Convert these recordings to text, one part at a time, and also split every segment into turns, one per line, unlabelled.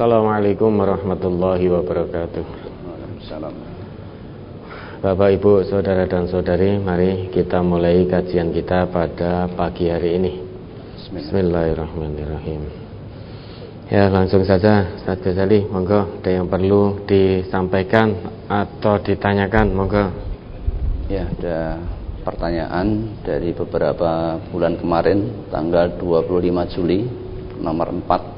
Assalamualaikum warahmatullahi wabarakatuh.
Waalaikumsalam.
Bapak, Ibu, saudara dan saudari, mari kita mulai kajian kita pada pagi hari ini. Bismillahirrahmanirrahim. Ya, langsung saja Ustaz Ghazali, monggo, ada yang perlu disampaikan atau ditanyakan, monggo.
Ya, ada pertanyaan dari beberapa bulan kemarin, tanggal 25 Juli, nomor 4.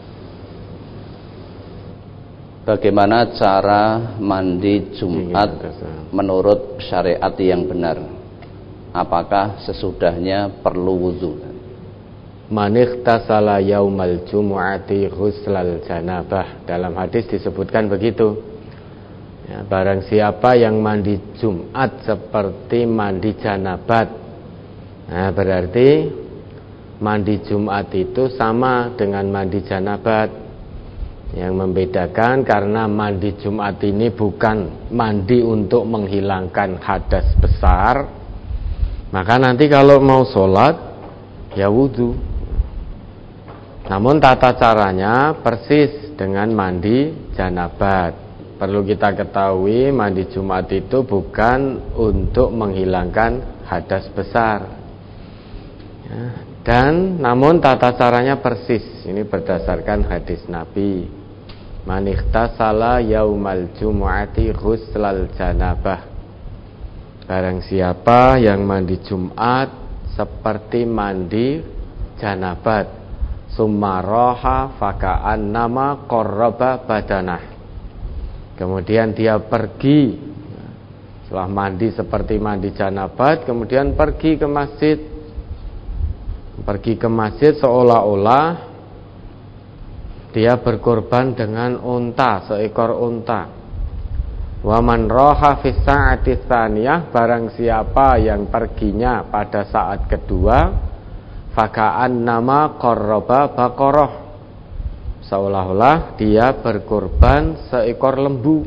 Bagaimana cara mandi Jumat menurut syariat yang benar? Apakah sesudahnya perlu wudu?
Man ightasala yaumal jumu'ati ghuslal janabah. Dalam hadis disebutkan begitu. Ya, barang siapa yang mandi Jumat seperti mandi janabat. Nah, berarti mandi Jumat itu sama dengan mandi janabat. Yang membedakan karena mandi Jumat ini bukan mandi untuk menghilangkan hadas besar, maka nanti kalau mau sholat ya wudhu. Namun tata caranya persis dengan mandi janabat. Perlu kita ketahui, mandi Jumat itu bukan untuk menghilangkan hadas besar ya. Dan namun tata caranya persis. Ini berdasarkan hadis Nabi. Man ightasala yaumal jumu'ati ghuslal janabah. Barang siapa yang mandi Jumat seperti mandi janabat, summa roha faka'an nama qarraba badanah. Kemudian dia pergi, setelah mandi seperti mandi janabat, kemudian pergi ke masjid. Pergi ke masjid seolah-olah dia berkorban dengan unta, seekor unta. Wa man raha fi sa'ati tsaniyah, barang siapa yang perginya pada saat kedua, faka'an nama qarraba baqarah, seolah-olah dia berkorban seekor lembu.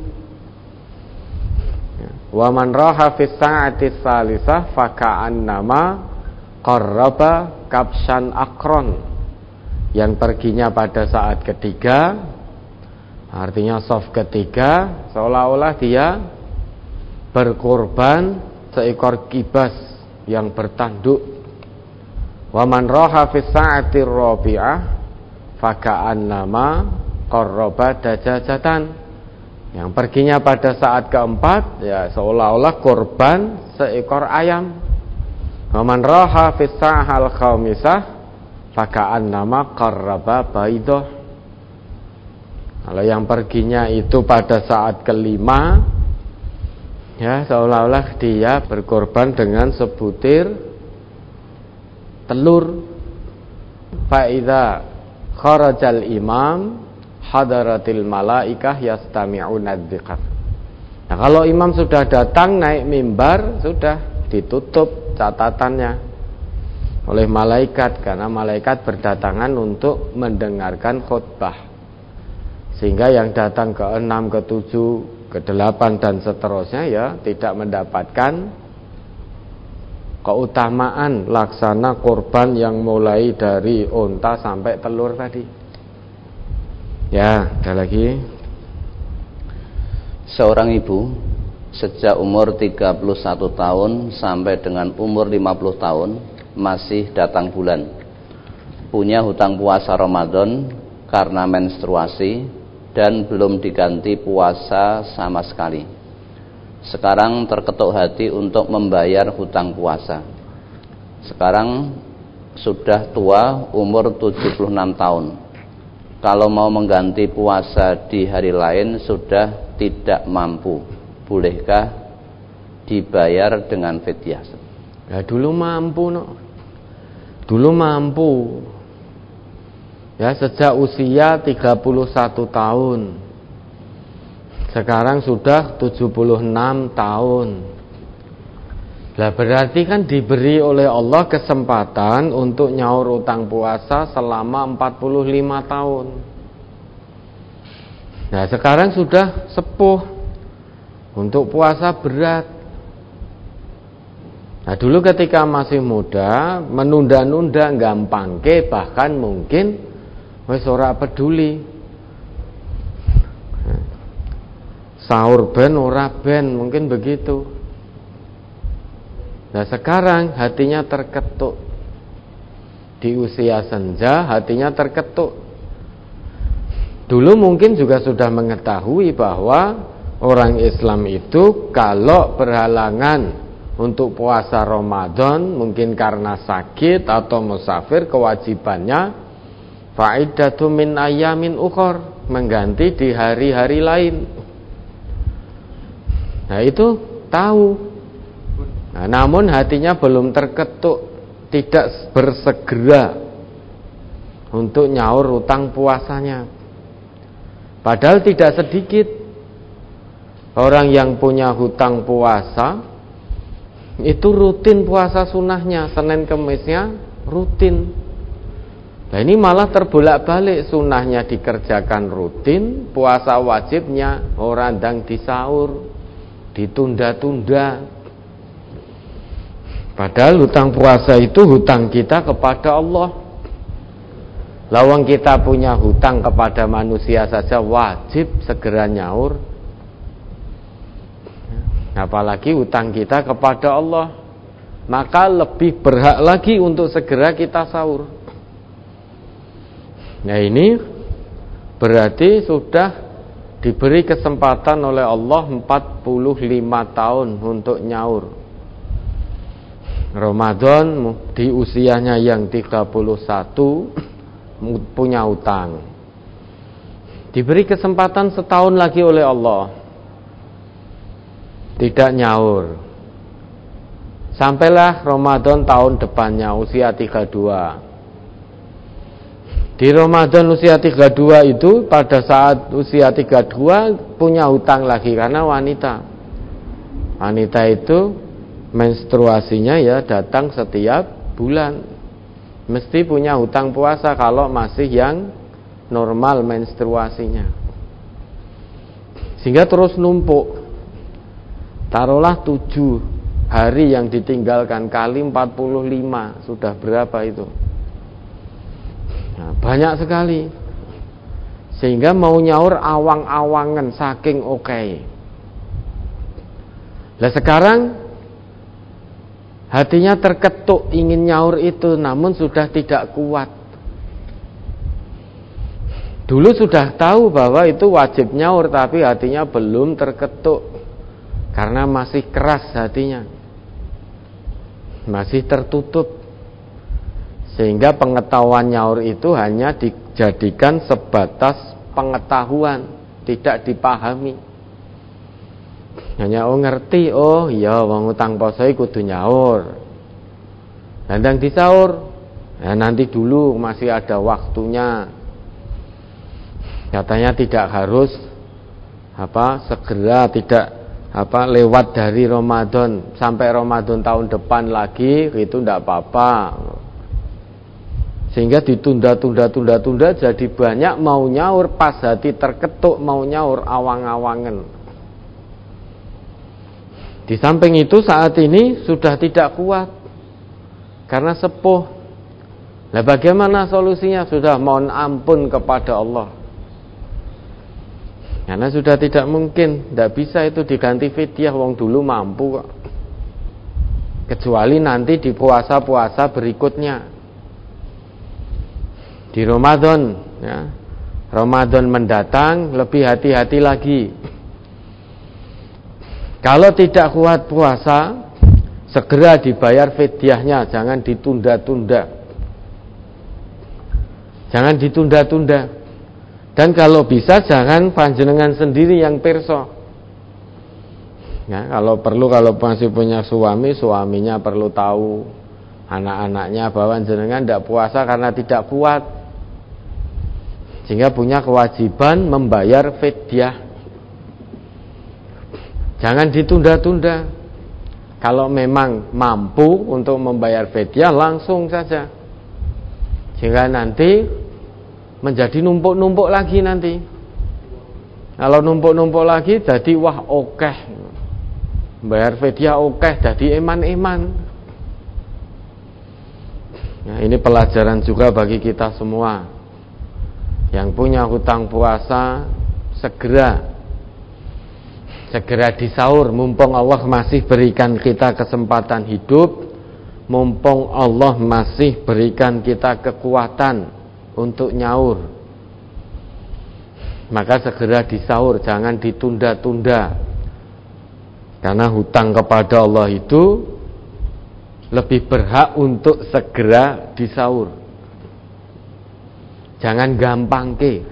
Wa man raha fi sa'ati tsalisah, faka'an nama qarraba kabshan akron. Yang perginya pada saat ketiga, artinya shaf ketiga, seolah-olah dia berkorban seekor kibas yang bertanduk. Wa man raha fi sa'atir rabi'ah faka'annama qarraba dajajatan. Yang perginya pada saat keempat, ya seolah-olah korban seekor ayam. Wa man raha fi sa'al khamisah faka'an nama qarraba baidah. Kalau yang perginya itu pada saat kelima, ya seolah-olah dia berkorban dengan sebutir telur. Fa'idha kharajal imam hadaratil malaikah yastami'una dzikr. Nah, kalau imam sudah datang naik mimbar, sudah ditutup catatannya oleh malaikat, karena malaikat berdatangan untuk mendengarkan khutbah. Sehingga yang datang ke 6, ke 7, ke 8 dan seterusnya ya tidak mendapatkan keutamaan laksana korban yang mulai dari unta sampai telur tadi. Ya, ada lagi.
Seorang ibu sejak umur 31 tahun sampai dengan umur 50 tahun masih datang bulan, punya hutang puasa Ramadan karena menstruasi dan belum diganti puasa sama sekali. Sekarang terketuk hati untuk membayar hutang puasa. Sekarang sudah tua, umur 76 tahun. Kalau mau mengganti puasa di hari lain sudah tidak mampu. Bolehkah dibayar dengan fidyah?
Ya dulu mampu, no. Dulu mampu. Ya sejak usia 31 tahun. Sekarang sudah 76 tahun. Lah berarti kan diberi oleh Allah kesempatan untuk nyaur utang puasa selama 45 tahun. Nah sekarang sudah sepuh untuk puasa berat. Nah dulu ketika masih muda, menunda-nunda gampang ke, bahkan mungkin wis ora peduli. sahur ben ora ben, mungkin begitu. Nah sekarang hatinya terketuk. Di usia senja hatinya terketuk. Dulu mungkin juga sudah mengetahui bahwa orang Islam itu kalau berhalangan untuk puasa Ramadan, mungkin karena sakit atau musafir, kewajibannya fa'iddatu min ayamin ukhor, mengganti di hari-hari lain. Nah itu tahu. Nah, namun hatinya belum terketuk, tidak bersegera untuk nyaur utang puasanya. Padahal tidak sedikit orang yang punya hutang puasa itu rutin puasa sunnahnya, Senin Kemisnya rutin. Nah ini malah terbolak-balik, sunnahnya dikerjakan rutin, puasa wajibnya orang ndang disaur, ditunda-tunda. Padahal hutang puasa itu hutang kita kepada Allah. Lawang kita punya hutang kepada manusia saja wajib segera nyaur, apalagi hutang kita kepada Allah, maka lebih berhak lagi untuk segera kita sahur. Nah ini berarti sudah diberi kesempatan oleh Allah 45 tahun untuk nyaur Ramadan. Di usianya yang 31 punya hutang, diberi kesempatan setahun lagi oleh Allah, tidak nyaur. Sampailah Ramadan tahun depannya, usia 32. Di Ramadan usia 32 itu, pada saat usia 32 punya hutang lagi karena wanita. Wanita itu menstruasinya ya datang setiap bulan. Mesti punya hutang puasa kalau masih yang normal menstruasinya. Sehingga terus numpuk. Taruhlah 7 hari yang ditinggalkan kali 45, sudah berapa itu? Nah, banyak sekali. Sehingga mau nyaur awang-awangan saking oke. Lah sekarang hatinya terketuk ingin nyaur itu, namun sudah tidak kuat. Dulu sudah tahu bahwa itu wajib nyaur, tapi hatinya belum terketuk karena masih keras hatinya, masih tertutup. Sehingga pengetahuan nyaur itu hanya dijadikan sebatas pengetahuan, tidak dipahami. Hanya ngerti, oh iya wong utang poso kudu nyaur. Dandang disaur. Ya nanti dulu masih ada waktunya. Katanya tidak harus segera, tidak lewat dari Ramadan sampai Ramadan tahun depan lagi, itu tidak apa-apa. Sehingga ditunda, jadi banyak mau nyaur pas hati terketuk mau nyaur awang-awangan. Di samping itu saat ini sudah tidak kuat karena sepuh. Nah bagaimana solusinya? Sudah mohon ampun kepada Allah. Karena sudah tidak mungkin, tidak bisa itu diganti fidyah, wong dulu mampu kok. Kecuali nanti di puasa-puasa berikutnya. Di Ramadan, ya. Ramadan mendatang lebih hati-hati lagi. Kalau tidak kuat puasa, segera dibayar fidyahnya, jangan ditunda-tunda. Jangan ditunda-tunda. Dan kalau bisa jangan panjenengan sendiri yang pirsa. Ya, kalau perlu, kalau masih punya suami, suaminya perlu tahu, anak-anaknya bahwa jenengan tidak puasa karena tidak kuat, sehingga punya kewajiban membayar fidyah. Jangan ditunda-tunda. Kalau memang mampu untuk membayar fidyah, langsung saja. Sehingga nanti menjadi numpuk-numpuk lagi nanti. Kalau numpuk-numpuk lagi, jadi wah okeh. Bayar fidyah okeh, jadi eman-eman. Nah, ini pelajaran juga bagi kita semua. Yang punya hutang puasa, segera Segera disaur, mumpung Allah masih berikan kita kesempatan hidup, mumpung Allah masih berikan kita kekuatan untuk nyaur, maka segera disaur, jangan ditunda-tunda. Karena hutang kepada Allah itu lebih berhak untuk segera disaur. Jangan gampangke.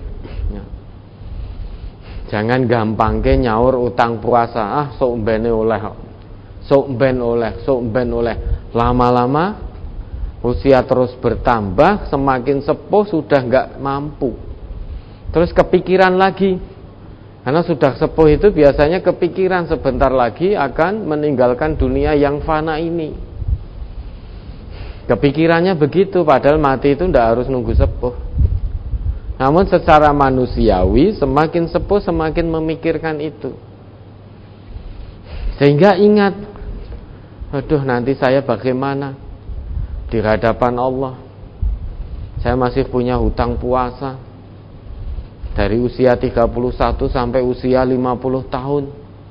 Jangan gampangke nyaur utang puasa. Sok ben oleh. Lama-lama usia terus bertambah, semakin sepuh sudah enggak mampu. Terus kepikiran lagi. Karena sudah sepuh itu biasanya kepikiran sebentar lagi akan meninggalkan dunia yang fana ini. Kepikirannya begitu, padahal mati itu tidak harus nunggu sepuh. Namun secara manusiawi, semakin sepuh semakin memikirkan itu. Sehingga ingat, aduh nanti saya bagaimana di hadapan Allah. Saya masih punya hutang puasa dari usia 31 sampai usia 50 tahun.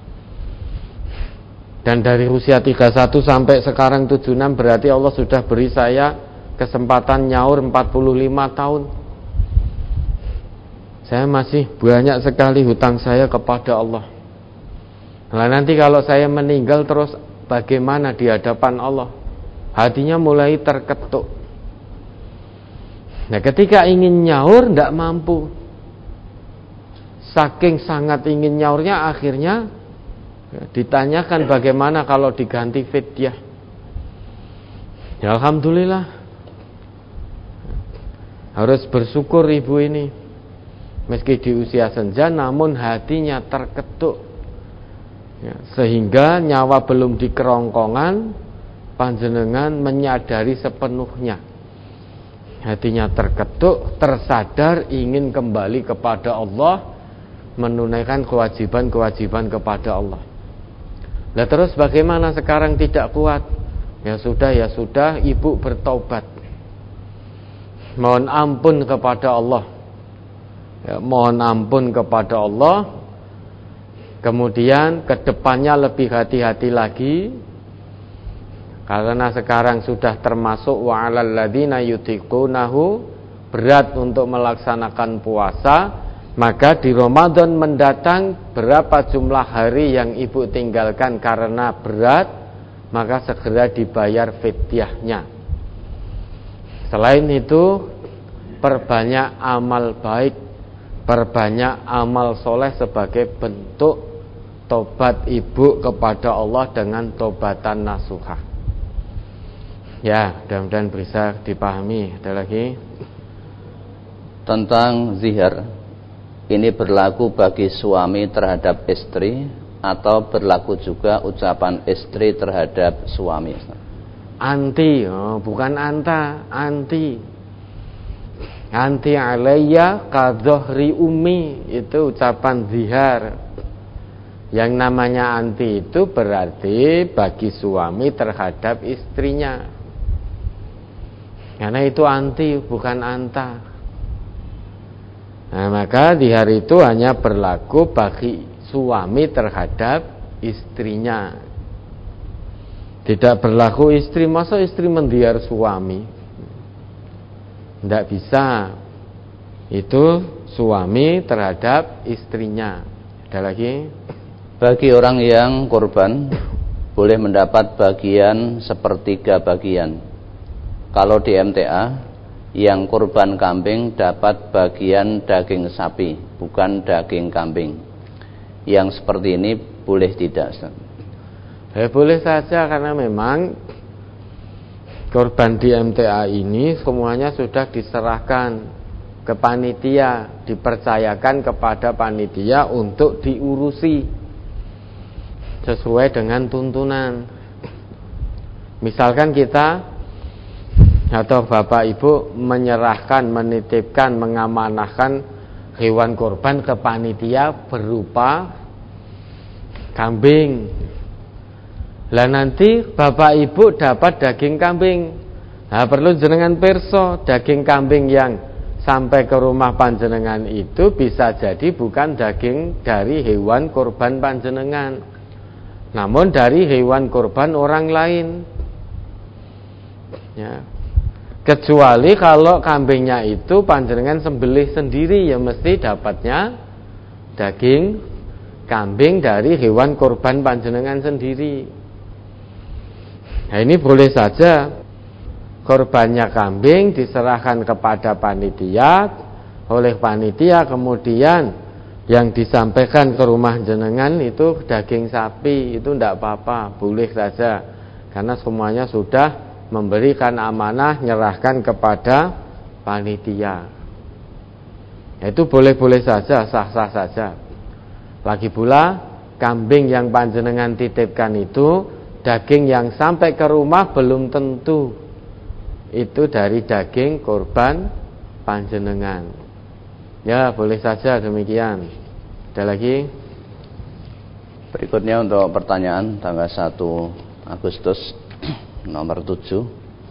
Dan dari usia 31 sampai sekarang 76, berarti Allah sudah beri saya kesempatan nyaur 45 tahun. Saya masih banyak sekali hutang saya kepada Allah. Nah nanti kalau saya meninggal terus bagaimana di hadapan Allah? Hatinya mulai terketuk. Nah ketika ingin nyaur tidak mampu. Saking sangat ingin nyaurnya, akhirnya ditanyakan bagaimana kalau diganti fidyah. Ya alhamdulillah. Harus bersyukur ibu ini. Meski di usia senja namun hatinya terketuk. Ya, sehingga nyawa belum di kerongkongan, panjenengan menyadari sepenuhnya. Hatinya terketuk, tersadar ingin kembali kepada Allah, menunaikan kewajiban-kewajiban kepada Allah. Nah terus bagaimana sekarang tidak kuat? Ya sudah, ibu bertobat. Mohon ampun kepada Allah. Ya, mohon ampun kepada Allah. Kemudian kedepannya lebih hati-hati lagi, karena sekarang sudah termasuk wa'alal ladzina yutiqunahu, berat untuk melaksanakan puasa. Maka di Ramadan mendatang, berapa jumlah hari yang ibu tinggalkan karena berat, maka segera dibayar fidyahnya. Selain itu, perbanyak amal baik, perbanyak amal soleh sebagai bentuk tobat ibu kepada Allah dengan tobatan nasuha. Ya, mudah-mudahan bisa dipahami. Ada lagi?
Tentang zihar, ini berlaku bagi suami terhadap istri atau berlaku juga ucapan istri terhadap suami?
Anti, bukan anta, anti. Anti alayya kadzohri ummi, itu ucapan zihar. Yang namanya anti itu berarti bagi suami terhadap istrinya. Karena itu anti, bukan anta. Nah maka zihar itu hanya berlaku bagi suami terhadap istrinya. Tidak berlaku istri, masa istri mendiar suami? Tidak bisa. Itu suami terhadap istrinya. Ada lagi?
Bagi orang yang korban boleh mendapat bagian sepertiga bagian. Kalau di MTA, yang korban kambing dapat bagian daging sapi, bukan daging kambing. Yang seperti ini boleh tidak, Ustaz?
Boleh saja, karena memang korban di MTA ini semuanya sudah diserahkan ke panitia, dipercayakan kepada panitia untuk diurusi sesuai dengan tuntunan. Misalkan kita atau bapak ibu menyerahkan, menitipkan, mengamanahkan hewan korban ke panitia berupa kambing. Lah nanti bapak ibu dapat daging kambing. Nah perlu jenengan pirsa, daging kambing yang sampai ke rumah panjenengan itu bisa jadi bukan daging dari hewan kurban panjenengan, namun dari hewan kurban orang lain. Ya. Kecuali kalau kambingnya itu panjenengan sembelih sendiri, ya mesti dapatnya daging kambing dari hewan kurban panjenengan sendiri. Nah, ini boleh saja korbannya kambing diserahkan kepada panitia, oleh panitia kemudian yang disampaikan ke rumah jenengan itu daging sapi, itu tidak apa-apa, boleh saja, karena semuanya sudah memberikan amanah, nyerahkan kepada panitia. Itu boleh-boleh saja, sah-sah saja. Lagi pula kambing yang panjenengan titipkan itu, daging yang sampai ke rumah belum tentu itu dari daging korban panjenengan. Ya, boleh saja demikian. Ada lagi?
Berikutnya untuk pertanyaan tanggal 1 Agustus nomor 7.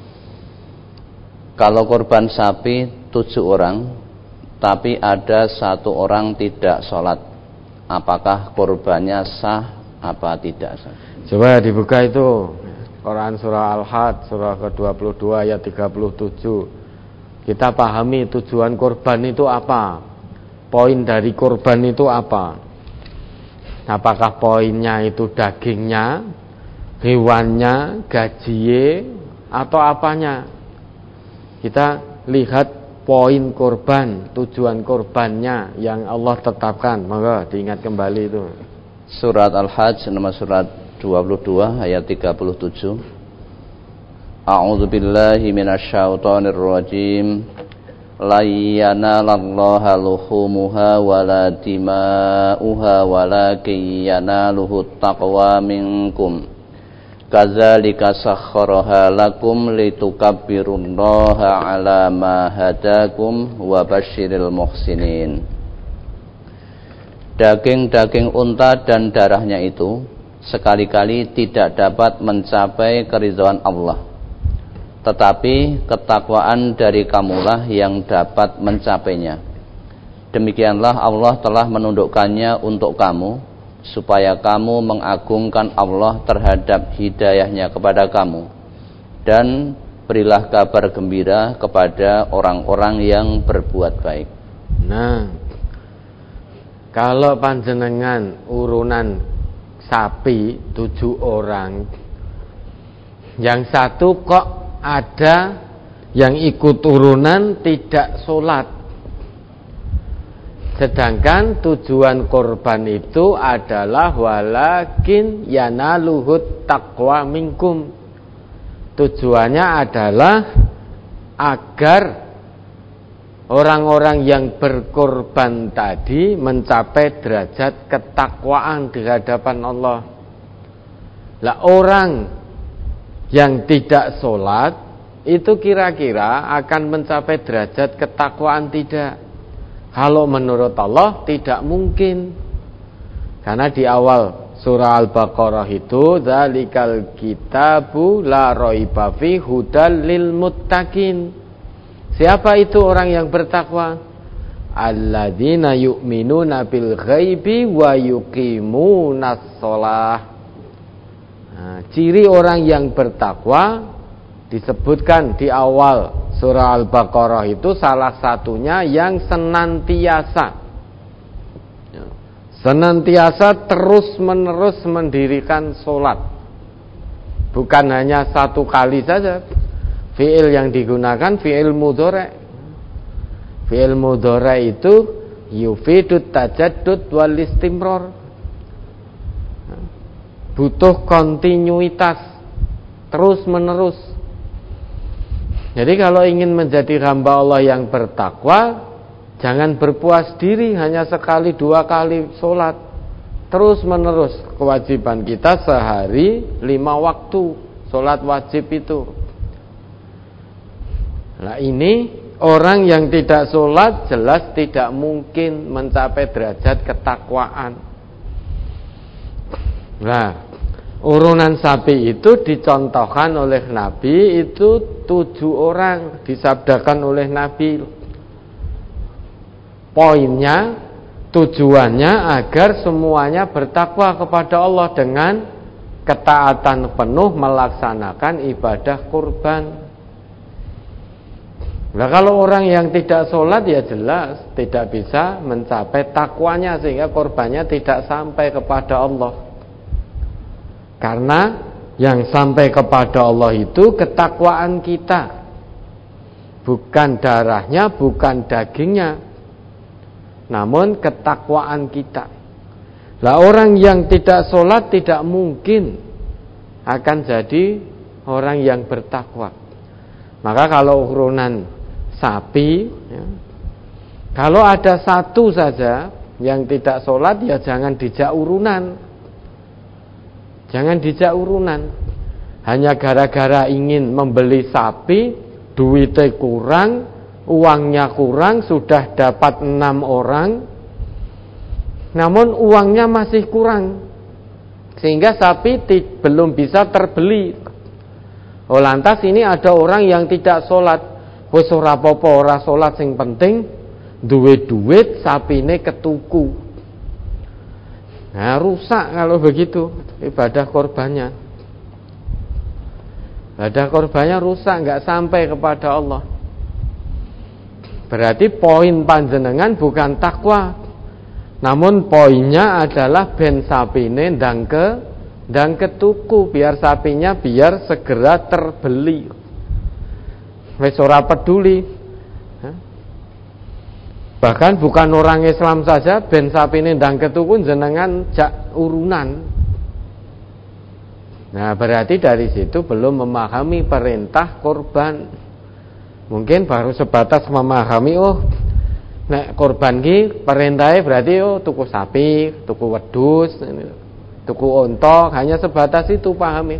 Kalau korban sapi 7 orang, tapi ada 1 orang tidak sholat, apakah korbannya sah apa tidak sah?
Coba dibuka itu Quran surah Al-Had surah ke-22 ayat 37. Kita pahami tujuan korban itu apa, poin dari korban itu apa. Apakah poinnya itu dagingnya, hewannya, gajinya, atau apanya? Kita lihat poin korban, tujuan korbannya yang Allah tetapkan. Maka diingat kembali itu.
Surat Al-Hajj nomor surat 22 ayat 37. A'udzu billahi minasyaitonir rajim. La yanalallaha luhumuha wala dima'uha walakin yanaluhu taqwa minkum. Kadzalika sakhkharaha lakum litukabbirullaha 'ala ma hadakum wa basyiril muhsinin. Daging-daging unta dan darahnya itu sekali-kali tidak dapat mencapai keridhaan Allah, tetapi ketakwaan dari kamulah yang dapat mencapainya. Demikianlah Allah telah menundukkannya untuk kamu, supaya kamu mengagungkan Allah terhadap hidayahnya kepada kamu, dan berilah kabar gembira kepada orang-orang yang berbuat baik.
Nah, kalau panjenengan urunan sapi 7 orang, yang satu kok ada yang ikut urunan tidak sholat, sedangkan tujuan korban itu adalah walakin yanaluhut taqwa minkum. Tujuannya adalah agar orang-orang yang berkorban tadi mencapai derajat ketakwaan di hadapan Allah. Lah orang yang tidak sholat itu kira-kira akan mencapai derajat ketakwaan tidak? Kalau menurut Allah tidak mungkin. Karena di awal surah Al-Baqarah itu dzalikal kitabu la raiba fi hudal lil muttaqin. Siapa itu orang yang bertakwa? Alladzina yu'minuna bil ghaibi wa yuqimunas shalah. Nah, ciri orang yang bertakwa disebutkan di awal surah Al-Baqarah itu salah satunya yang senantiasa terus-menerus mendirikan sholat. Bukan hanya satu kali saja. Fi'il yang digunakan fi'il mudhari'. Fi'il mudhari' itu yufidut tajaddud wal istimrar. Butuh kontinuitas, terus-menerus. Jadi kalau ingin menjadi hamba Allah yang bertakwa, jangan berpuas diri hanya sekali 2 kali sholat. Terus menerus. Kewajiban kita sehari 5 waktu sholat wajib itu. Nah ini orang yang tidak sholat jelas tidak mungkin mencapai derajat ketakwaan. Nah, urunan sapi itu dicontohkan oleh Nabi itu 7 orang, disabdakan oleh Nabi. poinnya, tujuannya agar semuanya bertakwa kepada Allah dengan ketaatan penuh melaksanakan ibadah kurban. Nah, kalau orang yang tidak sholat ya jelas tidak bisa mencapai takwanya, sehingga kurbannya tidak sampai kepada Allah. Karena yang sampai kepada Allah itu ketakwaan kita, bukan darahnya, bukan dagingnya, namun ketakwaan kita. Lah, orang yang tidak sholat tidak mungkin akan jadi orang yang bertakwa. Maka kalau urunan sapi, ya, kalau ada satu saja yang tidak sholat, ya jangan dijak urunan. Jangan dijak urunan. Hanya gara-gara ingin membeli sapi, duitnya kurang, uangnya kurang, sudah dapat 6 orang, namun uangnya masih kurang, sehingga sapi belum bisa terbeli. Oh, lantas ini ada orang yang tidak sholat. Wis ora apa-apa ora salat, sing penting duwe duit, sapine ketuku. Nah, rusak kalau begitu ibadah korbannya. Ibadah korbannya rusak, enggak sampai kepada Allah. Berarti poin panjenengan bukan takwa, namun poinnya adalah ben sapine ndang ketuku, biar sapinya biar segera terbeli. Wis ora peduli. Bahkan bukan orang Islam saja, ben sapine ndang ketuku jenengan jak urunan. Nah, berarti dari situ belum memahami perintah kurban. Mungkin baru sebatas memahami, oh nek kurban ki perintahnya berarti tuku sapi, tuku wedhus, tuku ontok, hanya sebatas itu pahami.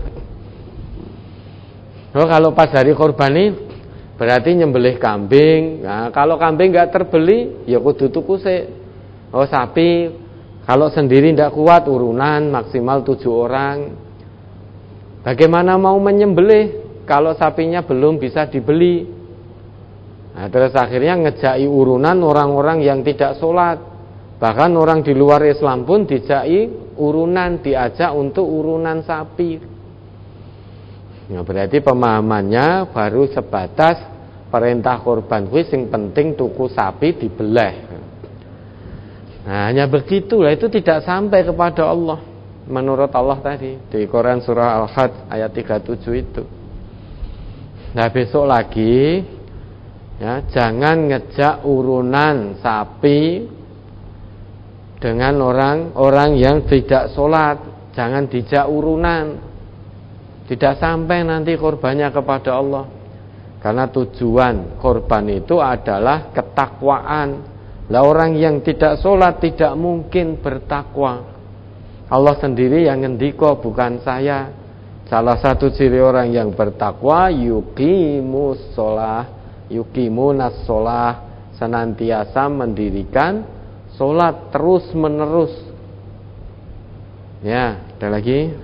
Oh, kalau pas hari kurban ini berarti nyembelih kambing. Nah, kalau kambing nggak terbeli, ya kudu tuku sik. Oh, sapi kalau sendiri tidak kuat, urunan maksimal 7 orang. Bagaimana mau menyembelih kalau sapinya belum bisa dibeli? Nah, terus akhirnya ngejai urunan orang-orang yang tidak sholat. Bahkan orang di luar Islam pun dijai urunan, diajak untuk urunan sapi. Ya, berarti pemahamannya baru sebatas perintah kurban kuwi sing penting tuku sapi dibeleh. Nah, hanya begitulah, itu tidak sampai kepada Allah menurut Allah tadi di Quran surah Al-Hajj ayat 37 itu. Nah, besok lagi ya, jangan ngejak urunan sapi dengan orang-orang yang tidak sholat. Jangan dijak urunan. Tidak sampai nanti korbannya kepada Allah. Karena tujuan korban itu adalah ketakwaan. Lah, orang yang tidak sholat tidak mungkin bertakwa. Allah sendiri yang ngendika, bukan saya. Salah satu ciri orang yang bertakwa, yuqimus sholah, yuqimunas sholah, senantiasa mendirikan sholat terus menerus. Ya, ada lagi.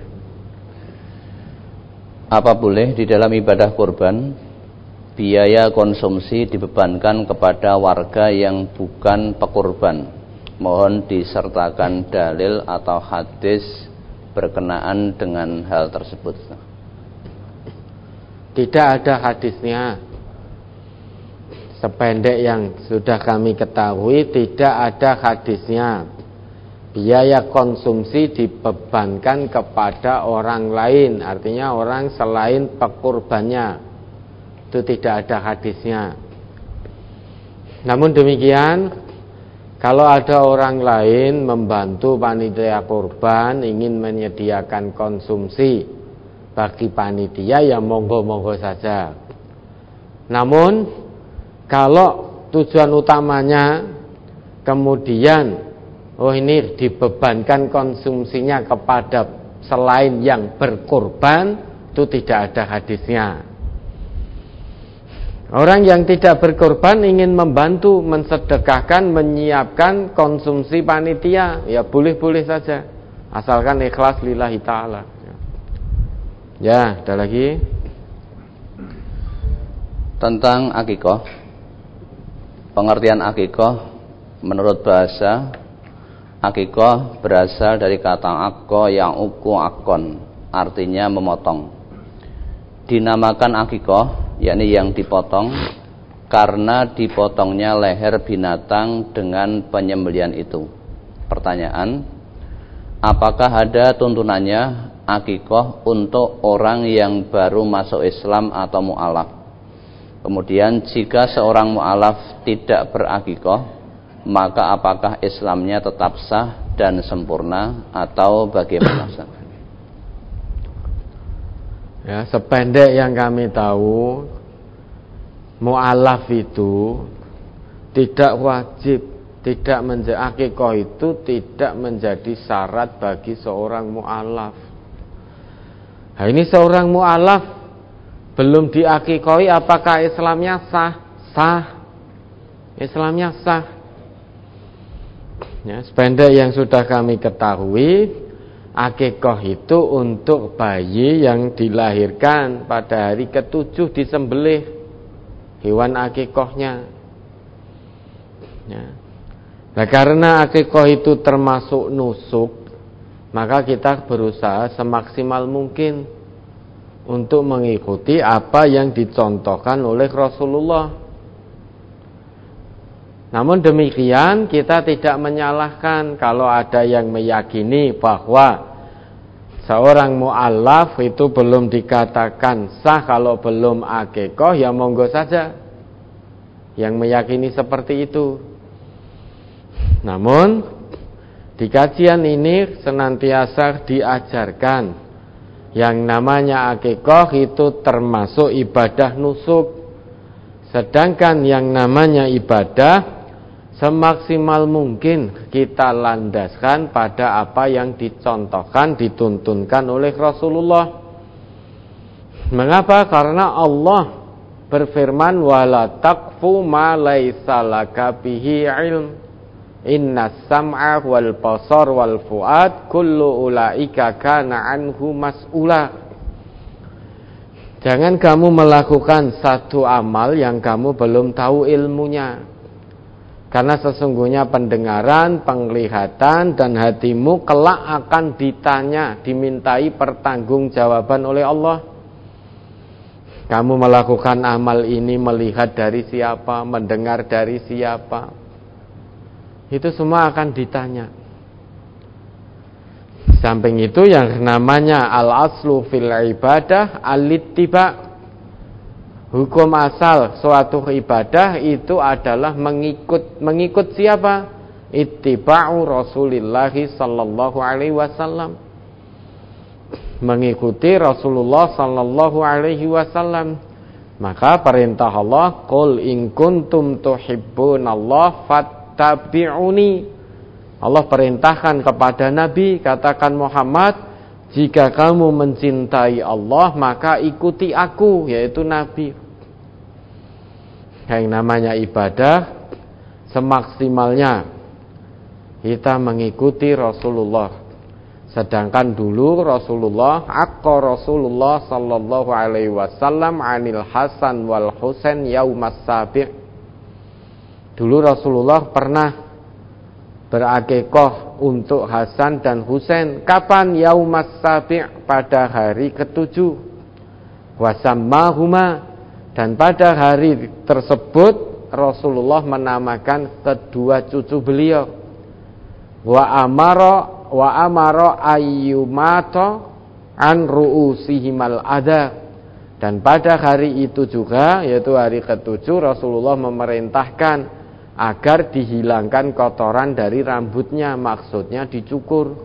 Apa boleh di dalam ibadah kurban biaya konsumsi dibebankan kepada warga yang bukan pekurban? Mohon disertakan dalil atau hadis berkenaan dengan hal tersebut.
Tidak ada hadisnya. Sependek yang sudah kami ketahui, tidak ada hadisnya. Biaya konsumsi dibebankan kepada orang lain, artinya orang selain pekurbannya. Itu tidak ada hadisnya. Namun demikian, kalau ada orang lain membantu panitia kurban, ingin menyediakan konsumsi bagi panitia, ya monggo-monggo saja. Namun kalau tujuan utamanya kemudian ini dibebankan konsumsinya kepada selain yang berkorban, itu tidak ada hadisnya. Orang yang tidak berkorban ingin membantu, mensedekahkan, menyiapkan konsumsi panitia, ya boleh-boleh saja, asalkan ikhlas lillahi ta'ala. Ya, ada lagi
tentang akikoh. Pengertian akikoh Menurut bahasa, akikoh berasal dari kata akko yang uku akon, artinya memotong. Dinamakan akikoh, yakni yang dipotong, karena dipotongnya leher binatang dengan penyembelihan itu. Pertanyaan, apakah ada tuntunannya akikoh untuk orang yang baru masuk Islam atau mu'alaf? Kemudian jika seorang mu'alaf tidak berakikoh, maka apakah Islamnya tetap sah dan sempurna atau bagaimana?
Ya, sependek yang kami tahu, mu'alaf itu tidak wajib, tidak menjadi akikoh itu tidak menjadi syarat bagi seorang mu'alaf. Nah, ini seorang mu'alaf belum diakikoi, apakah Islamnya sah? Sah. Islamnya sah. Ya, sependek yang sudah kami ketahui, akikoh itu untuk bayi yang dilahirkan pada hari ke-7 disembelih hewan akikohnya. Ya. Nah, karena akikoh itu termasuk nusuk, maka kita berusaha semaksimal mungkin untuk mengikuti apa yang dicontohkan oleh Rasulullah. Namun demikian kita tidak menyalahkan kalau ada yang meyakini bahwa seorang mu'alaf itu belum dikatakan sah kalau belum akikoh, ya monggo saja yang meyakini seperti itu. Namun di kajian ini senantiasa diajarkan yang namanya akikoh itu termasuk ibadah nusuk. Sedangkan yang namanya ibadah semaksimal mungkin kita landaskan pada apa yang dicontohkan, dituntunkan oleh Rasulullah. Mengapa? Karena Allah berfirman, wala taqfu ma laisa laka bihi ilm. Innas sam'a wal basar wal fuad kullu ulaika kana anhu mas'ula. Jangan kamu melakukan satu amal yang kamu belum tahu ilmunya. Karena sesungguhnya pendengaran, penglihatan dan hatimu kelak akan ditanya, dimintai pertanggungjawaban oleh Allah. Kamu melakukan amal ini melihat dari siapa, mendengar dari siapa, itu semua akan ditanya. Samping itu yang namanya al-aslu fil ibadah al-ittiba. Hukum asal suatu ibadah itu adalah mengikut siapa? Ittiba'u Rasulillah sallallahu alaihi wasallam. Mengikuti Rasulullah sallallahu alaihi wasallam. Maka perintah Allah, qul in kuntum tuhibbunallaha fattabi'uni. Allah perintahkan kepada Nabi, katakan Muhammad, jika kamu mencintai Allah maka ikuti aku, yaitu Nabi. Yang namanya ibadah semaksimalnya kita mengikuti Rasulullah. Sedangkan dulu Rasulullah sallallahu alaihi wasallam anil Hasan wal Husain yaumas sabi'. Dulu Rasulullah pernah berakikoh untuk Hasan dan Husain. Kapan? Yaumas sabi', pada hari ke-7. Wasammahuma, dan pada hari tersebut Rasulullah menamakan kedua cucu beliau. Wa amara ayyumato an ru'usihimal adha. Dan pada hari itu juga, yaitu hari ke-7, Rasulullah memerintahkan agar dihilangkan kotoran dari rambutnya, maksudnya dicukur.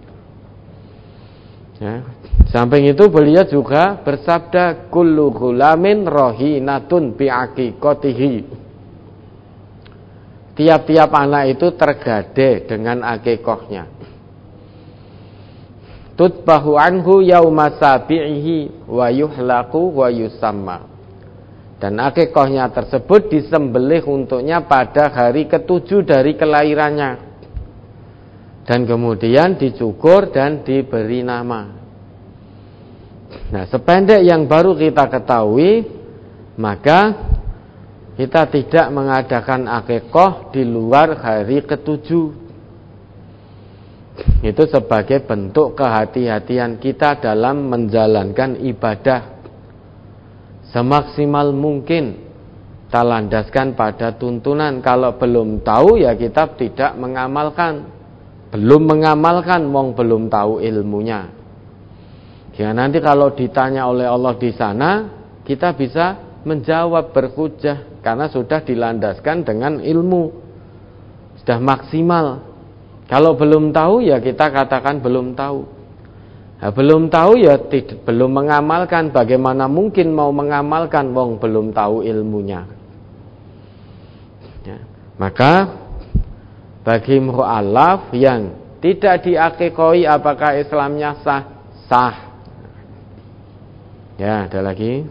Ya. Samping itu beliau juga bersabda, kullu ghulamin rahinatun bi'aqiqatihi. Tiap-tiap anak itu tergade dengan akikohnya. Tutbahu anhu yauma sabi'ihi wa yuhlaqu wa yusamma. Dan akikohnya tersebut disembelih untuknya pada hari ke-7 dari kelahirannya. Dan kemudian dicukur dan diberi nama. Nah, sependek yang baru kita ketahui, maka kita tidak mengadakan akikah di luar hari ke-7. Itu sebagai bentuk kehati-hatian kita dalam menjalankan ibadah. Semaksimal mungkin kita landaskan pada tuntunan. Kalau belum tahu ya kita tidak mengamalkan. Belum mengamalkan, wong belum tahu ilmunya. Ya nanti kalau ditanya oleh Allah di sana, kita bisa menjawab berhujjah karena sudah dilandaskan dengan ilmu. Sudah maksimal. Kalau belum tahu ya kita katakan belum tahu. Nah, belum tahu ya belum mengamalkan. Bagaimana mungkin mau mengamalkan wong belum tahu ilmunya? Ya. Maka bagi mu'allaf yang tidak diakikoi, apakah Islamnya sah? Sah. Ya, ada lagi.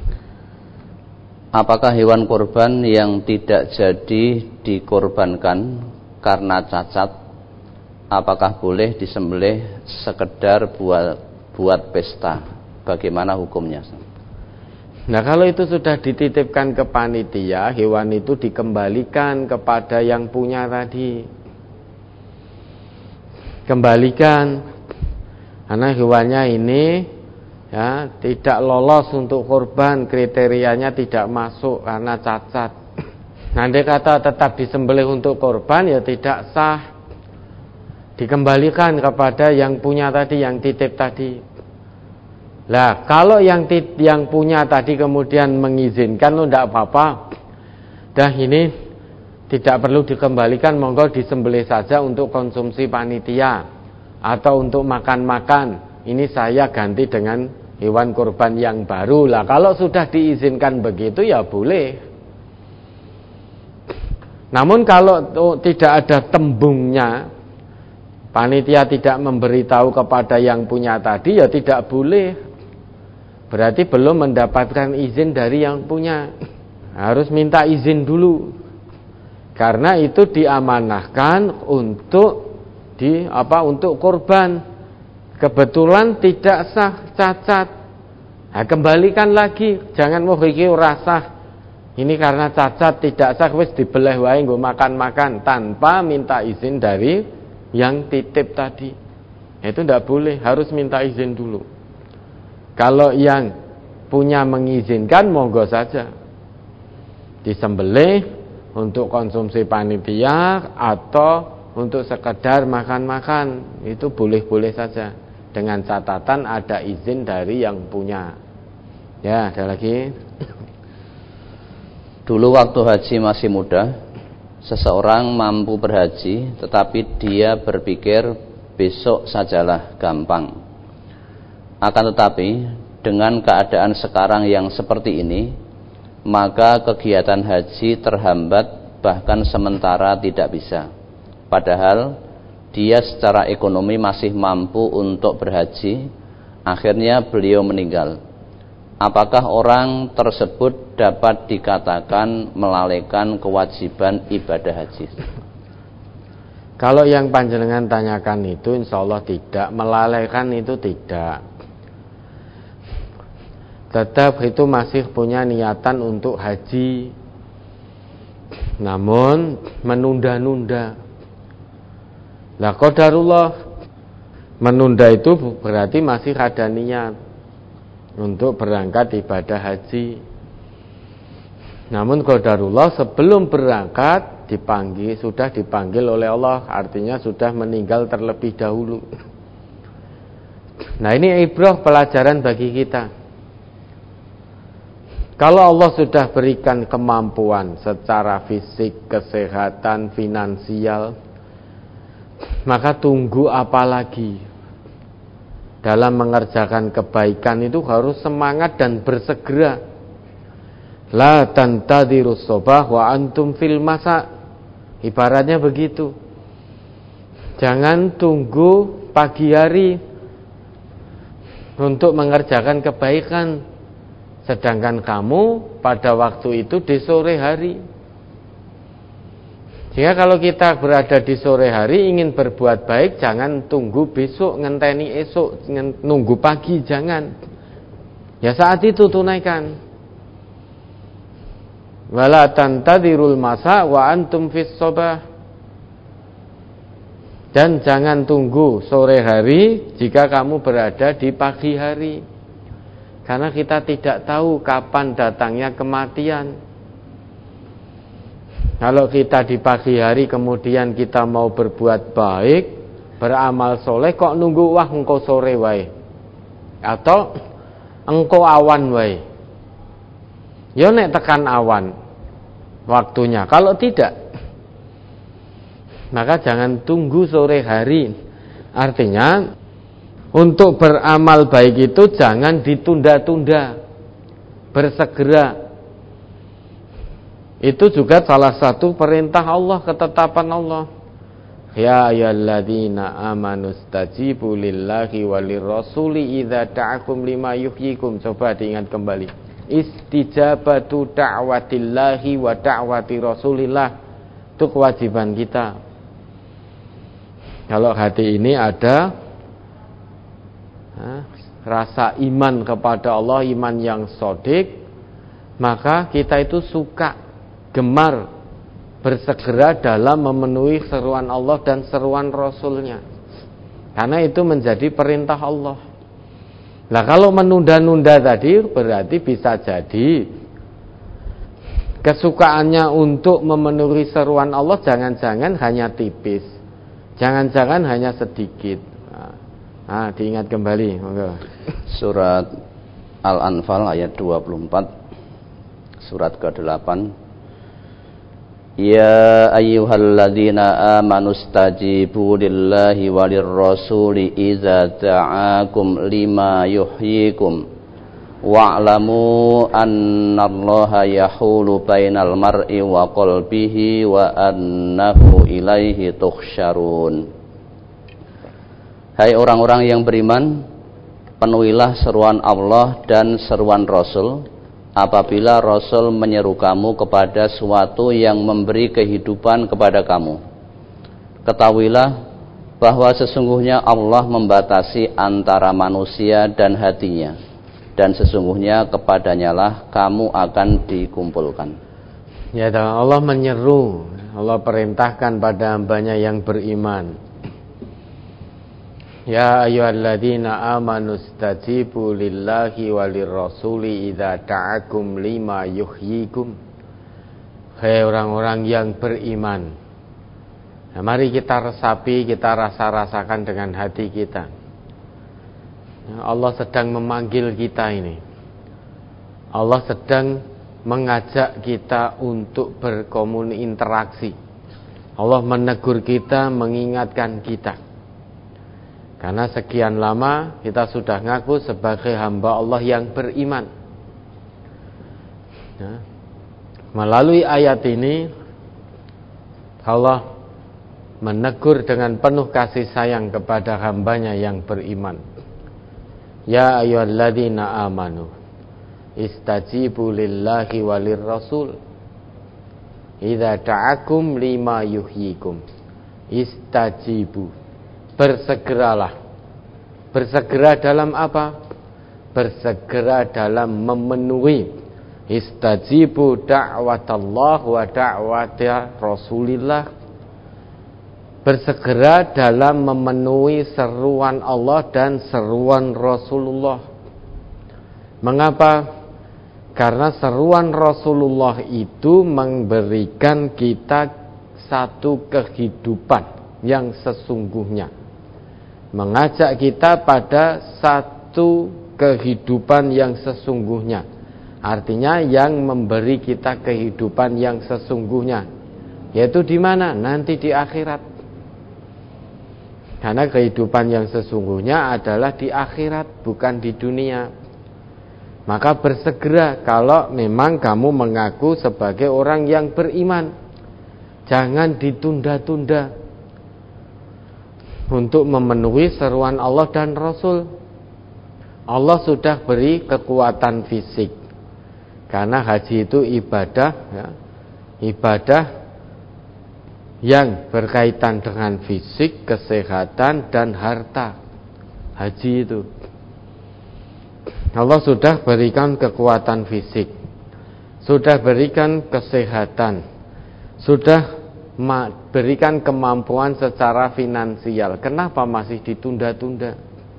Apakah hewan kurban yang tidak jadi dikorbankan karena cacat, apakah boleh disembelih sekedar buat pesta? Bagaimana hukumnya?
Nah, kalau itu sudah dititipkan ke panitia, hewan itu dikembalikan kepada yang punya tadi. Kembalikan. Karena hewannya ini ya tidak lolos untuk kurban, kriterianya tidak masuk karena cacat. Nanti kata tetap disembelih untuk kurban ya tidak sah. Dikembalikan kepada yang punya tadi, yang titip tadi. Lah, kalau yang punya tadi kemudian mengizinkan, tidak apa-apa. Dah ini tidak perlu dikembalikan, monggo disembelih saja untuk konsumsi panitia atau untuk makan-makan. Ini saya ganti dengan hewan kurban yang baru. Lah, kalau sudah diizinkan begitu ya boleh. Namun kalau tidak ada tembungnya, panitia tidak memberitahu kepada yang punya tadi, ya tidak boleh. Berarti belum mendapatkan izin dari yang punya. Harus minta izin dulu. Karena itu diamanahkan untuk untuk kurban. Kebetulan tidak sah, cacat. Nah, kembalikan lagi, jangan mau iki ora sah. Ini karena cacat tidak sah, wis dibeleh wae nggo makan-makan tanpa minta izin dari yang titip tadi. Itu tidak boleh, harus minta izin dulu. Kalau yang punya mengizinkan, monggo saja disembelih untuk konsumsi panitia atau untuk sekedar makan-makan, itu boleh-boleh saja dengan catatan ada izin dari yang punya. Ya, ada lagi.
Dulu waktu haji masih muda, seseorang mampu berhaji, tetapi dia berpikir besok sajalah, gampang. Akan tetapi dengan keadaan sekarang yang seperti ini, maka kegiatan haji terhambat, bahkan sementara tidak bisa. Padahal dia secara ekonomi masih mampu untuk berhaji. Akhirnya beliau meninggal. Apakah orang tersebut dapat dikatakan melalaikan kewajiban ibadah haji?
Kalau yang panjenengan tanyakan itu insya Allah tidak. Melalaikan itu tidak. Tetap itu masih punya niatan untuk haji, namun menunda-nunda. Lah qadarullah, menunda itu berarti masih ada niat untuk berangkat ibadah haji. Namun qadarullah sebelum berangkat sudah dipanggil oleh Allah, artinya sudah meninggal terlebih dahulu. Nah, ini ibrah, pelajaran bagi kita. Kalau Allah sudah berikan kemampuan secara fisik, kesehatan, finansial, maka tunggu apa lagi? Dalam mengerjakan kebaikan itu harus semangat dan bersegera. La tantadirus sobah wa antum fil masa. Ibaratnya begitu. Jangan tunggu pagi hari untuk mengerjakan kebaikan, sedangkan kamu pada waktu itu di sore hari. Sehingga kalau kita berada di sore hari ingin berbuat baik, jangan tunggu besok, ngenteni esok, nunggu pagi, jangan. Ya saat itu tunaikan. Wala tantadirul masa wa antum fis sabah. Dan jangan tunggu sore hari jika kamu berada di pagi hari. Karena kita tidak tahu kapan datangnya kematian. Kalau kita di pagi hari kemudian kita mau berbuat baik, beramal soleh, kok nunggu wah engkau sore wae atau engkau awan wae. Yo nek tekan awan waktunya. Kalau tidak, maka jangan tunggu sore hari. Artinya untuk beramal baik itu jangan ditunda-tunda, bersegera. Itu juga salah satu perintah Allah, ketetapan Allah. Ya ayyuhalladzina amanu stajibu lillahi walirrasuli idza da'akum lima yuhyikum. Coba diingat kembali. Istijabatu da'watillahi wa da'wati rasulillah. Itu kewajiban kita. Kalau hati ini ada rasa iman kepada Allah, iman yang shadiq, maka kita itu suka, gemar, bersegera dalam memenuhi seruan Allah dan seruan Rasulnya. Karena itu menjadi perintah Allah. Nah kalau menunda-nunda tadi berarti bisa jadi kesukaannya untuk memenuhi seruan Allah jangan-jangan hanya tipis, jangan-jangan hanya sedikit. Diingat kembali.
Surat Al-Anfal ayat 24, surat ke-8. Ya ayyuhalladzina amanu stajibu lillahi walirrasuli idza da'akum lima yuhyikum wa'lamu annallaha yahulu bainal mar'i wa qalbihi wa annahu ilaihi tuhsyarun. Hai orang-orang yang beriman, penuhilah seruan Allah dan seruan Rasul apabila Rasul menyeru kamu kepada suatu yang memberi kehidupan kepada kamu. Ketahuilah bahwa sesungguhnya Allah membatasi antara manusia dan hatinya, dan sesungguhnya kepadanya lah kamu akan dikumpulkan.
Ya, Allah menyeru, Allah perintahkan pada hambanya yang beriman. Ya ayyuhalladzina amanu stajibu lillahi walirrasuli idza da'akum lima yuhyikum. Hai orang-orang yang beriman. Nah, mari kita resapi, kita rasakan dengan hati kita. Allah sedang memanggil kita ini. Allah sedang mengajak kita untuk berkomunikasi. Allah menegur kita, mengingatkan kita. Karena sekian lama kita sudah ngaku sebagai hamba Allah yang beriman. Melalui ayat ini Allah menegur dengan penuh kasih sayang kepada hambanya yang beriman. Ya ayyuhalladzina amanu istajibu lillahi walirrasul idza da'akum lima yuhyikum. Istajibu, bersegeralah. Bersegera dalam apa? Bersegera dalam memenuhi. Istajibu da'watallah wa da'wati rasulillah. Bersegera dalam memenuhi seruan Allah dan seruan Rasulullah. Mengapa? Karena seruan Rasulullah itu memberikan kita satu kehidupan yang sesungguhnya, mengajak kita pada satu kehidupan yang sesungguhnya. Artinya yang memberi kita kehidupan yang sesungguhnya, yaitu di mana? Nanti di akhirat. Karena kehidupan yang sesungguhnya adalah di akhirat, bukan di dunia. Maka bersegera kalau memang kamu mengaku sebagai orang yang beriman. Jangan ditunda-tunda untuk memenuhi seruan Allah dan Rasul. Allah sudah beri kekuatan fisik. Karena haji itu ibadah, ya, ibadah yang berkaitan dengan fisik, kesehatan, dan harta. Haji itu Allah sudah berikan kekuatan fisik. sudah berikan kesehatan, sudah berikan kemampuan secara finansial. Kenapa masih ditunda-tunda?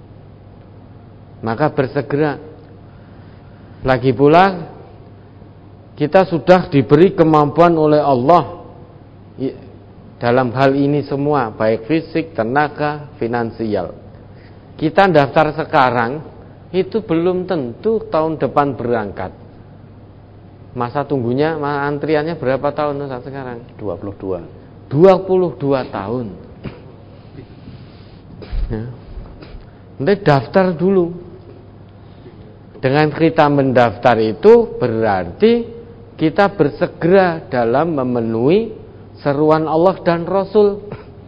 Maka bersegera. Lagi pula kita sudah diberi kemampuan oleh Allah dalam hal ini semua, baik fisik, tenaga, finansial. Kita daftar sekarang, itu belum tentu tahun depan berangkat. Masa tunggunya, antriannya berapa tahun Ustaz sekarang?
22
tahun. Ya. Nanti daftar dulu. Dengan kita mendaftar itu berarti kita bersegera dalam memenuhi seruan Allah dan Rasul.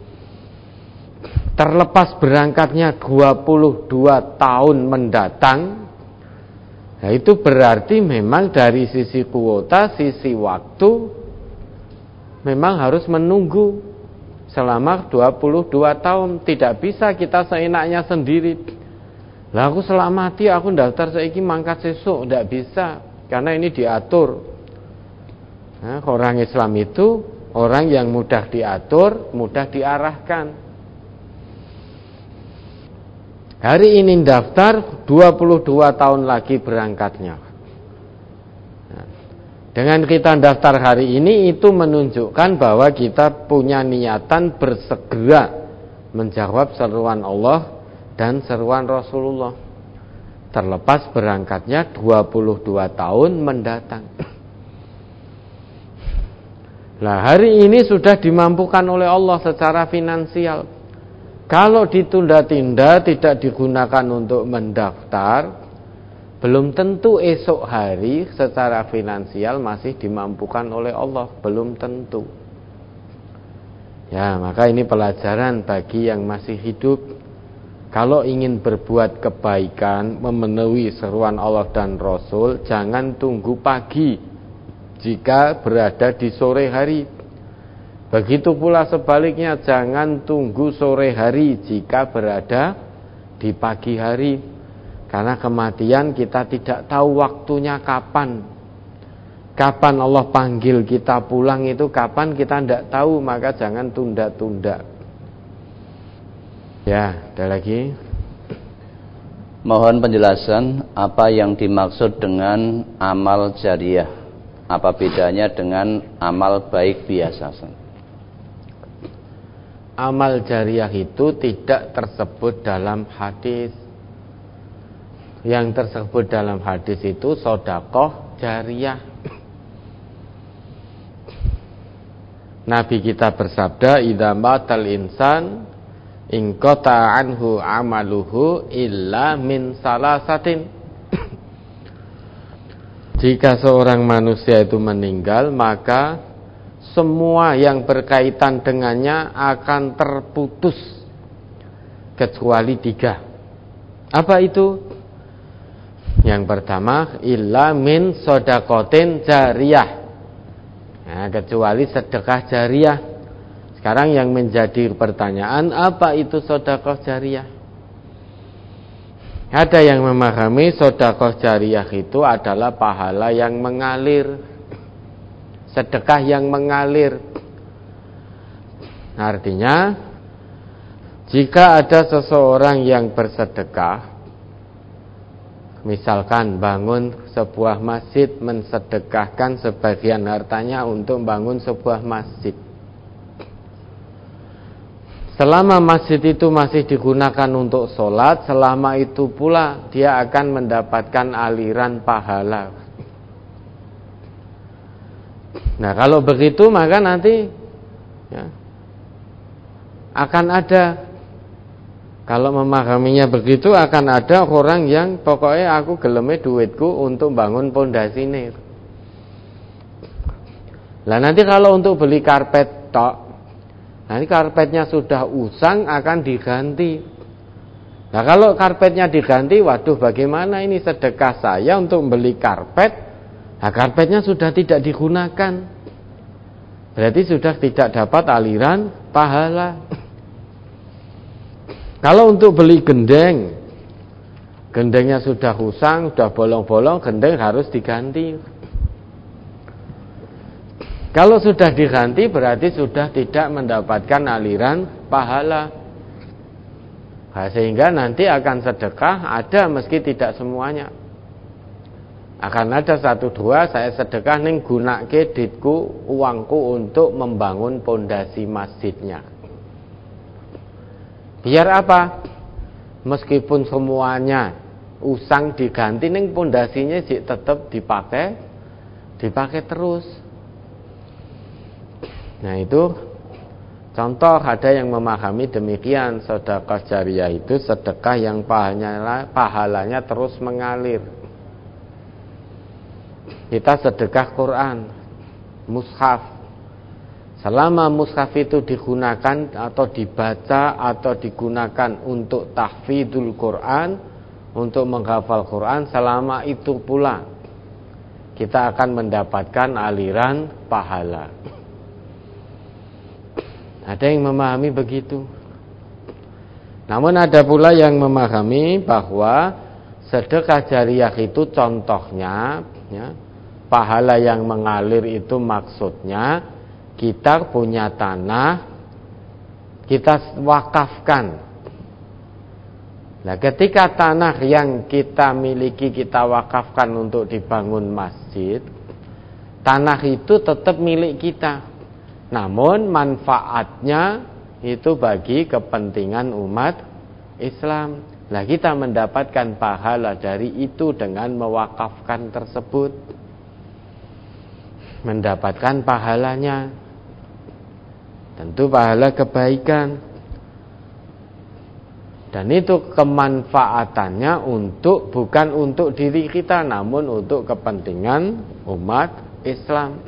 Terlepas berangkatnya 22 tahun mendatang, nah itu berarti memang dari sisi kuota, sisi waktu memang harus menunggu selama 22 tahun. Tidak bisa kita seenaknya sendiri. Lah aku selama mati aku daftar saiki mangkat sesuk, tidak bisa, karena ini diatur. Nah, orang Islam itu orang yang mudah diatur, mudah diarahkan. Hari ini daftar, 22 tahun lagi berangkatnya. Nah, dengan kita daftar hari ini, itu menunjukkan bahwa kita punya niatan bersegera menjawab seruan Allah dan seruan Rasulullah. Terlepas berangkatnya 22 tahun mendatang. Nah, hari ini sudah dimampukan oleh Allah secara finansial. Kalau ditunda-tunda, tidak digunakan untuk mendaftar, belum tentu esok hari secara finansial masih dimampukan oleh Allah, belum tentu. Ya, maka ini pelajaran bagi yang masih hidup. Kalau ingin berbuat kebaikan, memenuhi seruan Allah dan Rasul, jangan tunggu pagi jika berada di sore hari. Begitu pula sebaliknya, jangan tunggu sore hari jika berada di pagi hari. Karena kematian kita tidak tahu waktunya kapan. Kapan Allah panggil kita pulang itu kapan kita tidak tahu, maka jangan tunda-tunda. Ya, ada lagi.
Mohon penjelasan apa yang dimaksud dengan amal jariah. Apa bedanya dengan amal baik biasa?
Amal jariah itu tidak tersebut dalam hadis. Yang tersebut dalam hadis itu sedekah jariah. Nabi kita bersabda, "Idza matal insan inqata anhu amaluhu illa min salasatin." Jika seorang manusia itu meninggal, maka semua yang berkaitan dengannya akan terputus kecuali 3. Apa itu? Yang pertama, illa min shadaqatin jariyah. Nah, kecuali sedekah jariyah. Sekarang yang menjadi pertanyaan, apa itu sedekah jariyah? Ada yang memahami sedekah jariyah itu adalah pahala yang mengalir, sedekah yang mengalir. Artinya, jika ada seseorang yang bersedekah, misalkan bangun sebuah masjid, mensedekahkan sebagian hartanya untuk bangun sebuah masjid. Selama masjid itu masih digunakan untuk sholat, selama itu pula dia akan mendapatkan aliran pahala. Nah, kalau begitu maka nanti ya, akan ada, kalau memahaminya begitu, akan ada orang yang pokoknya aku geleme duitku untuk bangun pondasi ini. Lah nanti kalau untuk beli karpet tok, nanti karpetnya sudah usang akan diganti. Nah, kalau karpetnya diganti, waduh bagaimana ini sedekah saya untuk beli karpet? Nah, karpetnya sudah tidak digunakan, berarti sudah tidak dapat aliran pahala. Kalau untuk beli gendeng, gendengnya sudah usang, sudah bolong-bolong, gendeng harus diganti. Kalau sudah diganti berarti sudah tidak mendapatkan aliran pahala. Nah, sehingga nanti akan sedekah ada meski tidak semuanya. Akan ada 1-2 saya sedekah ning gunake ditku, uangku untuk membangun pondasi masjidnya. Biar apa? Meskipun semuanya usang diganti ning pondasinya sih tetap dipakai terus. Nah itu contoh, ada yang memahami demikian, sedekah jariyah itu sedekah yang pahalanya terus mengalir. Kita sedekah Quran, mushaf. Selama mushaf itu digunakan atau dibaca atau digunakan untuk tahfidzul Quran, untuk menghafal Quran, selama itu pula kita akan mendapatkan aliran pahala. Ada yang memahami begitu. Namun ada pula yang memahami bahwa sedekah jariyah itu contohnya, ya, pahala yang mengalir itu maksudnya kita punya tanah, kita wakafkan. Nah, ketika tanah yang kita miliki kita wakafkan untuk dibangun masjid, tanah itu tetap milik kita. Namun manfaatnya itu bagi kepentingan umat Islam. Nah, kita mendapatkan pahala dari itu dengan mewakafkan tersebut. Mendapatkan pahalanya, tentu pahala kebaikan, dan itu kemanfaatannya bukan untuk diri kita, namun untuk kepentingan umat Islam.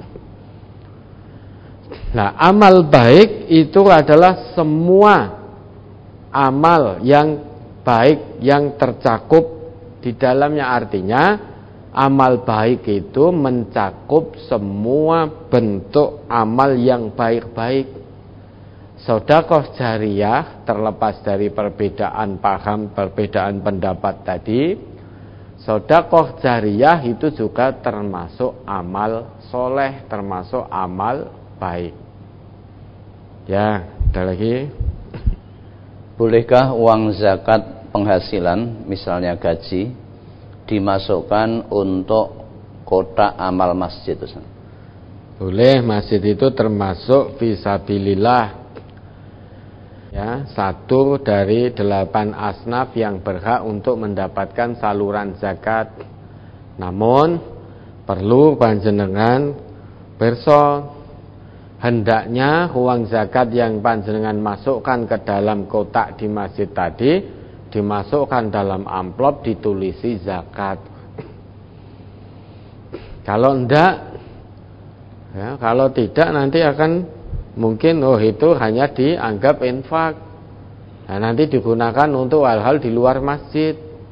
Nah, amal baik itu adalah semua amal yang baik yang tercakup di dalamnya. Artinya amal baik itu mencakup semua bentuk amal yang baik-baik. Sedekah jariyah, terlepas dari perbedaan paham, perbedaan pendapat tadi, sedekah jariyah itu juga termasuk amal soleh, termasuk amal baik. Ya, ada lagi.
Bolehkah uang zakat penghasilan, misalnya gaji, dimasukkan untuk kotak amal masjid?
Boleh, masjid itu termasuk fisabilillah. Ya, 1 dari 8 asnaf yang berhak untuk mendapatkan saluran zakat. Namun perlu panjenengan pirsa, hendaknya uang zakat yang panjenengan masukkan ke dalam kotak di masjid tadi dimasukkan dalam amplop, ditulisi zakat. Kalau enggak, ya, kalau tidak nanti akan mungkin itu hanya dianggap infak. Nah, nanti digunakan untuk hal-hal di luar masjid.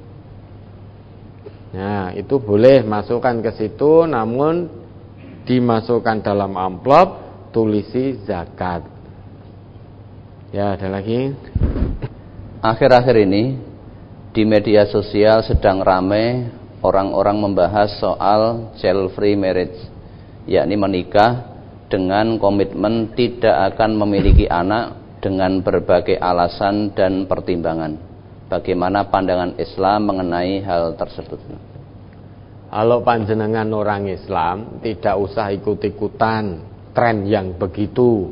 Nah, itu boleh masukkan ke situ, namun dimasukkan dalam amplop, tulisi zakat. Ya, ada lagi.
Akhir-akhir ini di media sosial sedang ramai orang-orang membahas soal child free marriage, yakni menikah dengan komitmen tidak akan memiliki anak dengan berbagai alasan dan pertimbangan. Bagaimana pandangan Islam mengenai hal tersebut?
Kalau panjenengan orang Islam, tidak usah ikut-ikutan tren yang begitu.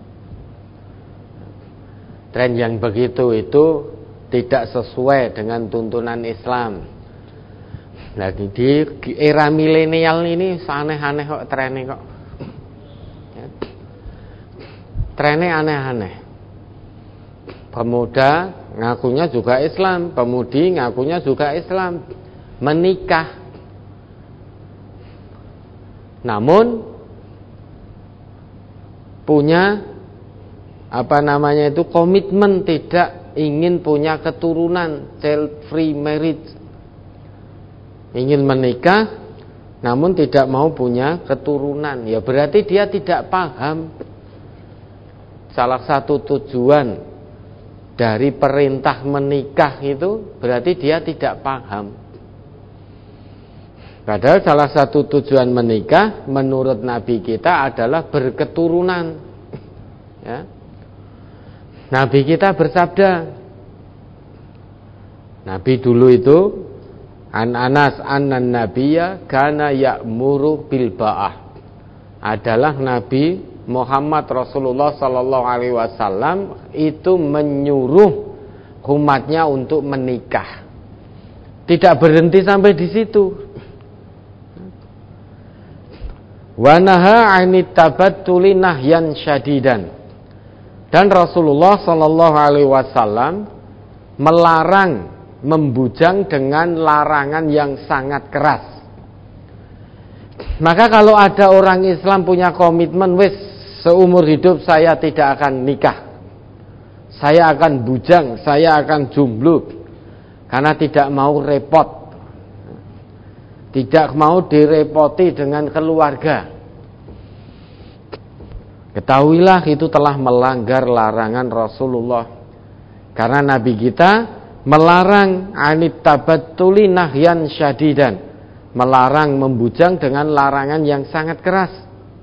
Tren yang begitu itu tidak sesuai dengan tuntunan Islam. Lagi di era milenial ini aneh-aneh kok trennya kok. Trennya aneh-aneh. Pemuda ngakunya juga Islam, pemudi ngakunya juga Islam, menikah. Namun punya komitmen tidak ingin punya keturunan, child free marriage. Ingin menikah namun tidak mau punya keturunan. Ya berarti dia tidak paham. Salah satu tujuan dari perintah menikah itu berarti dia tidak paham. Padahal salah satu tujuan menikah menurut Nabi kita adalah berketurunan. Ya. Nabi kita bersabda, Nabi dulu itu An Anas annan nabiyya kana ya'muru bil ba'ah. Adalah Nabi Muhammad Rasulullah sallallahu alaihi wasallam itu menyuruh umatnya untuk menikah. Tidak berhenti sampai di situ. Wa naha 'anit tabattuli nahyan syadidan. Dan Rasulullah sallallahu alaihi wasallam melarang membujang dengan larangan yang sangat keras. Maka kalau ada orang Islam punya komitmen, wis seumur hidup saya tidak akan nikah, saya akan bujang, saya akan jomblo, karena tidak mau repot, tidak mau direpoti dengan keluarga, ketahuilah itu telah melanggar larangan Rasulullah. Karena Nabi kita melarang anit tabattuli nahyan syadidan, melarang membujang dengan larangan yang sangat keras.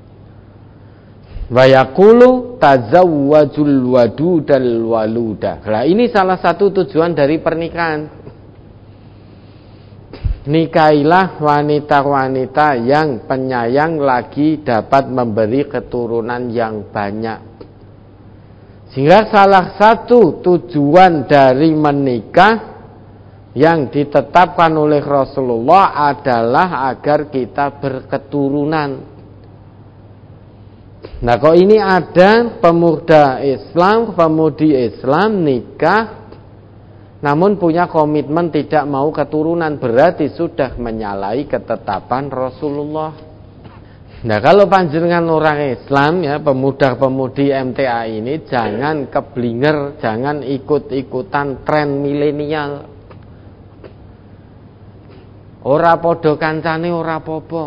Wa yaqulu tazawwajul wadudal waluda. Nah, ini salah satu tujuan dari pernikahan. Nikahilah wanita-wanita yang penyayang lagi dapat memberi keturunan yang banyak. Sehingga salah satu tujuan dari menikah yang ditetapkan oleh Rasulullah adalah agar kita berketurunan. Nah, kok ini ada pemuda Islam, pemudi Islam nikah namun punya komitmen tidak mau keturunan, berarti sudah menyalahi ketetapan Rasulullah. Nah, kalau panjenengan orang Islam ya, pemuda-pemudi MTA ini jangan keblinger, jangan ikut-ikutan tren milenial. Ora podo kancane ora popo.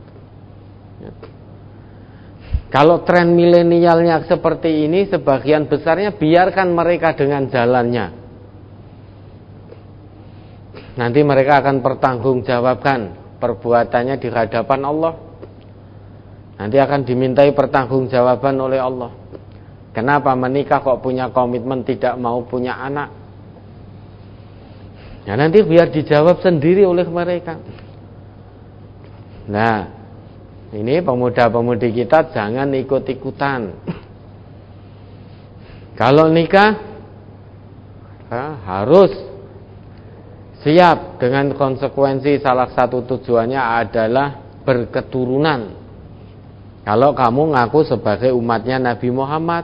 Kalau tren milenialnya seperti ini, sebagian besarnya biarkan mereka dengan jalannya. Nanti mereka akan pertanggungjawabkan perbuatannya di hadapan Allah. Nanti akan dimintai pertanggungjawaban oleh Allah. Kenapa menikah kok punya komitmen tidak mau punya anak? Ya, nanti biar dijawab sendiri oleh mereka. Nah, ini pemuda-pemudi kita jangan ikut-ikutan. Kalau nikah harus siap dengan konsekuensi. Salah satu tujuannya adalah berketurunan. Kalau kamu ngaku sebagai umatnya Nabi Muhammad.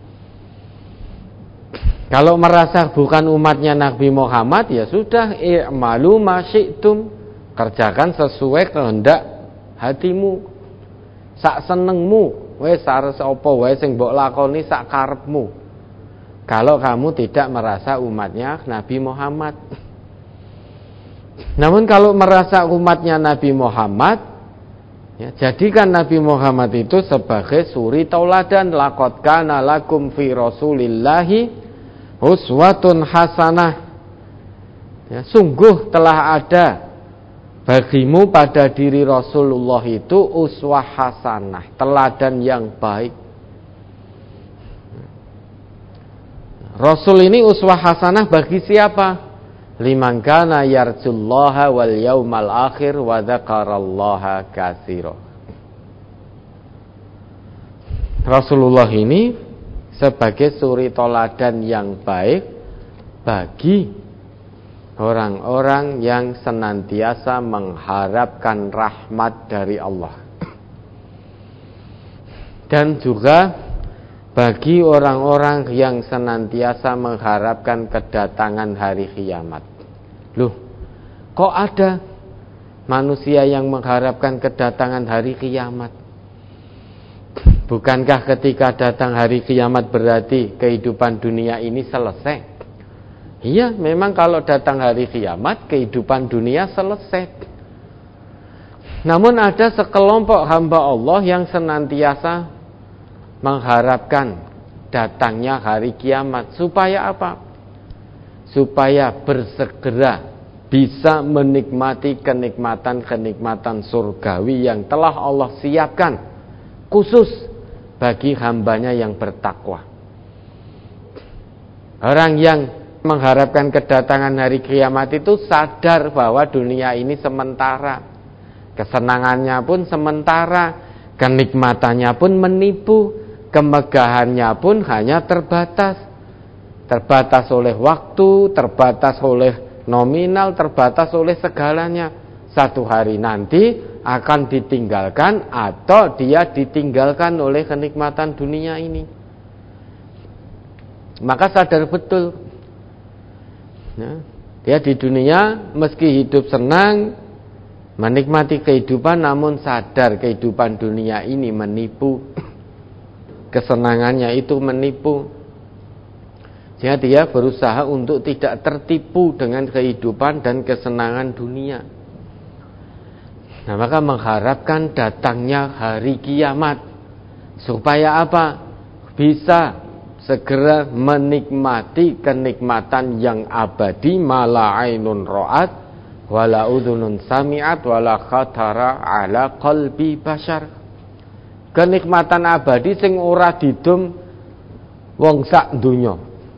Kalau merasa bukan umatnya Nabi Muhammad, ya sudah, i'malu ma syi'tum, kerjakan sesuai kehendak hatimu, sak senengmu, wis arep apa wae sing mbok lakoni sak karepmu. Kalau kamu tidak merasa umatnya Nabi Muhammad. Namun kalau merasa umatnya Nabi Muhammad, ya, jadikan Nabi Muhammad itu sebagai suri tauladan. Laqad kana lakum fi Rasulillahi uswatun hasanah. Ya, sungguh telah ada bagimu pada diri Rasulullah itu uswah hasanah, teladan yang baik. Rasul ini uswah hasanah bagi siapa? Liman kana yarjullaha wal yaumal akhir wa dzakarallaha katsira. Rasulullah ini sebagai suri toladan yang baik bagi orang-orang yang senantiasa mengharapkan rahmat dari Allah. Dan juga bagi orang-orang yang senantiasa mengharapkan kedatangan hari kiamat. Loh, kok ada manusia yang mengharapkan kedatangan hari kiamat? Bukankah ketika datang hari kiamat berarti kehidupan dunia ini selesai? Iya, memang kalau datang hari kiamat kehidupan dunia selesai. Namun ada sekelompok hamba Allah yang senantiasa mengharapkan datangnya hari kiamat. Supaya apa? Supaya bersegera bisa menikmati kenikmatan-kenikmatan surgawi yang telah Allah siapkan khusus bagi hambanya yang bertakwa. Orang yang mengharapkan kedatangan hari kiamat itu sadar bahwa dunia ini sementara, kesenangannya pun sementara, kenikmatannya pun menipu, kemegahannya pun hanya terbatas oleh waktu, terbatas oleh nominal, terbatas oleh segalanya. Satu hari nanti akan ditinggalkan atau dia ditinggalkan oleh kenikmatan dunia ini. Maka sadar betul, ya, dia di dunia meski hidup senang, menikmati kehidupan, namun sadar kehidupan dunia ini menipu, kesenangannya itu menipu. Sehingga dia berusaha untuk tidak tertipu dengan kehidupan dan kesenangan dunia. Nah, maka mengharapkan datangnya hari kiamat supaya apa? Bisa segera menikmati kenikmatan yang abadi, mala ainun ra'at wala udhunun sami'at wala khatara ala qalbi bashar. Kenikmatan abadi sing ora didum wong sak donya.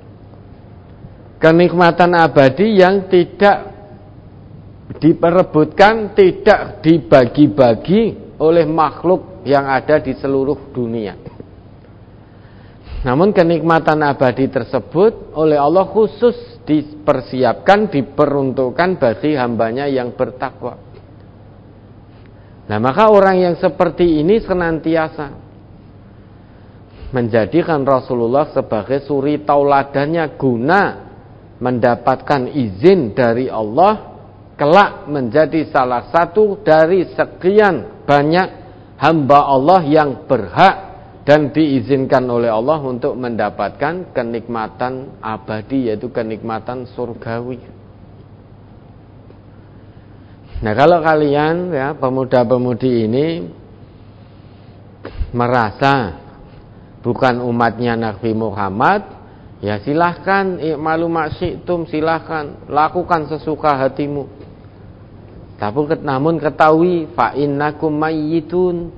Kenikmatan abadi yang tidak diperebutkan, tidak dibagi-bagi oleh makhluk yang ada di seluruh dunia. Namun kenikmatan abadi tersebut oleh Allah khusus dipersiapkan, diperuntukkan bagi hambanya yang bertakwa. Nah, maka orang yang seperti ini senantiasa menjadikan Rasulullah sebagai suri tauladannya guna mendapatkan izin dari Allah kelak menjadi salah satu dari sekian banyak hamba Allah yang berhak dan diizinkan oleh Allah untuk mendapatkan kenikmatan abadi, yaitu kenikmatan surgawi. Nah, kalau kalian ya pemuda-pemudi ini merasa bukan umatnya Nabi Muhammad, ya silahkan i'malu ma'syi'tum, silahkan lakukan sesuka hatimu. Namun ketahui fa innakum mayyitun.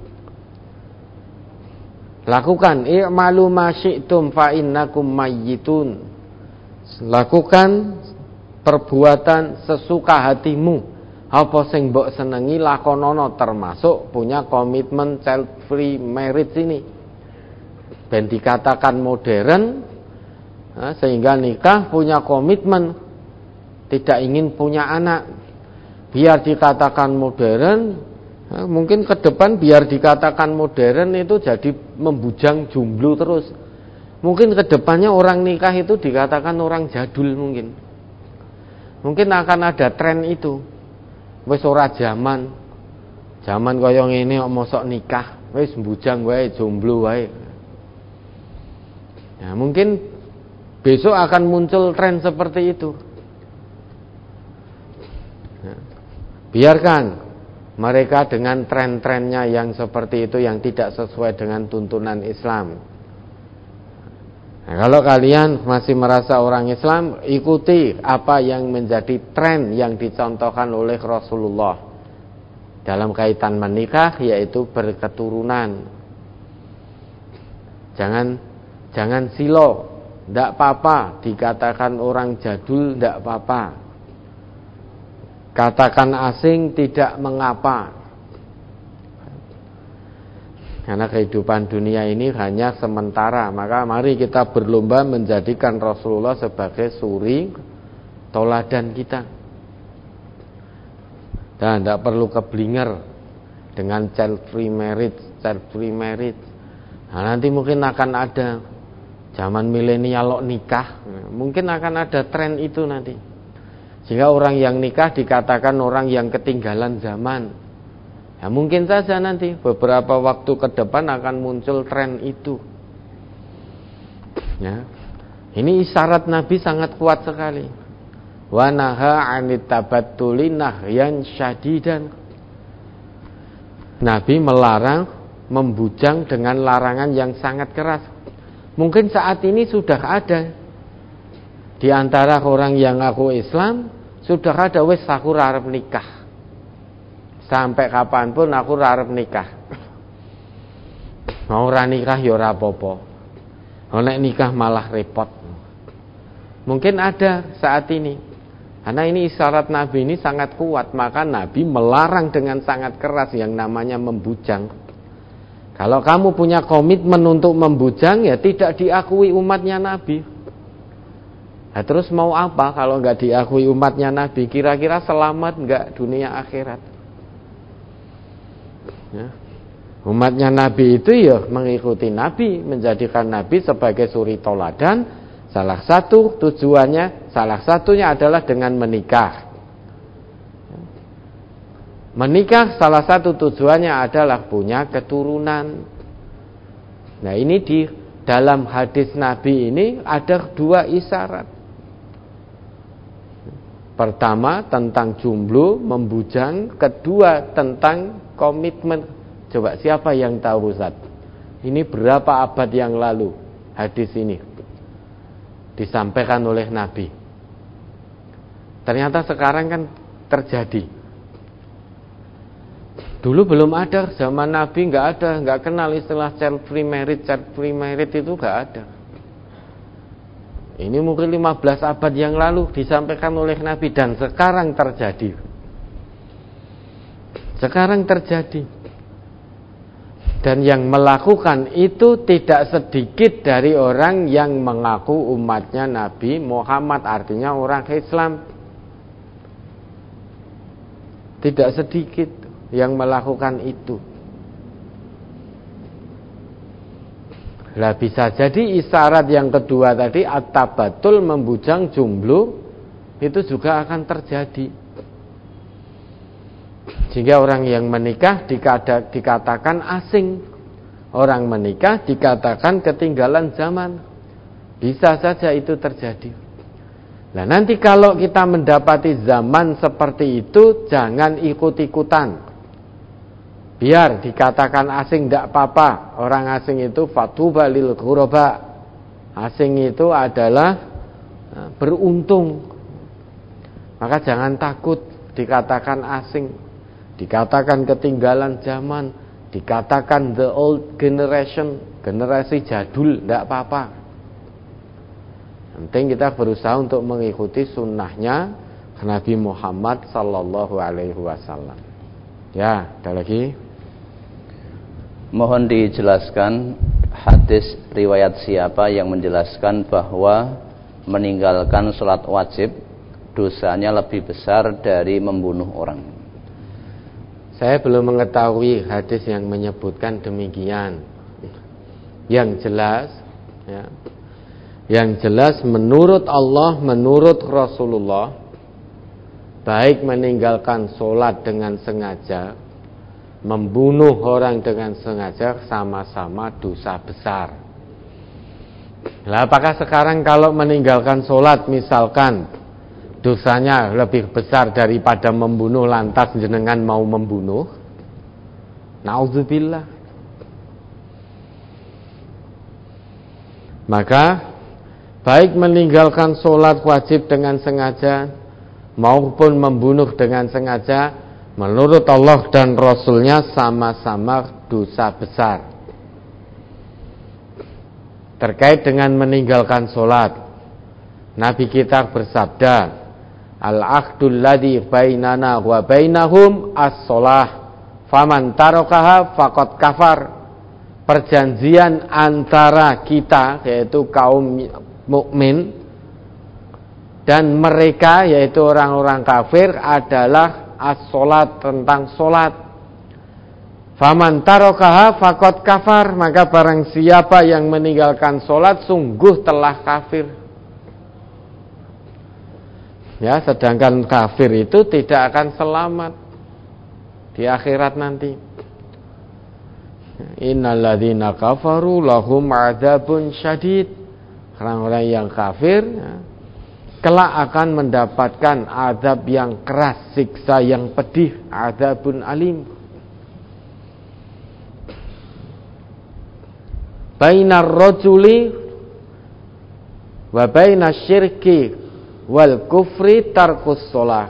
Lakukan i'malu ma syi'tum fa innakum mayyitun. Lakukan perbuatan sesuka hatimu. Apa sing mbok senengi lakonono, termasuk punya komitmen child free marriage ini. Ben dikatakan modern, sehingga nikah punya komitmen tidak ingin punya anak. Biar dikatakan modern, mungkin ke depan biar dikatakan modern itu jadi membujang jomblo terus. Mungkin ke depannya orang nikah itu dikatakan orang jadul mungkin. Mungkin akan ada tren itu. Wis ora zaman. Zaman kaya ngene kok mosok nikah, wis mbujang wae, jomblo wae. Ya, mungkin besok akan muncul tren seperti itu. Ya. Biarkan mereka dengan tren-trennya yang seperti itu, yang tidak sesuai dengan tuntunan Islam. Nah, kalau kalian masih merasa orang Islam, ikuti apa yang menjadi tren yang dicontohkan oleh Rasulullah dalam kaitan menikah, yaitu berketurunan. Jangan silo, tidak apa-apa dikatakan orang jadul, tidak apa-apa. Katakan asing, tidak mengapa. Karena kehidupan dunia ini hanya sementara. Maka mari kita berlomba menjadikan Rasulullah sebagai suri tauladan kita. Dan tidak perlu keblinger dengan child free marriage. Nah, nanti mungkin akan ada zaman milenial lo nikah. Mungkin akan ada tren itu nanti. Sehingga orang yang nikah dikatakan orang yang ketinggalan zaman. Ya, mungkin saja nanti beberapa waktu ke depan akan muncul tren itu. Ya. Ini isyarat Nabi sangat kuat sekali. Wa naha 'anit tabattuli nahyan syadidan. Nabi melarang membujang dengan larangan yang sangat keras. Mungkin saat ini sudah ada di antara orang yang ngaku Islam sudah ada wis aku arep nikah. Sampai kapanpun aku arep nikah. Mau ora nikah ya ora apa-apa. Nek nikah malah repot. Mungkin ada saat ini. Karena ini isyarat Nabi ini sangat kuat, maka Nabi melarang dengan sangat keras yang namanya membujang. Kalau kamu punya komitmen untuk membujang, ya tidak diakui umatnya Nabi. Nah, terus mau apa kalau nggak diakui umatnya Nabi? Kira-kira selamat nggak dunia akhirat? Ya. Umatnya Nabi itu ya mengikuti Nabi, menjadikan Nabi sebagai suri toladan. Salah satu tujuannya, salah satunya adalah dengan menikah. Menikah salah satu tujuannya adalah punya keturunan. Nah, ini di dalam hadis Nabi ini ada dua isyarat. Pertama tentang jomblo, membujang. Kedua tentang komitmen. Coba siapa yang tahu, Ustaz? Ini berapa abad yang lalu hadis ini disampaikan oleh Nabi. Ternyata sekarang kan terjadi. Dulu belum ada, zaman Nabi nggak kenal istilah child free marriage itu nggak ada. Ini mungkin 15 abad yang lalu disampaikan oleh Nabi dan sekarang terjadi. Sekarang terjadi. Dan yang melakukan itu tidak sedikit dari orang yang mengaku umatnya Nabi Muhammad, artinya orang Islam. Tidak sedikit yang melakukan itu. Lah bisa jadi isyarat yang kedua tadi, at-tabatul, membujang jomblo, itu juga akan terjadi. Sehingga orang yang menikah dikatakan asing. Orang menikah dikatakan ketinggalan zaman. Bisa saja itu terjadi. Nah, nanti kalau kita mendapati zaman seperti itu, jangan ikut-ikutan. Biar dikatakan asing tidak apa-apa. Orang asing itu fatuba lil ghuraba. Asing itu adalah beruntung. Maka jangan takut dikatakan asing. Dikatakan ketinggalan zaman, dikatakan the old generation, generasi jadul, tidak apa-apa. Penting kita berusaha untuk mengikuti sunnahnya Nabi Muhammad sallallahu alaihi wasallam. Ya, ada lagi.
Mohon dijelaskan hadis riwayat siapa yang menjelaskan bahwa meninggalkan sholat wajib dosanya lebih besar dari membunuh orang.
Saya belum mengetahui hadis yang menyebutkan demikian. Yang jelas menurut Allah, menurut Rasulullah, baik meninggalkan sholat dengan sengaja, membunuh orang dengan sengaja, sama-sama dosa besar. Lah, apakah sekarang kalau meninggalkan sholat misalkan dosanya lebih besar daripada membunuh, lantas jenengan mau membunuh? Nauzubillah. Maka baik meninggalkan sholat wajib dengan sengaja maupun membunuh dengan sengaja, menurut Allah dan Rasulnya sama-sama dosa besar. Terkait dengan meninggalkan sholat, Nabi kita bersabda, al-aqdul ladzi bainana wa bainahum as-shalah faman tarakaha faqad kafar. Perjanjian antara kita, yaitu kaum mukmin, dan mereka, yaitu orang-orang kafir, adalah as-shalat, tentang salat. Faman tarakaha faqad kafar, maka barang siapa yang meninggalkan salat sungguh telah kafir. Ya, sedangkan kafir itu tidak akan selamat di akhirat nanti. Innalladzina kafaru lahum adzabun syadid. Orang-orang yang kafir kelak akan mendapatkan azab yang keras, siksa yang pedih, adzabun alim. Bainar rajuli wa bainas syirki wal kufri tarkus shalah.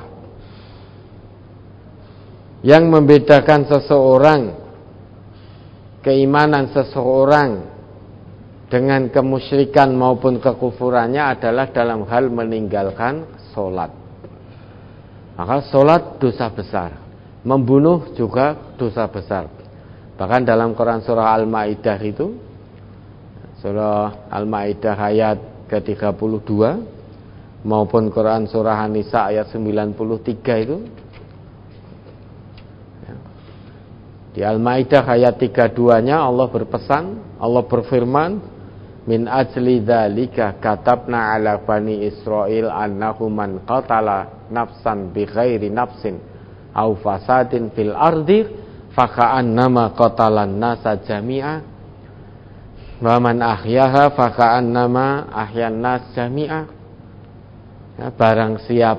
Yang membedakan seseorang, keimanan seseorang dengan kemusyrikan maupun kekufurannya adalah dalam hal meninggalkan sholat. Maka sholat dosa besar, membunuh juga dosa besar. Bahkan dalam Quran surah Al-Ma'idah itu, surah Al-Ma'idah ayat ke-32 maupun Quran surah An-Nisa ayat 93 itu, di Al-Ma'idah ayat 32-nya Allah berpesan, Allah berfirman, min ajli dzalika katabna ala bani Israil annahu man qatala nafsan bighairi nafsin aw fasadin fil ardi faka'annama qatalan nasa jami'a wa man ahyaha faka'annama ahyan nas jami'a. Barang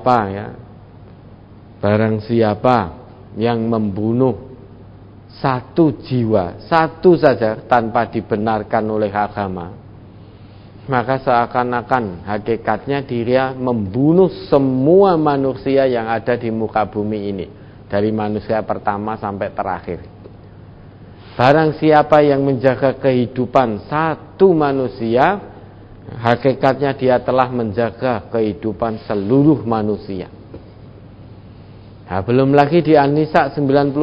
siapa yang membunuh satu jiwa, satu saja tanpa dibenarkan oleh agama, maka seakan-akan hakikatnya dia membunuh semua manusia yang ada di muka bumi ini, dari manusia pertama sampai terakhir. Barang siapa yang menjaga kehidupan satu manusia, hakikatnya dia telah menjaga kehidupan seluruh manusia. Nah, belum lagi di An-Nisa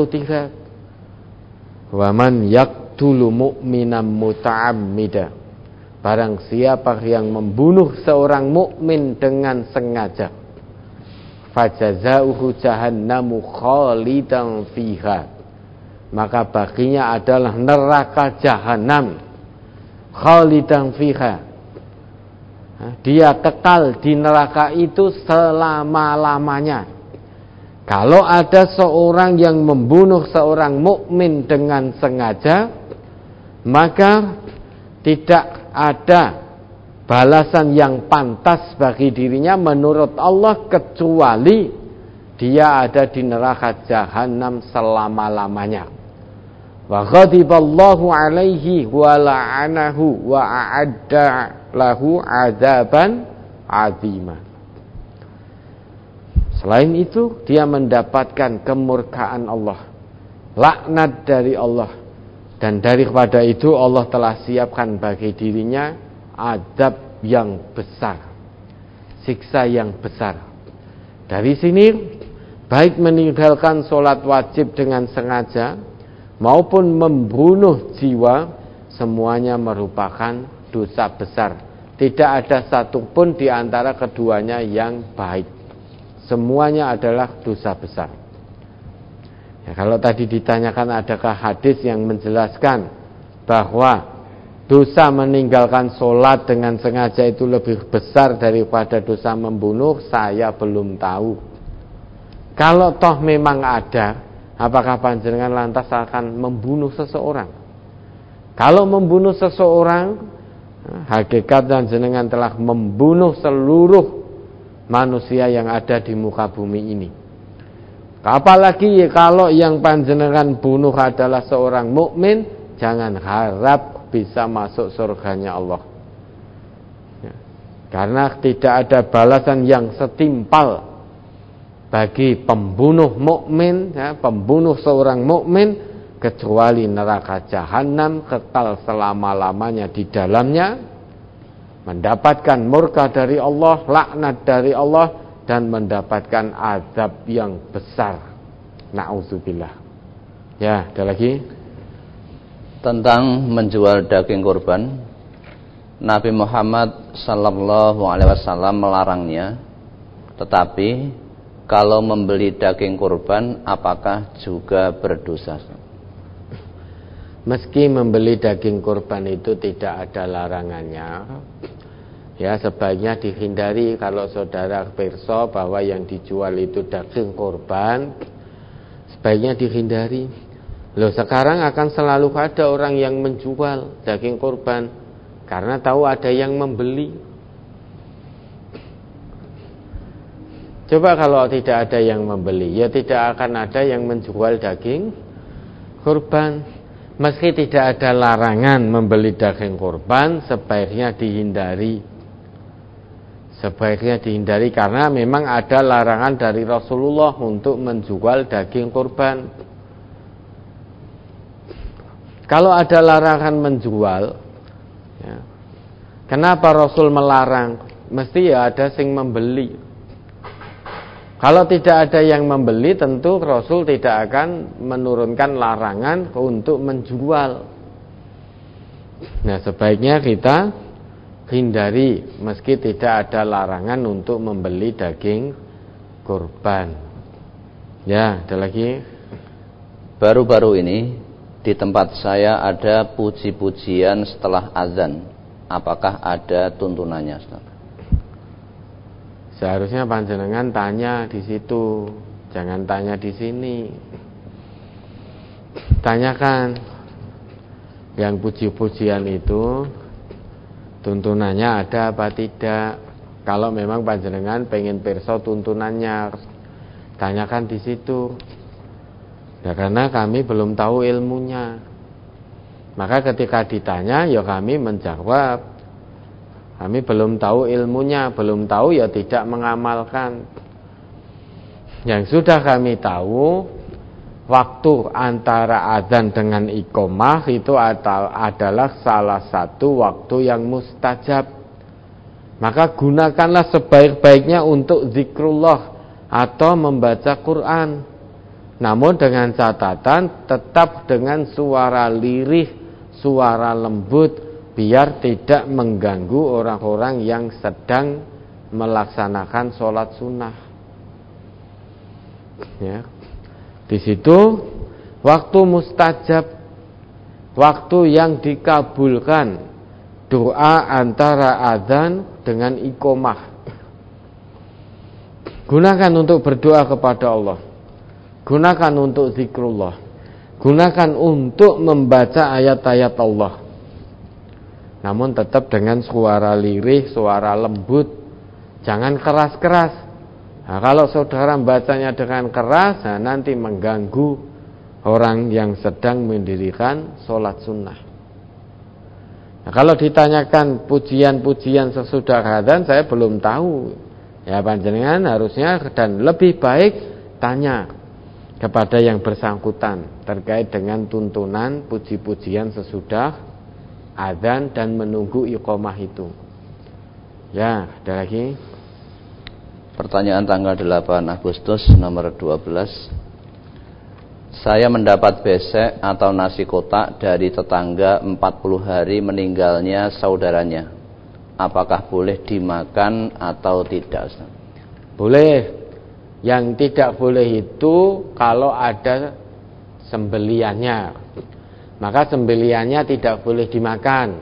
93, waman yaqtulu mu'minam muta'ammida, barang siapa yang membunuh seorang mukmin dengan sengaja, fajazauhu jahannamu khalidan fiha, maka baginya adalah neraka jahanam khalidan fiha. Dia kekal di neraka itu selama-lamanya. Kalau ada seorang yang membunuh seorang mukmin dengan sengaja, maka tidak ada balasan yang pantas bagi dirinya menurut Allah kecuali dia ada di neraka jahanam selama-lamanya. Wa ghadiballahu alaihi wa la'anahu wa a'adda lahu 'adzaban 'azima. Selain itu, dia mendapatkan kemurkaan Allah, laknat dari Allah. Dan daripada itu Allah telah siapkan bagi dirinya azab yang besar, siksa yang besar. Dari sini, baik meninggalkan sholat wajib dengan sengaja maupun membunuh jiwa, semuanya merupakan dosa besar. Tidak ada satupun di antara keduanya yang baik. Semuanya adalah dosa besar. Ya, kalau tadi ditanyakan adakah hadis yang menjelaskan bahwa dosa meninggalkan sholat dengan sengaja itu lebih besar daripada dosa membunuh, saya belum tahu. Kalau toh memang ada, apakah panjenengan lantas akan membunuh seseorang? Kalau membunuh seseorang, hakikat panjenengan telah membunuh seluruh manusia yang ada di muka bumi ini. Apalagi kalau yang panjenengan bunuh adalah seorang mukmin, jangan harap bisa masuk surganya Allah. Ya. Karena tidak ada balasan yang setimpal bagi pembunuh mukmin, ya, pembunuh seorang mukmin, kecuali neraka jahanam kekal selama-lamanya di dalamnya, mendapatkan murka dari Allah, laknat dari Allah, dan mendapatkan azab yang besar. Na'udzubillah. Ya, ada lagi
tentang menjual daging kurban. Nabi Muhammad sallallahu alaihi wasallam melarangnya. Tetapi kalau membeli daging kurban, apakah juga berdosa?
Meski membeli daging kurban itu tidak ada larangannya, ya sebaiknya dihindari. Kalau saudara pirsa bahwa yang dijual itu daging kurban, sebaiknya dihindari. Loh, sekarang akan selalu ada orang yang menjual daging kurban karena tahu ada yang membeli. Coba kalau tidak ada yang membeli, ya tidak akan ada yang menjual daging kurban. Meski tidak ada larangan membeli daging kurban, sebaiknya dihindari. sebaiknya dihindari karena memang ada larangan dari Rasulullah untuk menjual daging kurban. Kalau ada larangan menjual, ya, kenapa Rasul melarang? Mesti ya ada sing membeli. Kalau tidak ada yang membeli, tentu Rasul tidak akan menurunkan larangan untuk menjual. Nah, sebaiknya kita hindari meski tidak ada larangan untuk membeli daging kurban. Ya, ada lagi.
Baru-baru ini di tempat saya ada puji-pujian setelah azan. Apakah ada tuntunannya, Ustaz?
Seharusnya panjenengan tanya di situ, jangan tanya di sini. Tanyakan yang puji-pujian itu tuntunannya ada apa tidak. Kalau memang panjenengan pengen pirsa tuntunannya, tanyakan di situ. Ya, karena kami belum tahu ilmunya. Maka ketika ditanya, ya kami menjawab. Kami belum tahu ilmunya, belum tahu ya tidak mengamalkan. Yang sudah kami tahu, waktu antara azan dengan iqomah itu adalah salah satu waktu yang mustajab. Maka gunakanlah sebaik-baiknya untuk zikrullah atau membaca Quran. Namun dengan catatan tetap dengan suara lirih, suara lembut, biar tidak mengganggu orang-orang yang sedang melaksanakan sholat sunnah. Ya. Di situ waktu mustajab, waktu yang dikabulkan, doa antara azan dengan iqomah. Gunakan untuk berdoa kepada Allah, gunakan untuk zikrullah, gunakan untuk membaca ayat-ayat Allah. Namun tetap dengan suara lirih, suara lembut, jangan keras-keras. Nah, kalau saudara bacanya dengan keras, nah nanti mengganggu orang yang sedang mendirikan sholat sunnah. Nah, kalau ditanyakan pujian-pujian sesudah adzan, saya belum tahu. Ya, panjenengan harusnya dan lebih baik tanya kepada yang bersangkutan terkait dengan tuntunan puji-pujian sesudah adzan dan menunggu iqomah itu. Ya, ada lagi.
Pertanyaan tanggal 8 Agustus nomor 12. Saya mendapat besek atau nasi kotak dari tetangga 40 hari meninggalnya saudaranya. Apakah boleh dimakan atau tidak, Ustaz?
Boleh. Yang tidak boleh itu kalau ada sembeliannya. Maka sembeliannya tidak boleh dimakan.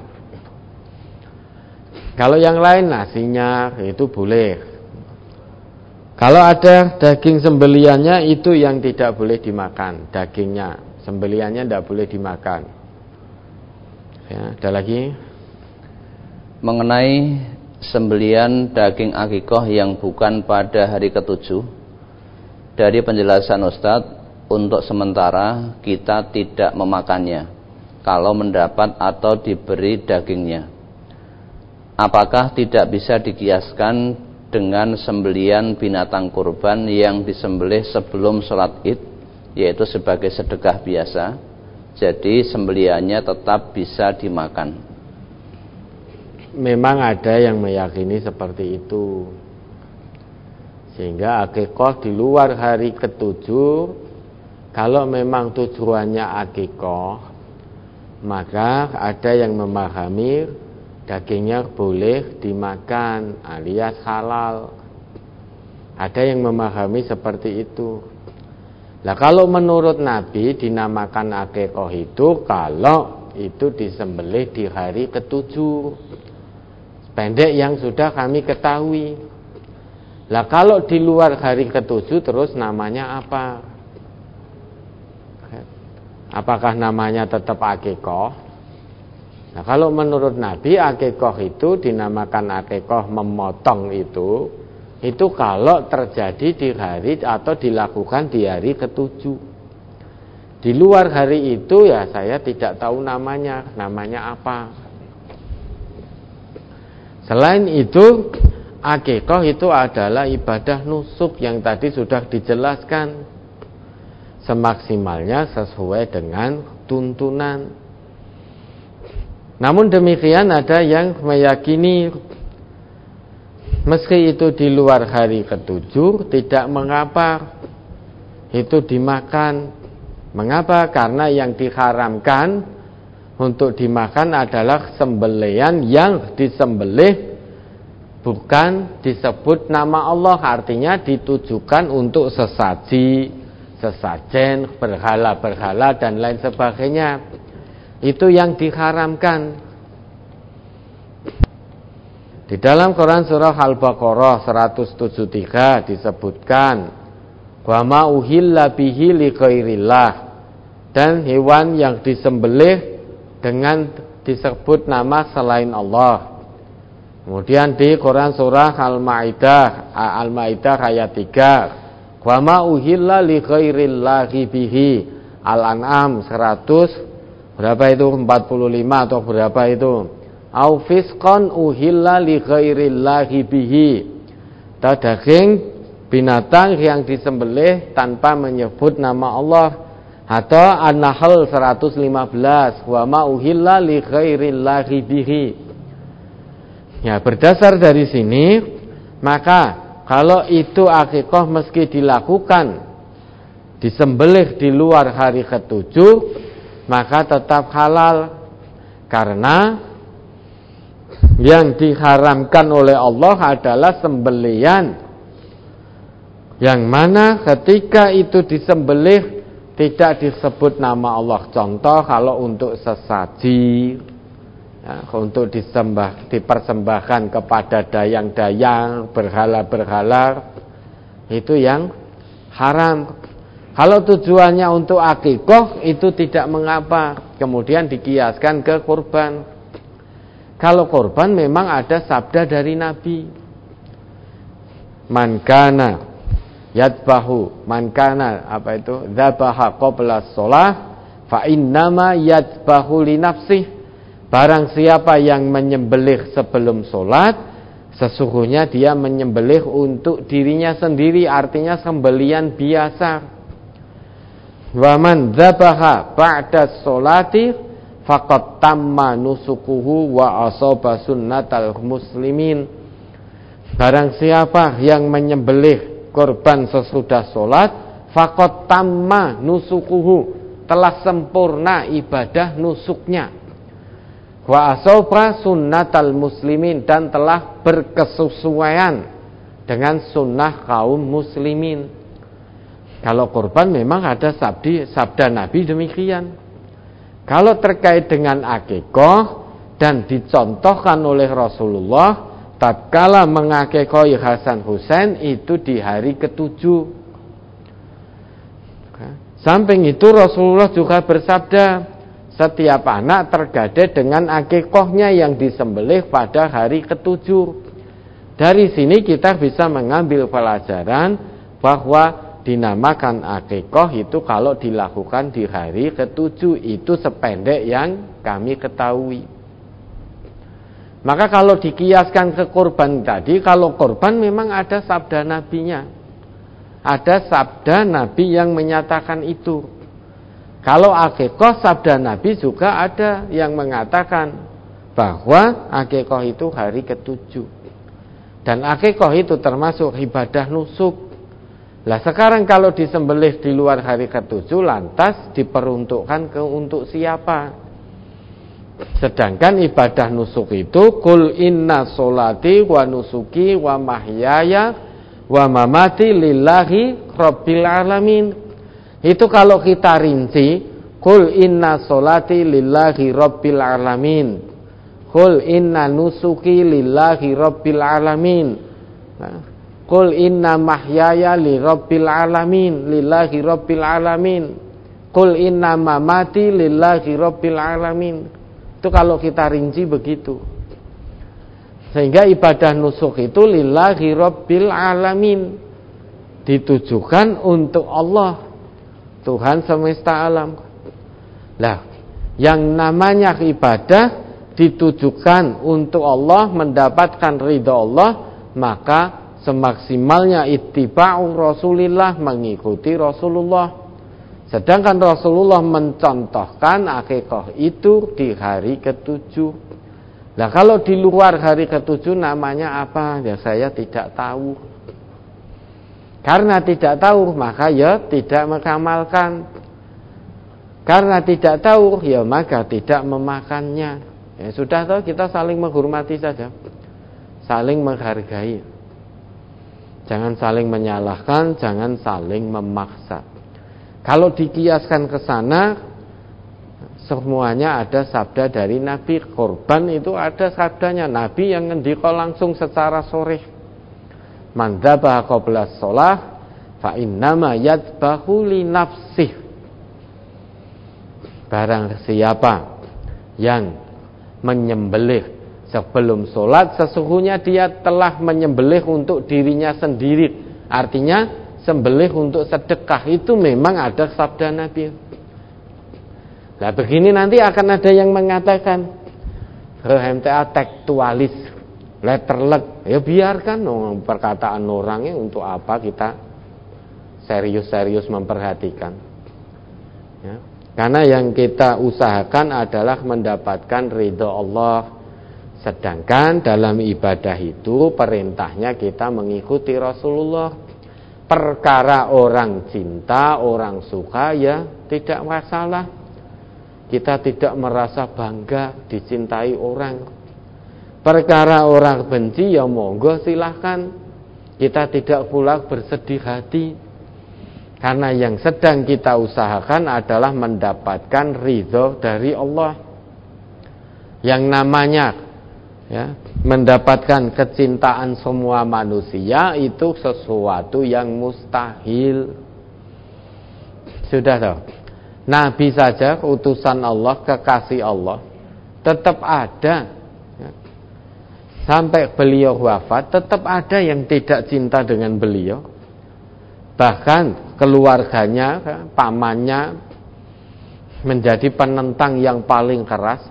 Kalau yang lain nasinya itu boleh. Kalau ada daging sembeliannya itu yang tidak boleh dimakan, dagingnya, sembeliannya tidak boleh dimakan. Ya, ada lagi.
Mengenai sembelian daging akikah yang bukan pada hari ketujuh, dari penjelasan Ustadz, untuk sementara kita tidak memakannya kalau mendapat atau diberi dagingnya. Apakah tidak bisa dikiaskan dengan sembelian binatang kurban yang disembelih sebelum sholat id, yaitu sebagai sedekah biasa, jadi sembeliannya tetap bisa dimakan?
Memang ada yang meyakini seperti itu, sehingga akikah di luar hari ketujuh, kalau memang tujuannya akikah, maka ada yang memahami dagingnya boleh dimakan alias halal. Ada yang memahami seperti itu. Nah, kalau menurut Nabi dinamakan akikah itu kalau itu disembelih di hari ketujuh, pendek yang sudah kami ketahui. Lah kalau di luar hari ketujuh terus namanya apa? Apakah namanya tetap akikah? Nah, kalau menurut Nabi akikah itu dinamakan akikah memotong itu kalau terjadi di hari atau dilakukan di hari ketujuh. Di luar hari itu ya saya tidak tahu namanya apa. Selain itu akikah itu adalah ibadah nusuk yang tadi sudah dijelaskan semaksimalnya sesuai dengan tuntunan. Namun demikian ada yang meyakini meski itu di luar hari ke-7 tidak mengapa itu dimakan. Mengapa? Karena yang diharamkan untuk dimakan adalah sembelihan yang disembelih bukan disebut nama Allah, artinya ditujukan untuk sesaji, sesajen, berhala-berhala dan lain sebagainya. Itu yang diharamkan. Di dalam Quran surah Al-Baqarah 173 disebutkan wa ma uhilla bihi li ghairillah, dan hewan yang disembelih dengan disebut nama selain Allah. Kemudian di Quran surah Al-Maidah ayat 3 wa ma uhilla li ghairillahi bihi, Al-An'am 100 berapa itu, 45 atau berapa itu, au fisqan uhilla li ghairillahi bihi, daging binatang yang disembelih tanpa menyebut nama Allah. Atau An-Nahl 115 wa ma uhilla li ghairillahi bihi. Ya, berdasar dari sini, maka kalau itu akikah meski dilakukan disembelih di luar hari ke-7, maka tetap halal, karena yang diharamkan oleh Allah adalah sembelihan yang mana ketika itu disembelih tidak disebut nama Allah. Contoh kalau untuk sesaji, ya, untuk dipersembahkan kepada dayang-dayang, berhala-berhala, itu yang haram. Kalau tujuannya untuk akikah itu tidak mengapa. Kemudian dikiaskan ke kurban. Kalau kurban memang ada sabda dari Nabi. Man kana yadbahu, man kana dzabaha qabla shalah fa innama yadbahu li nafsih. Barang siapa yang menyembelih sebelum salat, sesungguhnya dia menyembelih untuk dirinya sendiri, artinya sembelihan biasa. Wa man dzabaha ba'da sholati faqad tamma nusukuhu wa asaba sunnatal muslimin. Barang siapa yang menyembelih korban sesudah sholat, faqad tamma nusukuhu, telah sempurna ibadah nusuknya. Wa asaba sunnatal muslimin, dan telah berkesesuaian dengan sunnah kaum muslimin. Kalau kurban memang ada sabda Nabi demikian. Kalau terkait dengan akikah dan dicontohkan oleh Rasulullah, tatkala mengakikahi Hasan Husain itu di hari ke-7. Samping itu Rasulullah juga bersabda, setiap anak tergadai dengan akikahnya yang disembelih pada hari ke-7. Dari sini kita bisa mengambil pelajaran bahwa dinamakan akikah itu kalau dilakukan di hari ke-7, itu sependek yang kami ketahui. Maka kalau dikiaskan ke kurban tadi, kalau kurban memang ada sabda nabinya, ada sabda Nabi yang menyatakan itu. Kalau akikah, sabda Nabi juga ada yang mengatakan bahwa akikah itu hari ke-7, dan akikah itu termasuk ibadah nusuk. Lah sekarang kalau disembelih di luar hari ke-7, lantas diperuntukkan untuk siapa? Sedangkan ibadah nusuk itu qul inna sholati wa nusuki wa mahyaya wa mamati lillahi rabbil alamin. Itu kalau kita rinci, qul inna sholati lillahi rabbil alamin, qul inna nusuki lillahi rabbil alamin, qul inna mahyaya li rabbil alamin, lillahi rabbil alamin, qul inna mamati lillahi rabbil alamin. Itu kalau kita rinci begitu. Sehingga ibadah nusuk itu lillahi rabbil alamin, ditujukan untuk Allah, Tuhan semesta alam. Lah, yang namanya ibadah ditujukan untuk Allah, mendapatkan ridha Allah, maka semaksimalnya ittiba'u Rasulillah, mengikuti Rasulullah. Sedangkan Rasulullah mencontohkan akikah itu di hari ke-7. Nah, kalau di luar hari ke-7 namanya apa? Ya saya tidak tahu. Karena tidak tahu, maka ya tidak mengamalkan. Karena tidak tahu, ya maka tidak memakannya. Ya sudah tahu, kita saling menghormati saja. Saling menghargai. Jangan saling menyalahkan, jangan saling memaksa. Kalau dikiaskan ke sana, semuanya ada sabda dari Nabi. Korban itu ada sabdanya Nabi yang ngendika langsung secara sharih. Man dzabaha qabla shalah fa innama yadbahu li nafsih. Barang siapa yang menyembelih sebelum sholat, sesungguhnya dia telah menyembelih untuk dirinya sendiri. Artinya sembelih untuk sedekah. Itu memang ada sabda Nabi. Nah, begini nanti akan ada yang mengatakan MTA tekstualis, letterlek. Ya biarkan perkataan orangnya, untuk apa kita serius-serius memperhatikan. Ya. Karena yang kita usahakan adalah mendapatkan ridha Allah. Sedangkan dalam ibadah itu perintahnya kita mengikuti Rasulullah. Perkara orang cinta, orang suka, ya tidak masalah. Kita tidak merasa bangga dicintai orang. Perkara orang benci, ya monggo silahkan. Kita tidak pula bersedih hati. Karena yang sedang kita usahakan adalah mendapatkan ridho dari Allah. Yang namanya ya, mendapatkan kecintaan semua manusia itu sesuatu yang mustahil. Sudah tahu, Nabi saja utusan Allah, kekasih Allah, tetap ada ya. Sampai beliau wafat tetap ada yang tidak cinta dengan beliau. Bahkan keluarganya, pamannya menjadi penentang yang paling keras.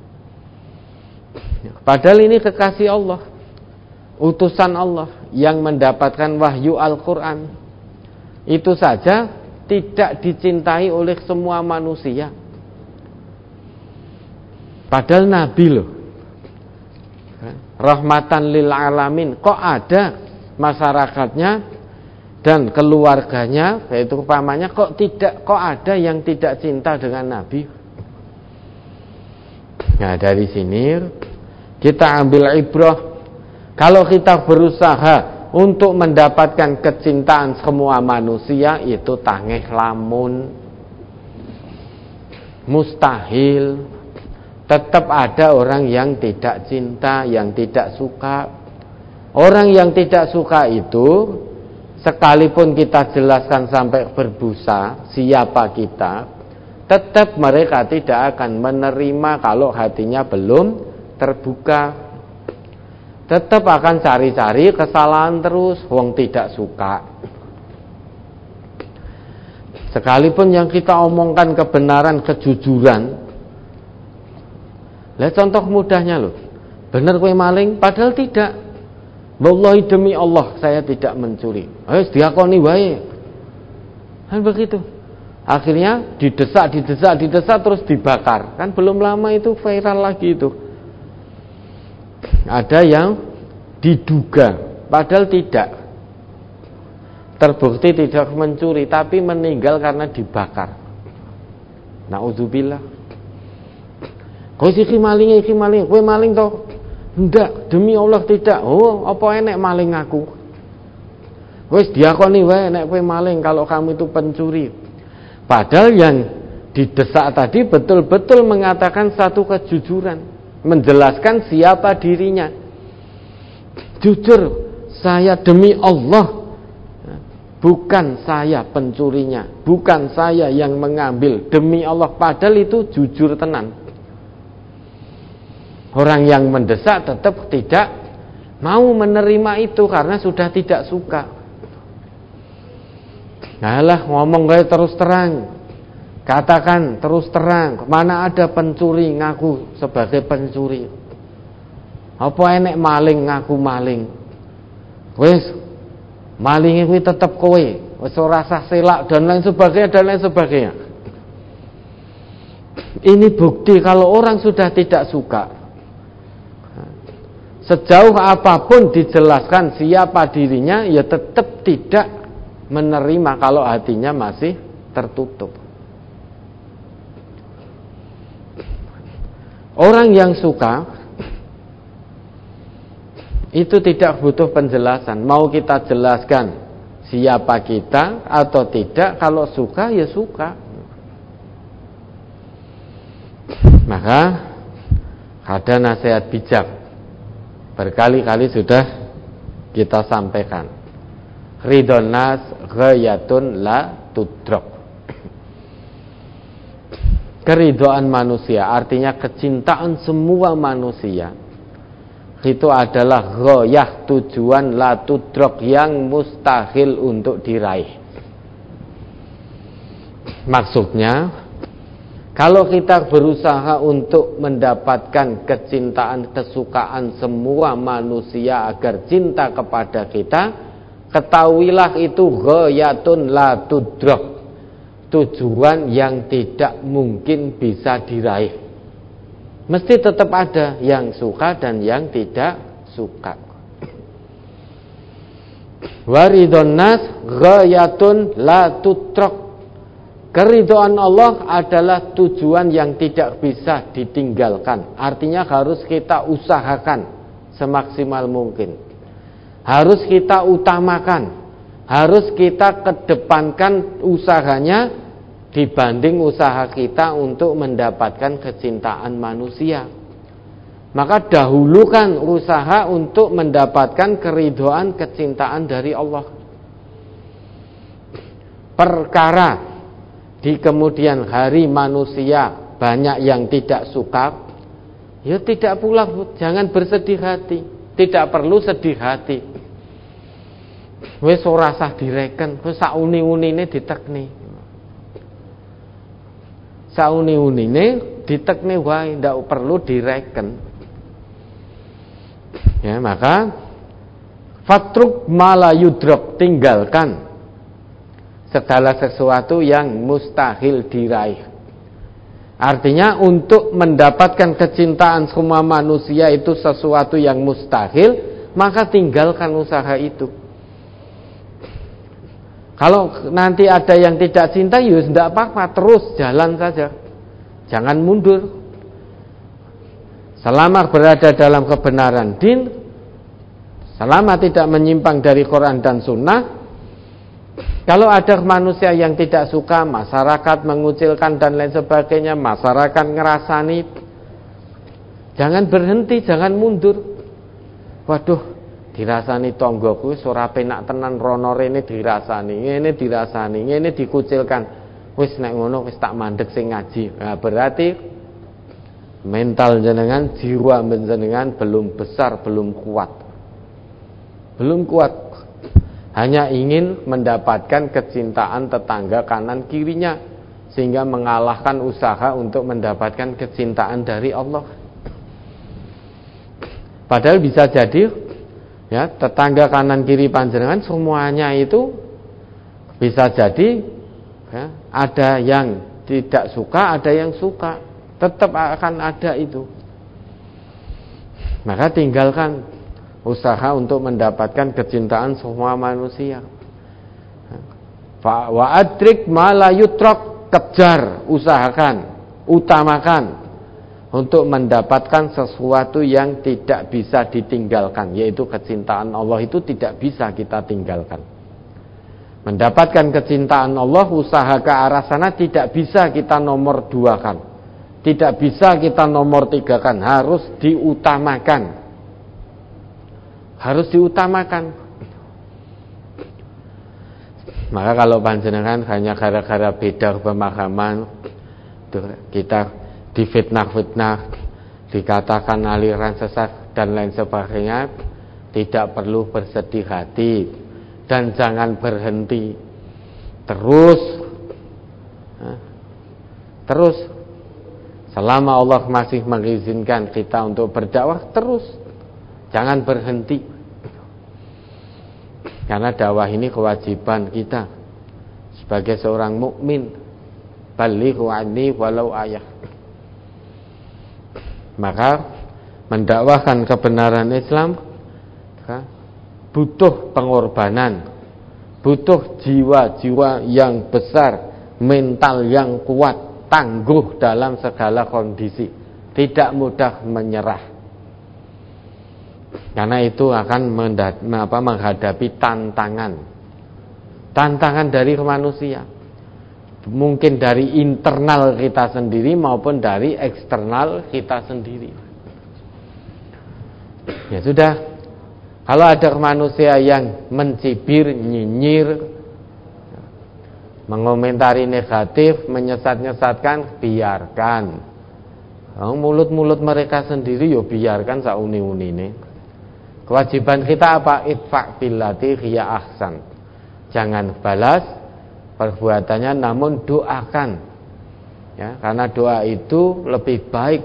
Padahal ini kekasih Allah, utusan Allah yang mendapatkan wahyu Al-Quran. Itu saja tidak dicintai oleh semua manusia. Padahal Nabi loh, rahmatan lil alamin. Kok ada masyarakatnya dan keluarganya, yaitu pamannya, kok ada yang tidak cinta dengan Nabi? Nah, dari sini kita ambil ibrah. Kalau kita berusaha untuk mendapatkan kecintaan semua manusia, itu tangeh lamun, mustahil. Tetap ada orang yang tidak cinta, yang tidak suka. Orang yang tidak suka itu, sekalipun kita jelaskan sampai berbusa siapa kita, tetap mereka tidak akan menerima kalau hatinya belum terbuka. Tetap akan cari-cari kesalahan terus, wong tidak suka. Sekalipun yang kita omongkan kebenaran, kejujuran. Lihat contoh mudahnya loh. Bener kowe maling, padahal tidak. Wallahi demi Allah saya tidak mencuri. Ayo diakoni wae. Kan begitu. Akhirnya didesak terus dibakar. Kan belum lama itu viral lagi itu. Ada yang diduga, padahal tidak. Terbukti tidak mencuri, tapi meninggal karena dibakar. Nauzubillah. Kowe iki maling, kowe maling toh? Ndak, demi Allah tidak. Oh, apa enek maling aku? Wis diakoni wae nek kowe maling kalau kamu itu pencuri. Padahal yang didesak tadi betul-betul mengatakan satu kejujuran, menjelaskan siapa dirinya. Jujur, saya demi Allah, bukan saya pencurinya, bukan saya yang mengambil, demi Allah. Padahal itu jujur tenan. Orang yang mendesak tetap tidak mau menerima itu karena sudah tidak suka. Nah, ngomong kayak terus terang, katakan terus terang. Mana ada pencuri ngaku sebagai pencuri? Apa enek maling ngaku maling? wis malinge kuwi tetep kowe, wis ora sah selak dan lain sebagainya. Ini bukti kalau orang sudah tidak suka, sejauh apapun dijelaskan siapa dirinya, ya tetap tidak menerima kalau hatinya masih tertutup. Orang yang suka itu tidak butuh penjelasan. Mau kita jelaskan siapa kita atau tidak, kalau suka ya suka. Maka ada nasihat bijak, berkali-kali sudah kita sampaikan. Ridhon nas ghayatun la tudrak. Keridhaan manusia, artinya kecintaan semua manusia, itu adalah ghayah, tujuan la tudrak, yang mustahil untuk diraih. Maksudnya, kalau kita berusaha untuk mendapatkan kecintaan, kesukaan semua manusia agar cinta kepada kita, ketahuilah itu ghayatun la tudrak, tujuan yang tidak mungkin bisa diraih. Mesti tetap ada yang suka dan yang tidak suka. Waridon nas ghayatun la tudrak. Keridhaan Allah adalah tujuan yang tidak bisa ditinggalkan. Artinya harus kita usahakan semaksimal mungkin. Harus kita utamakan. Harus kita kedepankan usahanya dibanding usaha kita untuk mendapatkan kecintaan manusia. Maka dahulukan usaha untuk mendapatkan keridhaan, kecintaan dari Allah. Perkara di kemudian hari manusia banyak yang tidak suka, ya tidak pula, jangan bersedih hati. Tidak perlu sedih hati. Wis ora sah direken, wis sauni-unine ditekni. Sauni-unine ditekni wae, ndak perlu direken. Ya, maka fatruk mala yudrok, tinggalkan segala sesuatu yang mustahil diraih. Artinya untuk mendapatkan kecintaan semua manusia itu sesuatu yang mustahil, maka tinggalkan usaha itu. Kalau nanti ada yang tidak cinta, ya tidak apa-apa, terus jalan saja. Jangan mundur. Selama berada dalam kebenaran din, selama tidak menyimpang dari Quran dan Sunnah. Kalau ada manusia yang tidak suka, masyarakat mengucilkan dan lain sebagainya, masyarakat ngerasani, jangan berhenti, jangan mundur. Waduh, dirasani tonggoku ora penak tenan, rono rene dirasani, ngene dikucilkan. Wis nek ngono wis tak mandek sing ngaji. Nah, berarti mental jenengan, jiwa jenengan belum besar, belum kuat. Belum kuat. Hanya ingin mendapatkan kecintaan tetangga kanan kirinya, sehingga mengalahkan usaha untuk mendapatkan kecintaan dari Allah. Padahal bisa jadi, ya, tetangga kanan kiri panjenengan semuanya itu bisa jadi, ya, ada yang tidak suka, ada yang suka, tetap akan ada itu. Maka tinggalkan usaha untuk mendapatkan kecintaan semua manusia. Wa adrik ma la yutrak, kejar, usahakan, utamakan untuk mendapatkan sesuatu yang tidak bisa ditinggalkan, yaitu kecintaan Allah. Itu tidak bisa kita tinggalkan. Mendapatkan kecintaan Allah, usaha ke arah sana tidak bisa kita nomor duakan, tidak bisa kita nomor tigakan, harus diutamakan. Harus diutamakan. Maka kalau panjenengan hanya gara-gara beda pemahaman, kita difitnah-fitnah, dikatakan aliran sesat dan lain sebagainya, tidak perlu bersedih hati dan jangan berhenti. Terus selama Allah masih mengizinkan kita untuk berdakwah, terus jangan berhenti. Karena dakwah ini kewajiban kita sebagai seorang mukmin. Balighu anni walau ayah. Maka mendakwahkan kebenaran Islam butuh pengorbanan, butuh jiwa-jiwa yang besar, mental yang kuat, tangguh dalam segala kondisi, tidak mudah menyerah. Karena itu akan menghadapi tantangan dari manusia, mungkin dari internal kita sendiri maupun dari eksternal kita sendiri. Ya sudah, kalau ada manusia yang mencibir, nyinyir, mengomentari negatif, menyesat-nyesatkan, biarkan. Mulut-mulut mereka sendiri yo biarkan sauni-unine. Kewajiban kita apa? Idfa' billati hiya ahsan. Jangan balas perbuatannya, namun doakan. Ya, karena doa itu lebih baik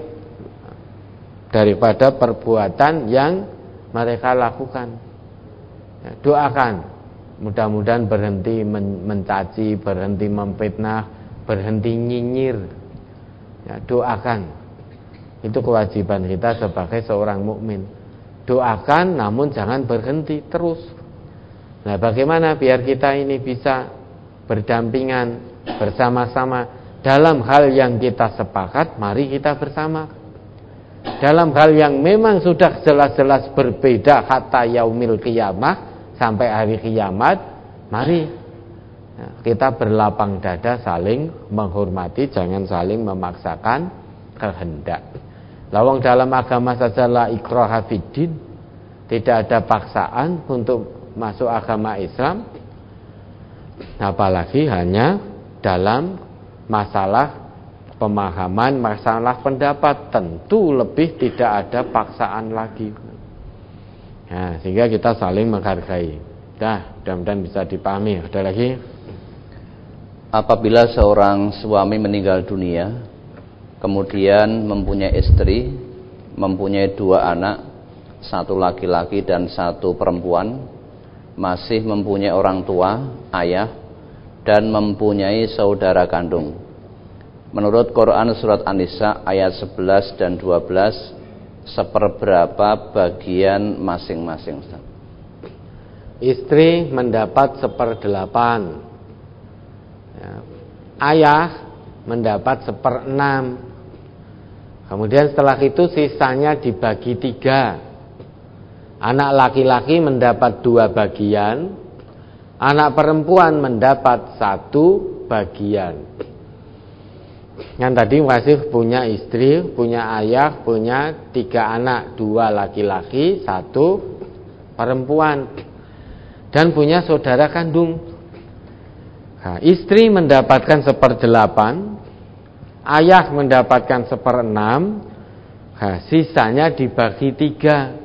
daripada perbuatan yang mereka lakukan. Ya, doakan. Mudah-mudahan berhenti mencaci, berhenti memfitnah, berhenti nyinyir. Ya, doakan. Itu kewajiban kita sebagai seorang mukmin. Doakan, namun jangan berhenti terus. Nah, bagaimana biar kita ini bisa berdampingan bersama-sama dalam hal yang kita sepakat? Mari kita bersama. Dalam hal yang memang sudah jelas-jelas berbeda hatta yaumil qiyamah, sampai hari kiamat, mari kita berlapang dada saling menghormati, jangan saling memaksakan kehendak. Lawang dalam agama saja la ikraha fiddin, tidak ada paksaan untuk masuk agama Islam, apalagi hanya dalam masalah pemahaman, masalah pendapat, tentu lebih tidak ada paksaan lagi. Nah, sehingga kita saling menghargai. Mudah-mudahan bisa dipahami. Ada lagi?
Apabila seorang suami meninggal dunia, kemudian mempunyai istri, mempunyai 2 anak, 1 laki-laki dan 1 perempuan, masih mempunyai orang tua, ayah, dan mempunyai saudara kandung. Menurut Quran surat An-Nisa ayat 11 dan 12, seperberapa bagian masing-masing?
Istri mendapat 1/8, ya. Ayah mendapat 1/6. Kemudian setelah itu sisanya dibagi 3. Anak laki-laki mendapat 2 bagian, anak perempuan mendapat 1 bagian. Yang tadi masih punya istri, punya ayah, punya 3 anak, 2 laki-laki, 1 perempuan, dan punya saudara kandung. Nah, istri mendapatkan 1/8, ayah mendapatkan 1/6, sisanya dibagi 3.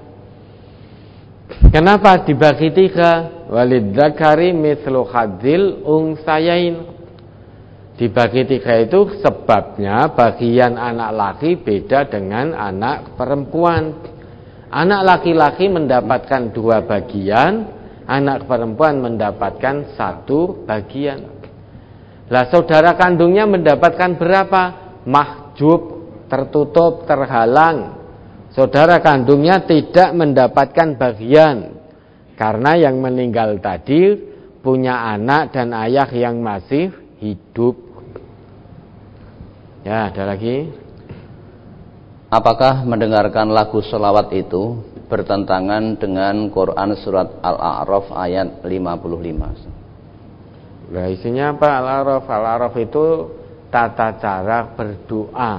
Kenapa dibagi 3? Walidzakari mithlu hadzil unsayain. Dibagi 3 itu sebabnya bagian anak laki beda dengan anak perempuan. Anak laki-laki mendapatkan 2 bagian, anak perempuan mendapatkan 1 bagian. Lah saudara kandungnya mendapatkan berapa? Mahjub, tertutup, terhalang. Saudara kandungnya tidak mendapatkan bagian, karena yang meninggal tadi punya anak dan ayah yang masih hidup. Ya, ada lagi.
Apakah mendengarkan lagu sholawat itu bertentangan dengan Quran surat Al-A'raf ayat 55?
Nah, isinya apa Al-A'raf? Al-A'raf itu tata cara berdoa.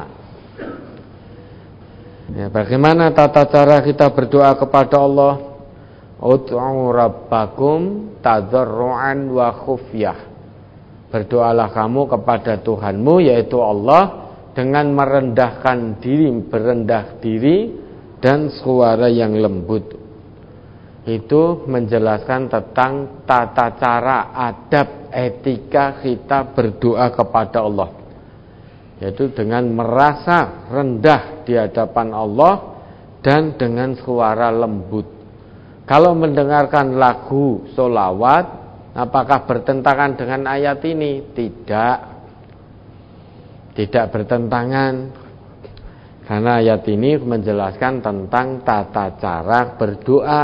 Ya, bagaimana tata cara kita berdoa kepada Allah? Ud'u rabbakum tadarruan wa khufyah. Berdoalah kamu kepada Tuhanmu, yaitu Allah, dengan merendahkan diri, berendah diri, dan suara yang lembut. Itu menjelaskan tentang tata cara, adab, etika kita berdoa kepada Allah, yaitu dengan merasa rendah di hadapan Allah dan dengan suara lembut. Kalau mendengarkan lagu sholawat, apakah bertentangan dengan ayat ini? Tidak bertentangan. Karena ayat ini menjelaskan tentang tata cara berdoa.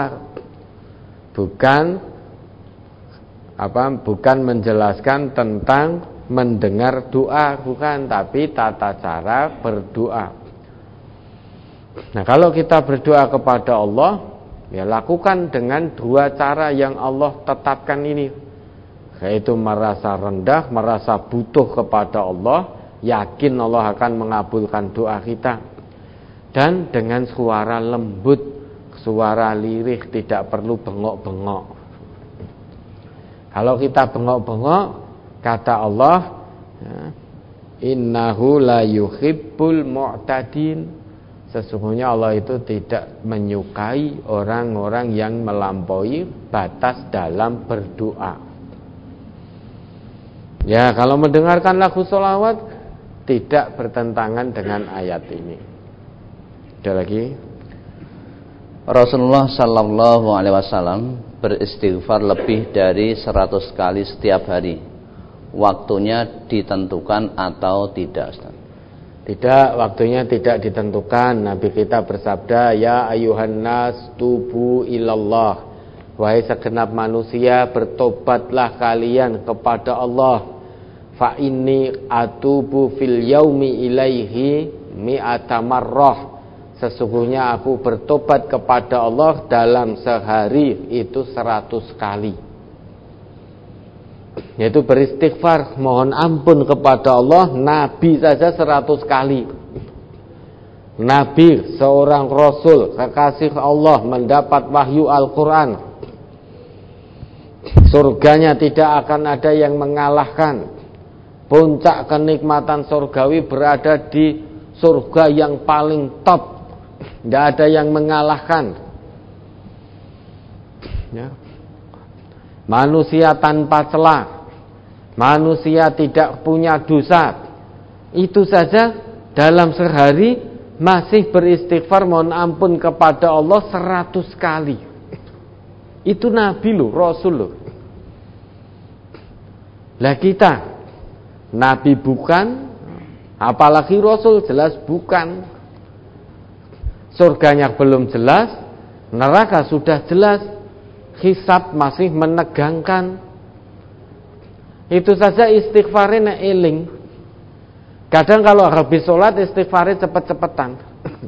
Bukan menjelaskan tentang mendengar doa, bukan, tapi tata cara berdoa. Nah, kalau kita berdoa kepada Allah, ya lakukan dengan dua cara yang Allah tetapkan ini, yaitu merasa rendah, merasa butuh kepada Allah, yakin Allah akan mengabulkan doa kita, dan dengan suara lembut, suara lirih, tidak perlu bengok-bengok. Kalau kita bengok-bengok, kata Allah, innahu la yuhibbul mu'tadin, sesungguhnya Allah itu tidak menyukai orang-orang yang melampaui batas dalam berdoa. Ya, kalau mendengarkan lagu sholawat tidak bertentangan dengan ayat ini. Ada lagi?
Rasulullah sallallahu alaihi wasallam beristighfar lebih dari 100 kali setiap hari. Waktunya ditentukan atau tidak, Ustaz?
Tidak, waktunya tidak ditentukan. Nabi kita bersabda, ya ayuhan nas tubu ilallah, wahai segenap manusia, bertobatlah kalian kepada Allah. Fa inni atubu fil yaumi ilaihi mi'ata marrah, sesungguhnya aku bertobat kepada Allah dalam sehari itu 100 kali. Yaitu beristighfar, mohon ampun kepada Allah. Nabi saja 100 kali. Nabi, seorang Rasul, kekasih Allah, mendapat wahyu Al-Quran. Surganya tidak akan ada yang mengalahkan. Puncak kenikmatan surgawi berada di surga yang paling top. Tidak ada yang mengalahkan. Ya. Manusia tanpa celah, manusia tidak punya dosa, itu saja dalam sehari masih beristighfar mohon ampun kepada Allah 100 kali. Itu Nabi loh, Rasul loh. Lah kita, Nabi bukan, apalagi Rasul, jelas bukan. Surganya belum jelas, neraka sudah jelas, hisab masih menegangkan. Itu saja istighfarnya eling. Kadang kalau habis sholat istighfarnya cepet-cepetan.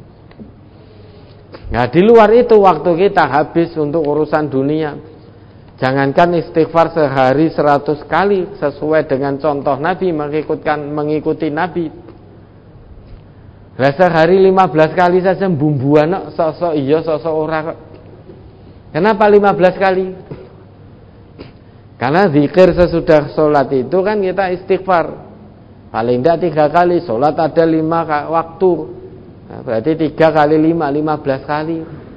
Nah, di luar itu waktu kita habis untuk urusan dunia. Jangankan istighfar sehari 100 kali sesuai dengan contoh Nabi, mengikuti Nabi. Lah sehari 15 kali saja bumbuan, sosok iya sosok ora. Kenapa 15 kali? Karena zikir sesudah sholat itu kan kita istighfar paling tidak 3 kali. Sholat ada 5 waktu, nah, berarti 3 kali 5, 15 kali.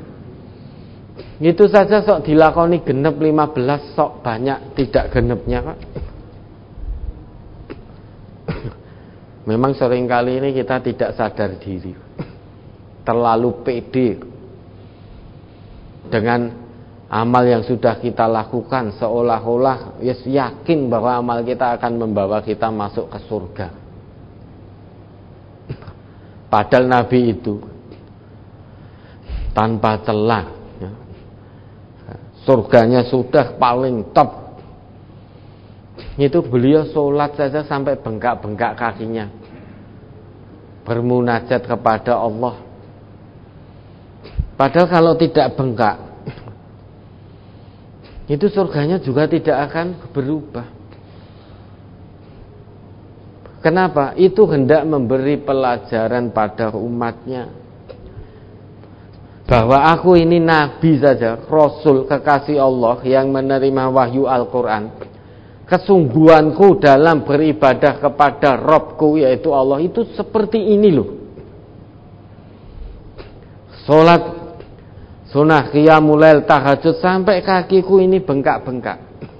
Itu saja sok dilakoni genep 15, sok banyak tidak genepnya Pak. Memang seringkali ini kita tidak sadar diri, terlalu pede dengan amal yang sudah kita lakukan, seolah-olah yakin bahwa amal kita akan membawa kita masuk ke surga. Padahal Nabi itu tanpa celah, surganya sudah paling top. Itu beliau sholat saja sampai bengkak-bengkak kakinya, bermunajat kepada Allah. Padahal kalau tidak bengkak, itu surganya juga tidak akan berubah. Kenapa? Itu hendak memberi pelajaran pada umatnya bahwa aku ini Nabi saja, Rasul kekasih Allah yang menerima wahyu Al-Quran. Kesungguhanku dalam beribadah kepada Robku yaitu Allah itu seperti ini loh. Sholat sunnah, qiyamul lail, tahajud sampai kakiku ini bengkak-bengkak.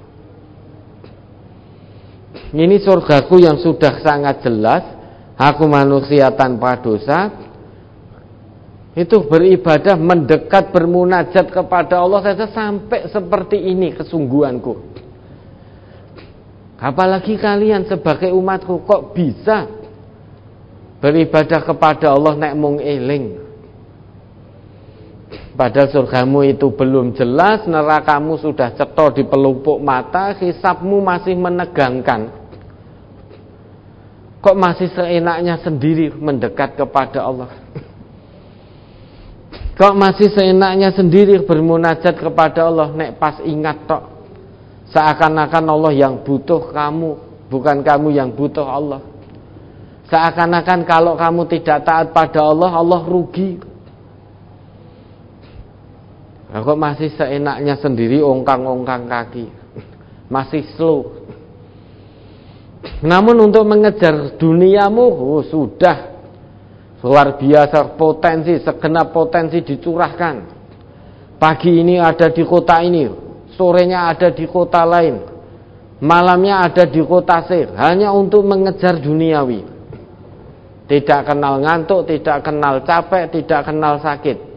Ini surgaku yang sudah sangat jelas. Aku manusia tanpa dosa, Itu beribadah, mendekat, bermunajat kepada Allah saja sampai seperti ini kesungguhanku. Apalagi kalian sebagai umatku kok bisa beribadah kepada Allah nek mung eling. Padahal surgamu itu belum jelas, nerakamu sudah cetha di pelupuk mata, hisabmu masih menegangkan. Kok masih seenaknya sendiri mendekat kepada Allah? Kok masih seenaknya sendiri bermunajat kepada Allah? Nek pas ingat tok, seakan-akan Allah yang butuh kamu, bukan kamu yang butuh Allah. Seakan-akan kalau kamu tidak taat pada Allah, Allah rugi. Nah, kok masih seenaknya sendiri ongkang-ongkang kaki, masih slow. Namun untuk mengejar duniamu, sudah luar biasa potensi, segenap potensi dicurahkan. Pagi ini ada di kota ini, sorenya ada di kota lain, malamnya ada di kota C, hanya untuk mengejar duniawi. Tidak kenal ngantuk, tidak kenal capek, tidak kenal sakit.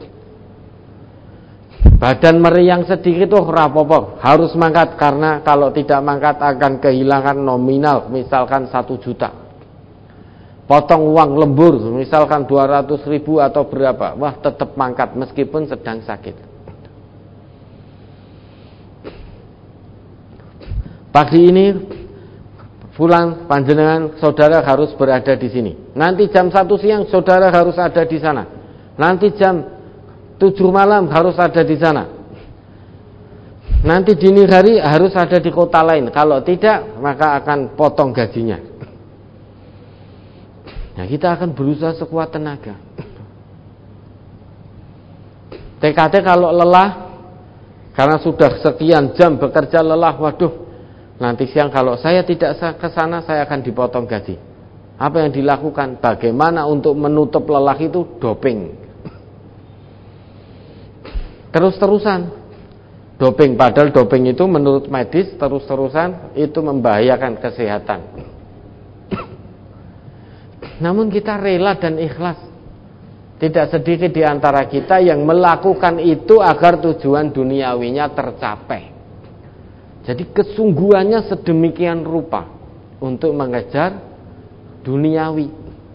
Badan meriang sedikit tuh rapopo, harus mangkat, karena kalau tidak mangkat akan kehilangan nominal, misalkan 1 juta. Potong uang lembur, misalkan 200.000 atau berapa, wah tetap mangkat meskipun sedang sakit. Pagi ini fulan panjenengan saudara harus berada di sini. Nanti jam 1 siang saudara harus ada di sana. Nanti jam 7 malam harus ada di sana. Nanti dini hari harus ada di kota lain. Kalau tidak, maka akan potong gajinya. Nah, kita akan berusaha sekuat tenaga. TKT kalau lelah, karena sudah sekian jam bekerja lelah, waduh, nanti siang kalau saya tidak ke sana, saya akan dipotong gaji. Apa yang dilakukan? Bagaimana untuk menutup lelah itu? Doping. Terus-terusan doping, padahal doping itu menurut medis terus-terusan itu membahayakan kesehatan. Namun kita rela dan ikhlas. Tidak sedikit di antara kita yang melakukan itu agar tujuan duniawinya tercapai. Jadi kesungguhannya sedemikian rupa untuk mengejar duniawi.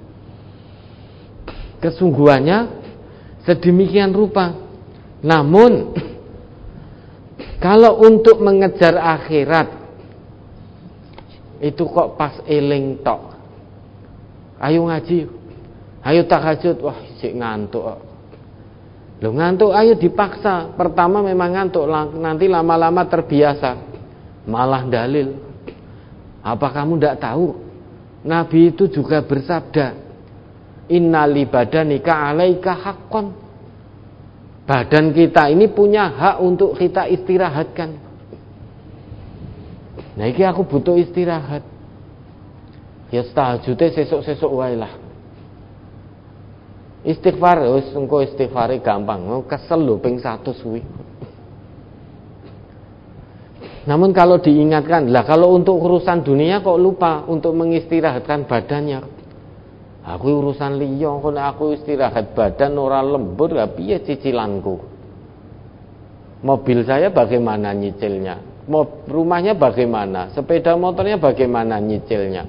Kesungguhannya sedemikian rupa. Namun kalau untuk mengejar akhirat itu kok pas eling tok. Ayo ngaji, ayo tahajud, wah sik ngantuk. Loh ngantuk ayo dipaksa. Pertama memang ngantuk, nanti lama-lama terbiasa. Malah dalil. Apa kamu tidak tahu? Nabi itu juga bersabda, innali badanika alaika haqqan. Badan kita ini punya hak untuk kita istirahatkan. Nah iki aku butuh istirahat. Ya tahajudnya sesuk-sesuk wae lah. Istighfar wis engko istighfare gampang. Kesel lho ping 100 kuwi. Namun kalau diingatkan, lah kalau untuk urusan dunia kok lupa untuk mengistirahatkan badannya. Aku urusan liya, kok aku istirahat badan ora lembur, ya piye cicilanku? Mobil saya bagaimana nyicilnya? Rumahnya bagaimana? Sepeda motornya bagaimana nyicilnya?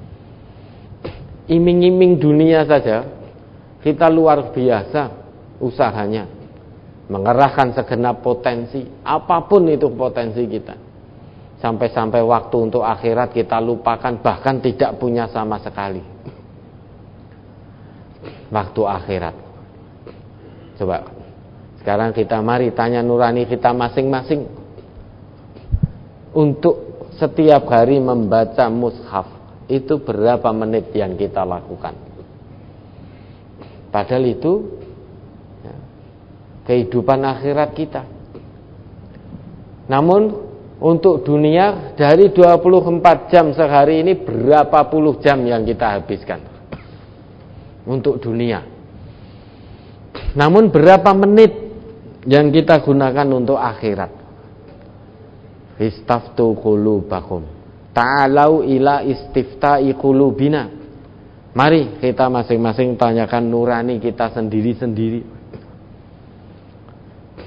Iming-iming dunia saja kita luar biasa usahanya mengerahkan segenap potensi, apapun itu potensi kita. Sampai-sampai waktu untuk akhirat kita lupakan, bahkan tidak punya sama sekali. Waktu akhirat. Coba sekarang kita mari tanya nurani kita masing-masing. Untuk setiap hari membaca mushaf itu berapa menit yang kita lakukan? Padahal itu ya, kehidupan akhirat kita. Namun untuk dunia dari 24 jam sehari ini berapa puluh jam yang kita habiskan untuk dunia. Namun berapa menit yang kita gunakan untuk akhirat? Istaftu qulubakum ta'alau ila istifta'i qulubina. Mari kita masing-masing tanyakan nurani kita sendiri-sendiri.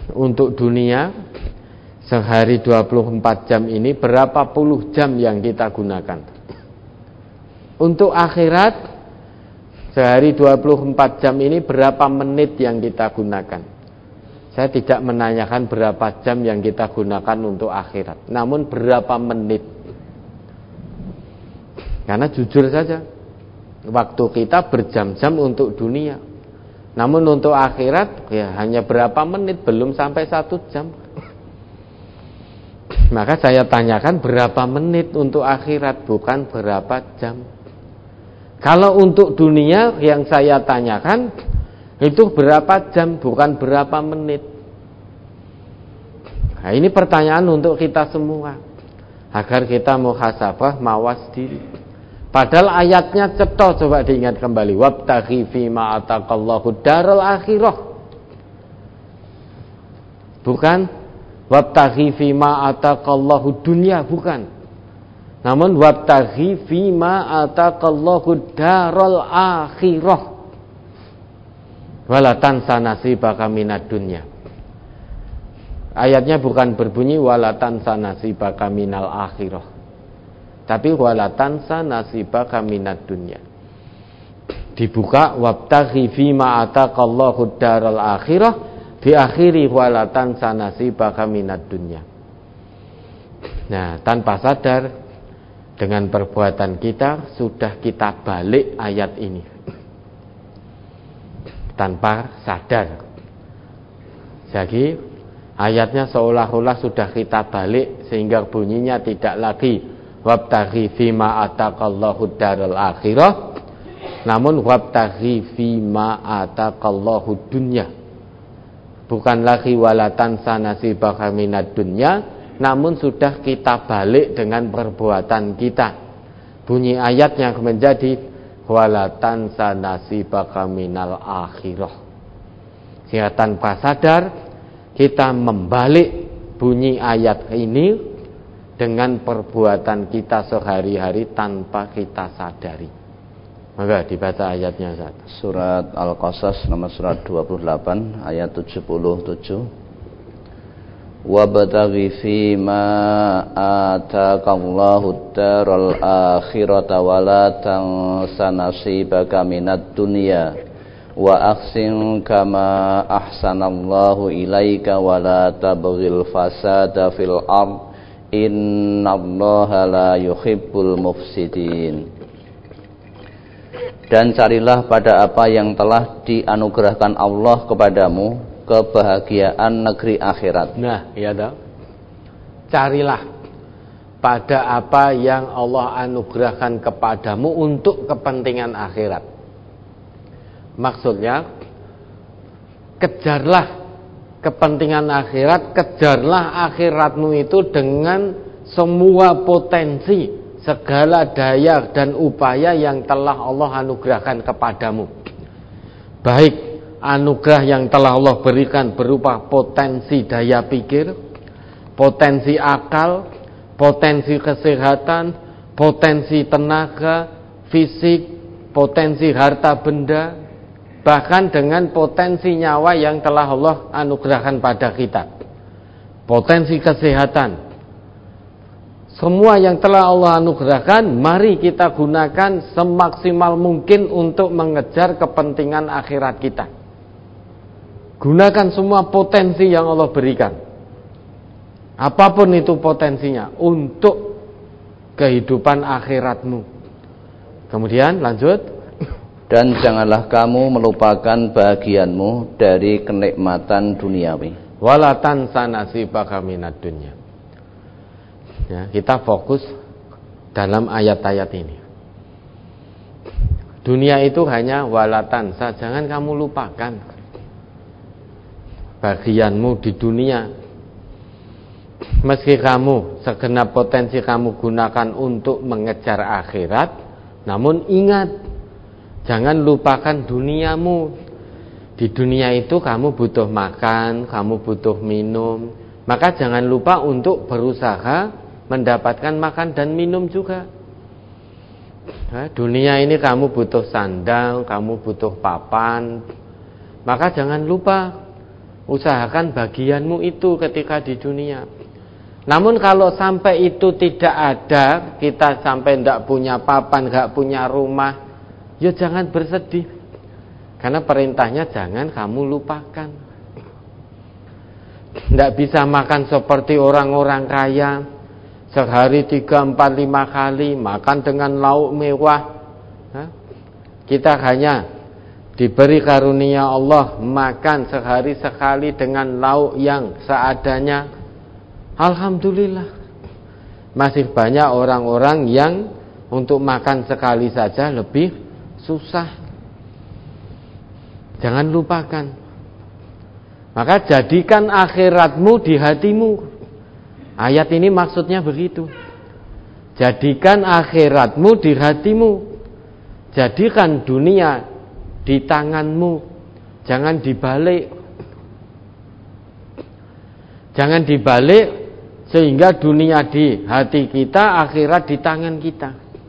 untuk dunia sehari 24 jam ini berapa puluh jam yang kita gunakan. Untuk akhirat sehari 24 jam ini berapa menit yang kita gunakan. Saya tidak menanyakan berapa jam yang kita gunakan untuk akhirat, namun berapa menit. Karena jujur saja, waktu kita berjam-jam untuk dunia, namun untuk akhirat ya hanya berapa menit, belum sampai 1 jam. Maka saya tanyakan berapa menit untuk akhirat, bukan berapa jam. Kalau untuk dunia yang saya tanyakan itu berapa jam, bukan berapa menit. Nah, ini pertanyaan untuk kita semua, agar kita muhasabah, mawas diri. Padahal ayatnya cetha, coba diingat kembali. Wabtaghi fima ataqallahu daral akhirah. Bukan wabtaghi fima ataqallahu dunya, bukan. Namun wabtaghi fima ataqallahu daral akhirah. Wala tansa nasibaka minad dunya. Ayatnya bukan berbunyi wala tansa nasibaka minal akhirah, tapi wala tansa nasibaka minad dunya. Dibuka wabtaghi fima ataqallahu daral akhirah, diakhiri wala tansa nasibaka minad dunya. Nah, tanpa sadar dengan perbuatan kita sudah kita balik ayat ini. Tanpa sadar. Jadi ayatnya seolah-olah sudah kita balik, sehingga bunyinya tidak lagi wabtaghi fima ataqallahu daral akhirah, namun wabtaghi fima ataqallahu dunya. Bukan lagi wala tansa nasibaka minad dunya, namun sudah kita balik dengan perbuatan kita. Bunyi ayatnya menjadi wala tansa nasibaka minal akhirah. Sehingga tanpa sadar kita membalik bunyi ayat ini dengan perbuatan kita sehari-hari tanpa kita sadari. Maka dibaca ayatnya saat.
Surat Al-Qasas nomor surat 28 ayat 77. Wabtaghi fima ataqallahu daral akhirata wala tansa nasibaka minad dunya wa ahsin kama ahsanallahu ilaika wala tabghil fasada fil ard innallaha la yuhibbul mufsidin. Dan carilah pada apa yang telah dianugerahkan Allah kepadamu, kebahagiaan negeri akhirat.
Nah, ya toh. Carilah pada apa yang Allah anugerahkan kepadamu untuk kepentingan akhirat. Maksudnya, kejarlah kepentingan akhirat, kejarlah akhiratmu itu dengan semua potensi, segala daya dan upaya yang telah Allah anugerahkan kepadamu. Baik anugerah yang telah Allah berikan berupa potensi daya pikir, potensi akal, potensi kesehatan, potensi tenaga, fisik, potensi harta benda, bahkan dengan potensi nyawa yang telah Allah anugerahkan pada kita. Potensi kesehatan, semua yang telah Allah anugerahkan, mari kita gunakan semaksimal mungkin untuk mengejar kepentingan akhirat kita. Gunakan semua potensi yang Allah berikan, apapun itu potensinya, untuk kehidupan akhiratmu. Kemudian lanjut.
Dan janganlah kamu melupakan bagianmu dari kenikmatan duniawi.
Wala tansa nasibaka minad dunya. Ya, kita fokus dalam ayat-ayat ini. Dunia itu hanya wala tansa, jangan kamu lupakan bagianmu di dunia. Meski kamu segenap potensi kamu gunakan untuk mengejar akhirat, namun ingat, jangan lupakan duniamu. Di dunia itu kamu butuh makan, kamu butuh minum. Maka jangan lupa untuk berusaha mendapatkan makan dan minum juga. Nah, dunia ini kamu butuh sandang, kamu butuh papan. Maka jangan lupa Usahakan bagianmu itu ketika di dunia. Namun kalau sampai itu tidak ada, kita sampai tidak punya papan, tidak punya rumah, ya jangan bersedih. Karena perintahnya jangan kamu lupakan. Tidak bisa makan seperti orang-orang kaya, sehari 3, 4, 5 kali makan dengan lauk mewah. Kita hanya diberi karunia Allah makan sehari sekali dengan lauk yang seadanya. Alhamdulillah. Masih banyak orang-orang yang untuk makan sekali saja lebih susah. Jangan lupakan. Maka jadikan akhiratmu di hatimu. Ayat ini maksudnya begitu. Jadikan akhiratmu di hatimu. Jadikan dunia di tanganmu. Jangan dibalik. Jangan dibalik sehingga dunia di hati kita, akhirat di tangan kita.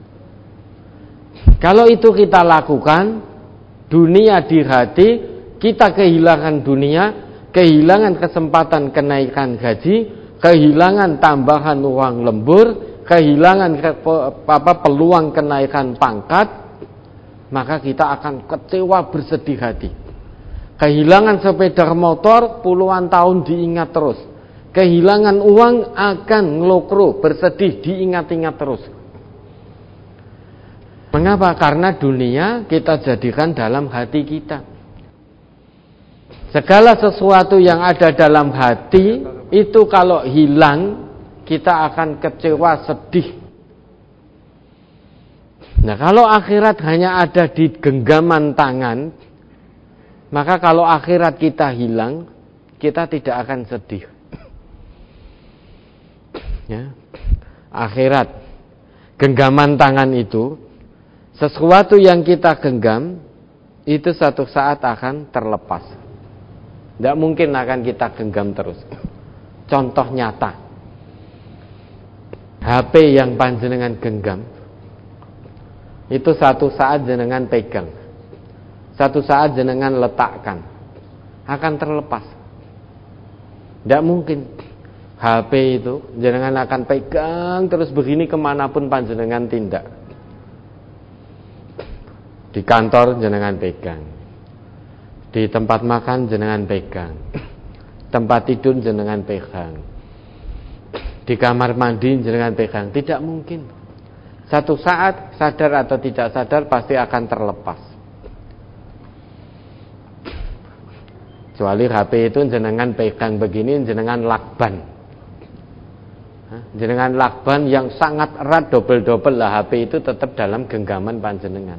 Kalau itu kita lakukan, dunia di hati, kita kehilangan dunia, kehilangan kesempatan kenaikan gaji, kehilangan tambahan uang lembur, kehilangan peluang kenaikan pangkat, maka kita akan kecewa bersedih hati. Kehilangan sepeda motor puluhan tahun diingat terus. Kehilangan uang akan ngelokro, bersedih, diingat-ingat terus. Mengapa? Karena dunia kita jadikan dalam hati kita. Segala sesuatu yang ada dalam hati itu kalau hilang, kita akan kecewa, sedih. Nah, kalau akhirat hanya ada di genggaman tangan, maka kalau akhirat kita hilang, kita tidak akan sedih. Ya. Akhirat, genggaman tangan itu, sesuatu yang kita genggam itu satu saat akan terlepas. Tidak mungkin akan kita genggam terus. Contoh nyata, HP yang panjenengan genggam itu satu saat jenengan pegang, satu saat jenengan letakkan, akan terlepas. Tidak mungkin HP itu jenengan akan pegang terus begini kemanapun panjenengan tindak. Di kantor jenengan pegang, di tempat makan jenengan pegang, tempat tidur jenengan pegang, di kamar mandi jenengan pegang. Tidak mungkin. Satu saat sadar atau tidak sadar pasti akan terlepas. Kecuali HP itu jenengan pegang begini, jenengan lakban. Jenengan lakban yang sangat erat, double-double lah, HP itu tetap dalam genggaman panjenengan.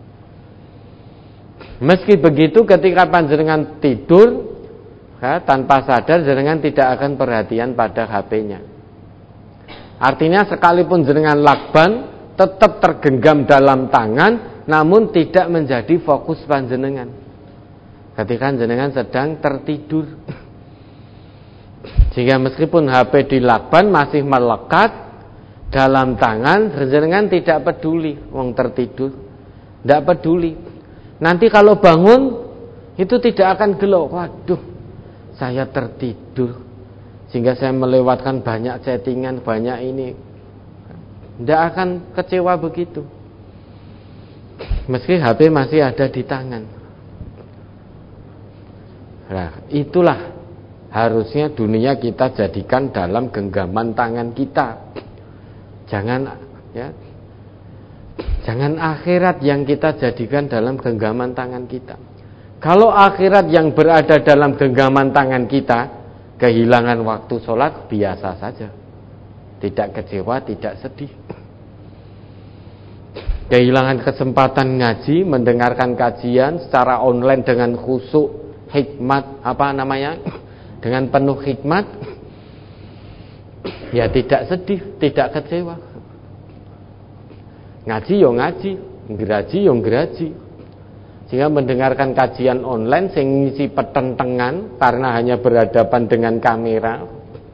Meski begitu ketika panjenengan tidur, tanpa sadar jenengan tidak akan perhatian pada HP-nya. Artinya sekalipun jenengan lakban tetap tergenggam dalam tangan, namun tidak menjadi fokus panjenengan ketika jenengan sedang tertidur. Sehingga meskipun HP di lakban masih melekat dalam tangan, jenengan tidak peduli, wong tertidur, tidak peduli. Nanti kalau bangun itu tidak akan gelo, waduh, saya tertidur, sehingga saya melewatkan banyak chattingan, banyak ini. Tidak akan kecewa begitu, meski HP masih ada di tangan. Nah, itulah harusnya dunia kita jadikan dalam genggaman tangan kita. Jangan akhirat yang kita jadikan dalam genggaman tangan kita. Kalau akhirat yang berada dalam genggaman tangan kita, kehilangan waktu sholat biasa saja, tidak kecewa, tidak sedih. Kehilangan kesempatan ngaji, mendengarkan kajian secara online dengan khusyuk, hikmat, dengan penuh hikmat, ya tidak sedih, tidak kecewa. Ngaji yo ngaji, ngeraji yo ngeraji. Sehingga mendengarkan kajian online sing ngisi petentengan karena hanya berhadapan dengan kamera.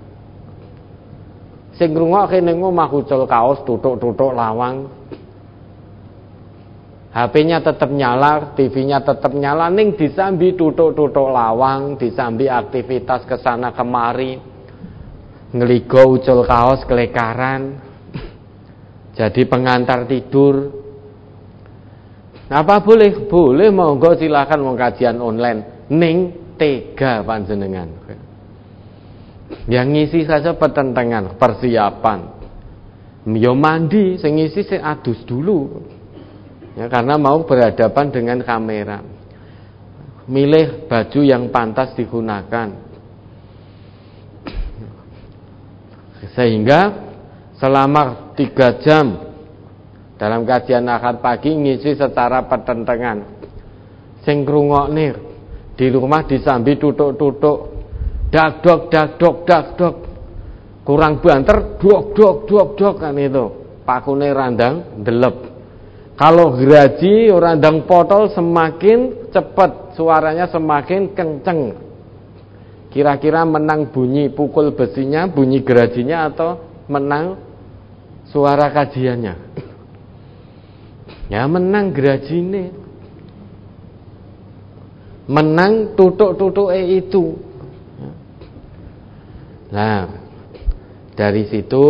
Sing ngrungokke ning omah ucul kaos tutuk-tutuk lawang. HP-nya tetap nyala, TV-nya tetap nyala, ning disambi tutuk-tutuk lawang, disambi aktivitas kesana kemari, ngeligo ucul kaos kelekaran, jadi pengantar tidur. Apa boleh? Boleh, monggo silakan mau kajian online, ning tega panjenengan. Yang ngisi saja pertentangan, persiapan. Yo mandi, sing ngisi sing adus dulu. Ya, karena mau berhadapan dengan kamera. Milih baju yang pantas digunakan. Sehingga selama 3 jam dalam kajian akad pagi ngisi secara pertentangan. Sing ngrungokne di rumah disambi tutuk-tutuk, dak dok, kurang banter dok kan itu. Pakune randang ndelep. Kalau geraji randang potol semakin cepat, suaranya semakin kenceng. Kira-kira menang bunyi pukul besinya, bunyi gerajinya, atau menang suara kajiannya? Ya menang gerajine, menang tutuk-tutuk itu. Nah, dari situ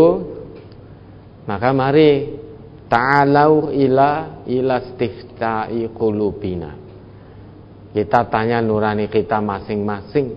maka mari ta'alau ila istifta'i qulubina. Kita tanya nurani kita masing-masing,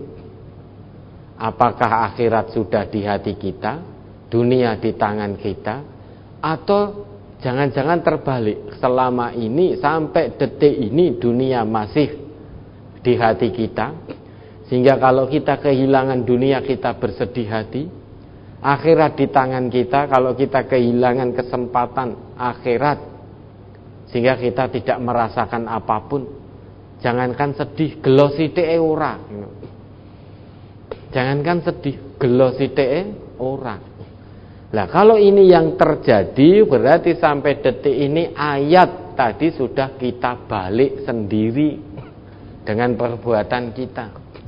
apakah akhirat sudah di hati kita, dunia di tangan kita, atau jangan-jangan terbalik, selama ini sampai detik ini dunia masih di hati kita, sehingga kalau kita kehilangan dunia kita bersedih hati. Akhirat di tangan kita, kalau kita kehilangan kesempatan akhirat sehingga kita tidak merasakan apapun, jangankan sedih, gelo sithike ora. Jangankan sedih, gelo sithike ora. Lah kalau ini yang terjadi, berarti sampai detik ini ayat tadi sudah kita balik sendiri dengan perbuatan kita,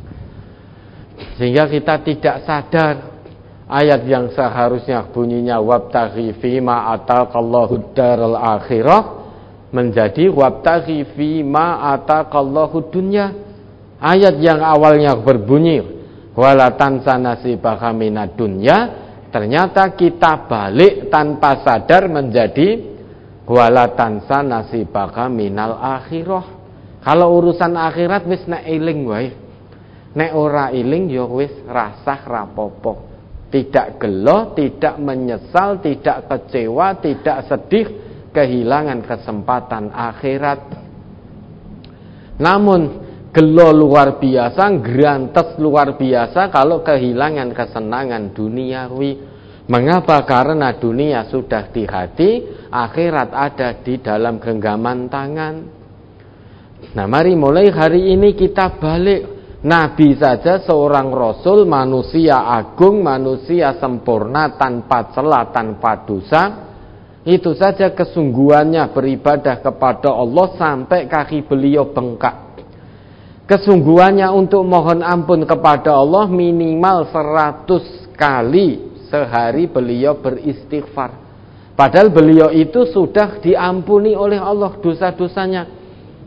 sehingga kita tidak sadar. Ayat yang seharusnya bunyinya wabtaghi fima ataqallahu daral akhirah menjadi wabtaghi fima ataqallahu dunya. Ayat yang awalnya berbunyi wala tansa nasibaka minad dunya, ternyata kita balik tanpa sadar menjadi wala tansa nasibaka minal akhirah. Kalau urusan akhirat wis nek eling wae, nek ora eling ya wis rasah rapopo. Tidak gelo, tidak menyesal, tidak kecewa, tidak sedih kehilangan kesempatan akhirat. Namun gelo luar biasa, grantes luar biasa kalau kehilangan kesenangan duniawi. Mengapa? Karena dunia sudah di hati, akhirat ada di dalam genggaman tangan. Nah, mari mulai hari ini kita balik. Nabi saja seorang rasul, manusia agung, manusia sempurna, tanpa celah, tanpa dosa. Itu saja kesungguhannya beribadah kepada Allah sampai kaki beliau bengkak. Kesungguhannya untuk mohon ampun kepada Allah minimal 100 kali sehari beliau beristighfar. Padahal beliau itu sudah diampuni oleh Allah dosa-dosanya.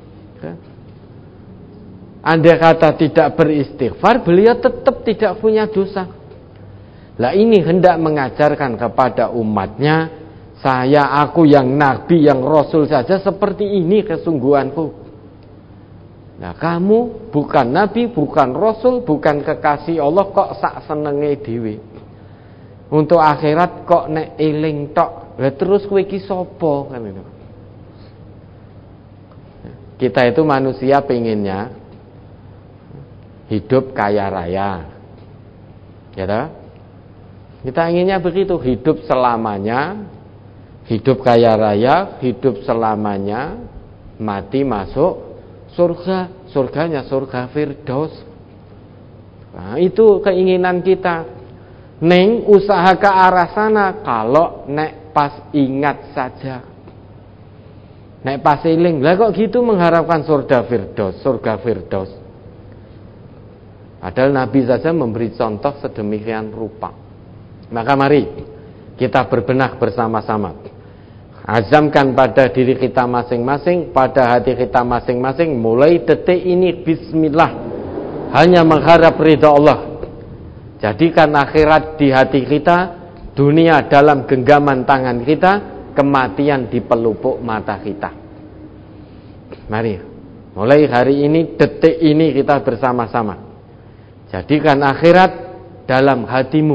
Andai kata tidak beristighfar, beliau tetap tidak punya dosa. Lah ini hendak mengajarkan kepada umatnya, aku yang nabi, yang rasul saja seperti ini kesungguhanku. Nah, kamu bukan nabi, bukan rasul, bukan kekasih Allah, kok sak senenge dhewe. Untuk akhirat kok nek eling tok. Lah terus kowe iki sapa kan itu. Kita itu manusia pengennya hidup kaya raya, ya toh? Kita inginnya begitu, hidup selamanya, hidup kaya raya, hidup selamanya, mati masuk surga, surganya surga Firdaus. Nah, itu keinginan kita. Neng usaha ke arah sana kalau nek pas ingat saja, nek pas eling, lah kok gitu mengharapkan surga Firdaus. Padahal Nabi saja memberi contoh sedemikian rupa. Maka mari kita berbenah bersama-sama. Azamkan pada diri kita masing-masing, pada hati kita masing-masing, mulai detik ini bismillah, hanya mengharap ridha Allah. Jadikan akhirat di hati kita, dunia dalam genggaman tangan kita, kematian di pelupuk mata kita. Mari, mulai hari ini, detik ini kita bersama-sama. Jadikan akhirat dalam hatimu,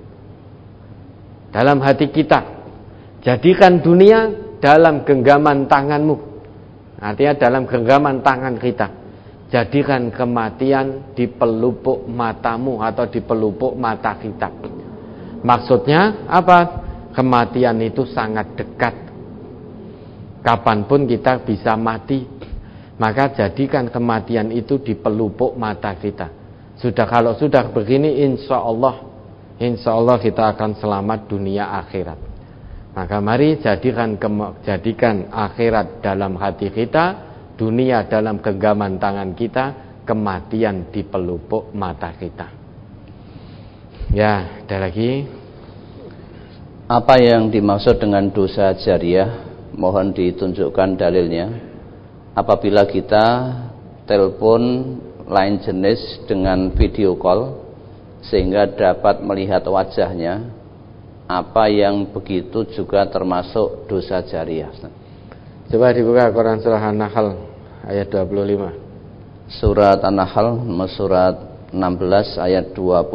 dalam hati kita. Jadikan dunia dalam genggaman tanganmu. Artinya dalam genggaman tangan kita. Jadikan kematian di pelupuk matamu atau di pelupuk mata kita. Maksudnya apa? Kematian itu sangat dekat. Kapanpun kita bisa mati. Maka jadikan kematian itu di pelupuk mata kita. Kalau sudah begini, insya Allah kita akan selamat dunia akhirat. Maka mari jadikan akhirat dalam hati kita, dunia dalam genggaman tangan kita, kematian di pelupuk mata kita. Ya, ada lagi.
Apa yang dimaksud dengan dosa jariah? Mohon ditunjukkan dalilnya. Apabila kita telepon lain jenis dengan video call sehingga dapat melihat wajahnya, apa yang begitu juga termasuk dosa jariah?
Coba dibuka Quran surah An-Nahl ayat 25.
Surat An-Nahl surat 16 ayat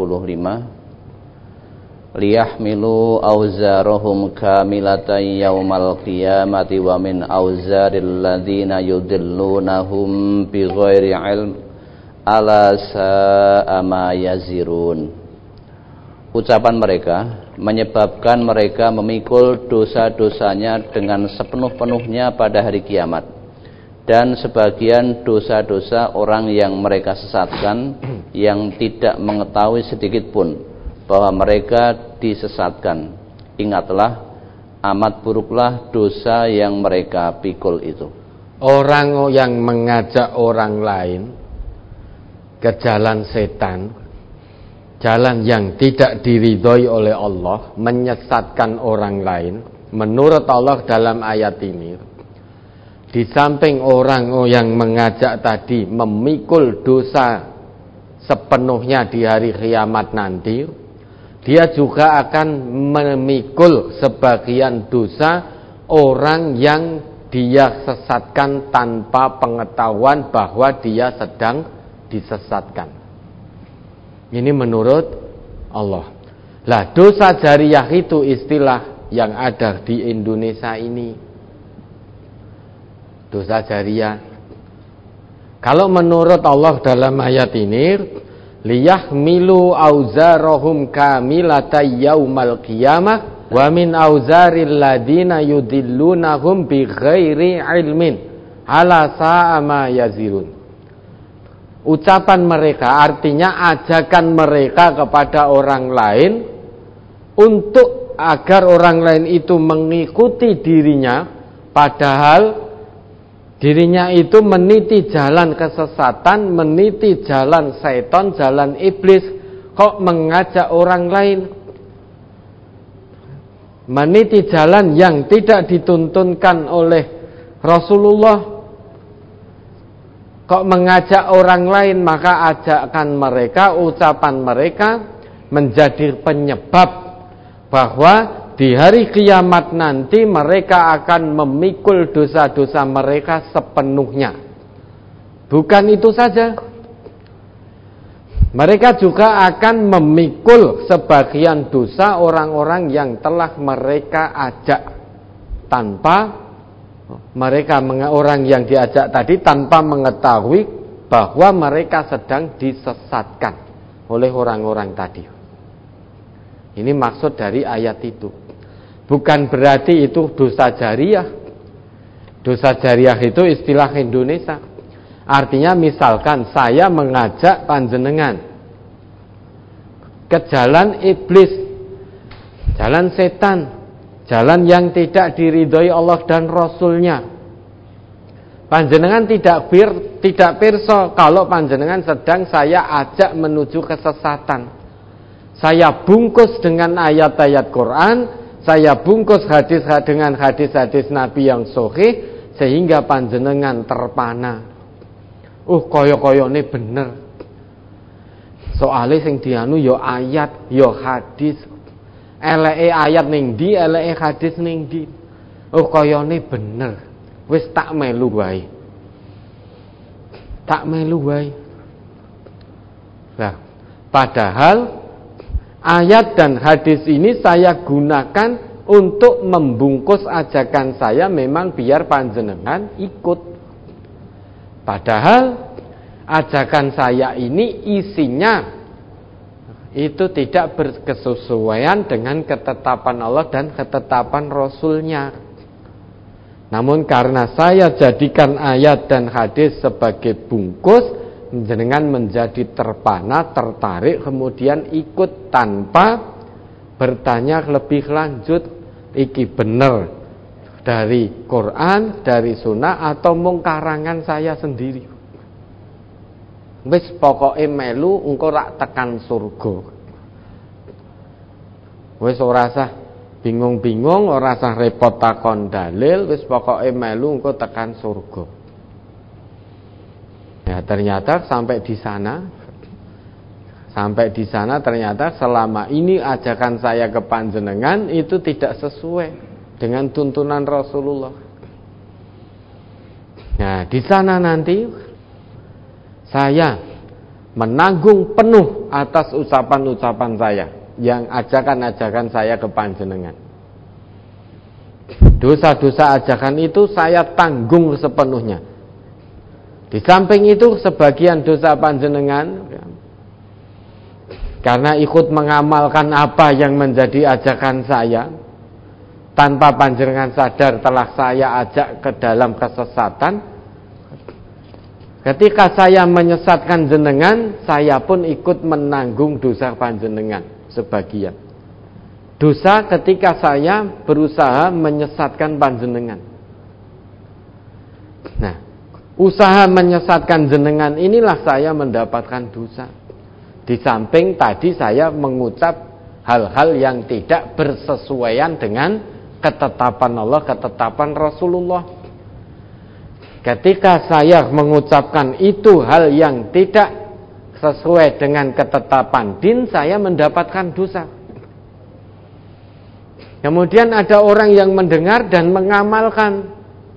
25. Liyahmilu auzarahum kamilatan yaumal qiyamati wa min auzaril ladzina yudillunahum bighairi ilm ala sa'a ma yazirun. Ucapan mereka menyebabkan mereka memikul dosa-dosanya dengan sepenuh-penuhnya pada hari kiamat, dan sebagian dosa-dosa orang yang mereka sesatkan yang tidak mengetahui sedikit pun bahwa mereka disesatkan. Ingatlah, amat buruklah dosa yang mereka pikul itu.
Orang yang mengajak orang lain ke jalan setan, jalan yang tidak diridhoi oleh Allah, menyesatkan orang lain, menurut Allah dalam ayat ini, di samping orang yang mengajak tadi memikul dosa sepenuhnya di hari kiamat nanti, dia juga akan memikul sebagian dosa orang yang dia sesatkan tanpa pengetahuan bahwa dia sedang disesatkan. Ini menurut Allah. Lah, dosa jariah itu istilah yang ada di Indonesia ini. Dosa jariah. Kalau menurut Allah dalam ayat ini, liyahmilu auzarahum kamilata yaumal qiyamah wa min auzaril ladina yudillunahum bighairi ilmin ala sa'a ma yazirun. Ucapan mereka artinya ajakan mereka kepada orang lain untuk agar orang lain itu mengikuti dirinya, padahal dirinya itu meniti jalan kesesatan, meniti jalan setan, jalan iblis, kok mengajak orang lain meniti jalan yang tidak dituntunkan oleh Rasulullah. Kok mengajak orang lain, maka ajakan mereka, ucapan mereka menjadi penyebab bahwa di hari kiamat nanti mereka akan memikul dosa-dosa mereka sepenuhnya. Bukan itu saja, mereka juga akan memikul sebagian dosa orang-orang yang telah mereka ajak tanpa orang yang diajak tadi tanpa mengetahui bahwa mereka sedang disesatkan oleh orang-orang tadi. Ini maksud dari ayat itu. Bukan berarti itu dosa jariah. Dosa jariah itu istilah Indonesia. Artinya misalkan saya mengajak panjenengan ke jalan iblis, jalan setan, jalan yang tidak diridhoi Allah dan Rasulnya. Panjenengan tidak pirsa kalau panjenengan sedang saya ajak menuju kesesatan. Saya bungkus dengan ayat-ayat Quran, saya bungkus hadis dengan hadis-hadis Nabi yang sahih sehingga panjenengan terpana. Kaya-kayane bener. Soale sing dianu ya ayat, ya hadis. Eleke ayat ning ndi, eleke hadis ning ndi. Kayane bener. Wis tak melu wae. Tak melu wae. Nah, padahal ayat dan hadis ini saya gunakan untuk membungkus ajakan saya memang biar panjenengan ikut. Padahal ajakan saya ini isinya itu tidak berkesesuaian dengan ketetapan Allah dan ketetapan Rasulnya. Namun karena saya jadikan ayat dan hadis sebagai bungkus, dengan menjadi terpana, tertarik, kemudian ikut tanpa bertanya lebih lanjut, iki bener dari Quran, dari Sunnah, atau mung karangan saya sendiri. Wis pokoke melu engko rak tekan surga. Wis ora usah bingung-bingung, ora usah repot takon dalil, wis pokoke melu engko tekan surga. Ya, ternyata sampai di sana ternyata selama ini ajakan saya ke panjenengan itu tidak sesuai dengan tuntunan Rasulullah. Nah, di sana nanti saya menanggung penuh atas ucapan-ucapan saya, yang ajakan-ajakan saya ke panjenengan. Dosa-dosa ajakan itu saya tanggung sepenuhnya. Di samping itu sebagian dosa panjenengan karena ikut mengamalkan apa yang menjadi ajakan saya, tanpa panjenengan sadar telah saya ajak ke dalam kesesatan. Ketika saya menyesatkan jenengan, saya pun ikut menanggung dosa panjenengan sebagian. Dosa ketika saya berusaha menyesatkan panjenengan. Nah, usaha menyesatkan jenengan inilah saya mendapatkan dosa. Di samping tadi saya mengucap hal-hal yang tidak bersesuaian dengan ketetapan Allah, ketetapan Rasulullah. Ketika saya mengucapkan itu hal yang tidak sesuai dengan ketetapan din, saya mendapatkan dosa. Kemudian ada orang yang mendengar dan mengamalkan,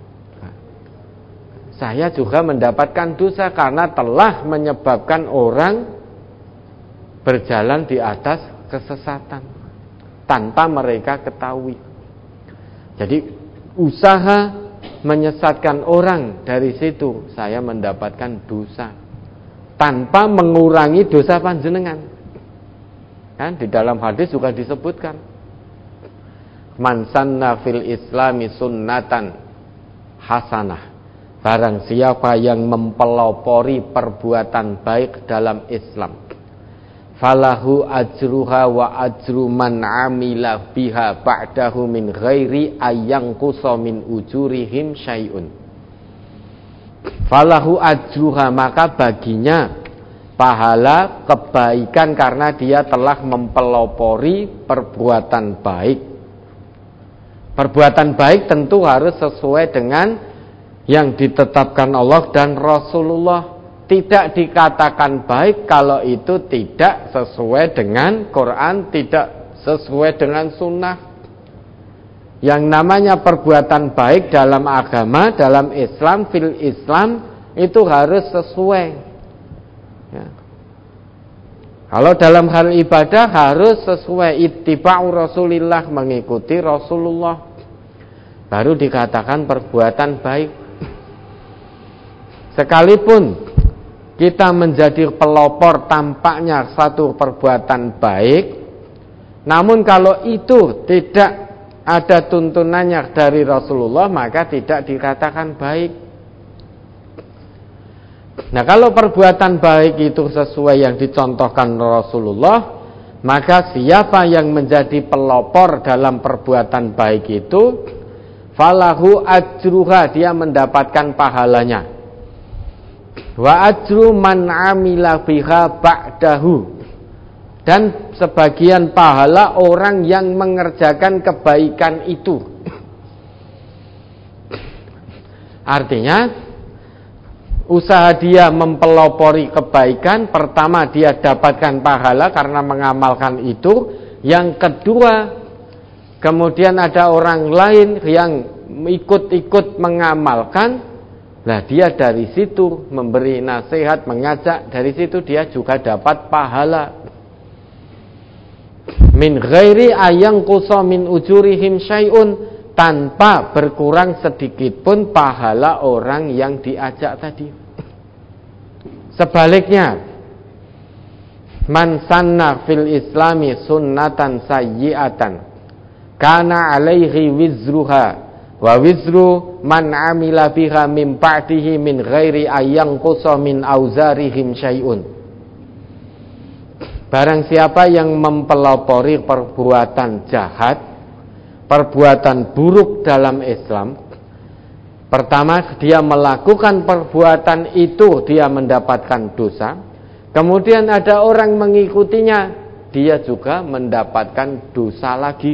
saya juga mendapatkan dosa karena telah menyebabkan orang berjalan di atas kesesatan tanpa mereka ketahui. Jadi usaha menyesatkan orang, dari situ saya mendapatkan dosa tanpa mengurangi dosa panjenengan. Kan di dalam hadis juga disebutkan, man sanna fil islami sunnatan hasanah, barang siapa yang mempelopori perbuatan baik dalam Islam, falahu ajruha wa ajru man amila biha ba'dahu min ghairi ayyangqusa min ujurihim syai'un. Falahu ajruha, maka baginya pahala kebaikan karena dia telah mempelopori perbuatan baik. Perbuatan baik tentu harus sesuai dengan yang ditetapkan Allah dan Rasulullah. Tidak dikatakan baik kalau itu tidak sesuai dengan Quran, tidak sesuai dengan sunnah. Yang namanya perbuatan baik dalam agama, dalam Islam, fil Islam, itu harus sesuai. Ya. Kalau dalam hal ibadah harus sesuai ittiba'u Rasulillah, mengikuti Rasulullah, baru dikatakan perbuatan baik. Sekalipun kita menjadi pelopor tampaknya satu perbuatan baik, namun kalau itu tidak ada tuntunannya dari Rasulullah, maka tidak dikatakan baik. Nah, kalau perbuatan baik itu sesuai yang dicontohkan Rasulullah, maka siapa yang menjadi pelopor dalam perbuatan baik itu, falahu ajruha, dia mendapatkan pahalanya. Wa ajru man amila biha ba'dahu, dan sebagian pahala orang yang mengerjakan kebaikan itu. Artinya usaha dia mempelopori kebaikan, pertama dia dapatkan pahala karena mengamalkan itu. Yang kedua, kemudian ada orang lain yang ikut-ikut mengamalkan. Nah, dia dari situ memberi nasihat, mengajak, dari situ dia juga dapat pahala. Min ghairi ayang qusa min ujurihim syai'un, tanpa berkurang sedikit pun pahala orang yang diajak tadi. Sebaliknya, man sanna fil islami sunnatan sayyi'atan kana alaihi wizruha wa wizru man amila biha min ba'dihi min ghairi ayang qusa min auzarihim syai'un. Barang siapa yang mempelopori perbuatan jahat, perbuatan buruk dalam Islam, pertama dia melakukan perbuatan itu, dia mendapatkan dosa. Kemudian ada orang mengikutinya, dia juga mendapatkan dosa lagi,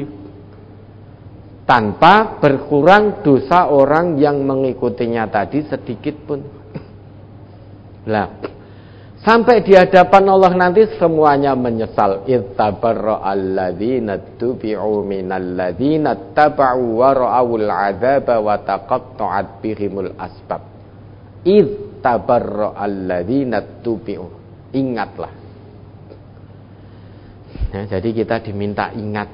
tanpa berkurang dosa orang yang mengikutinya tadi sedikit pun. Lah, sampai di hadapan Allah nanti semuanya menyesal. Ittabarra'al ladzina tubi'u minal ladzina taba'u wa ra'awul 'adzaba wa taqatta'at bihimul asbab. Ittabarra'al ladzina tubi'u. Ingatlah. Ya, jadi kita diminta ingat.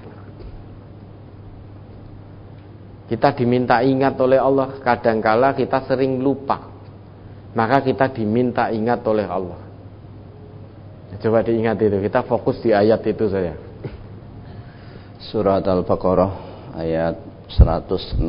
Kita diminta ingat oleh Allah. Kadangkala kita sering lupa, maka kita diminta ingat oleh Allah. Coba diingat itu, kita fokus di ayat itu saja.
Surat Al-Baqarah ayat 166.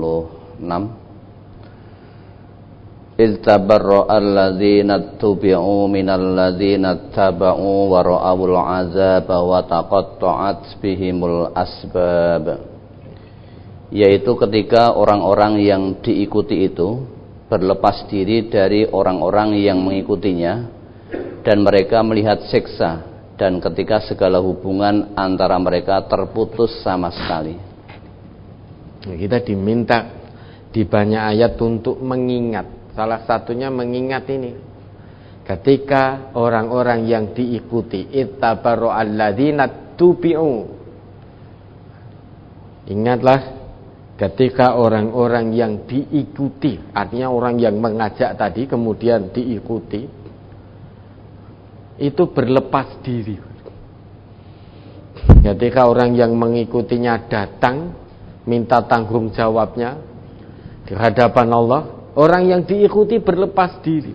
إذ تبرأ الذين اتبعوا من الذين اتبعوا ورأوا العذاب وتقطعت بهم الأسباب. Yaitu ketika orang-orang yang diikuti itu berlepas diri dari orang-orang yang mengikutinya, dan mereka melihat siksa, dan ketika segala hubungan antara mereka terputus sama sekali.
Kita diminta di banyak ayat untuk mengingat. Salah satunya mengingat ini. Ketika orang-orang yang diikuti, ittabaru alladzina tubi'u. Ingatlah ketika orang-orang yang diikuti, artinya orang yang mengajak tadi kemudian diikuti, itu berlepas diri. Ketika orang yang mengikutinya datang minta tanggung jawabnya di hadapan Allah, orang yang diikuti berlepas diri,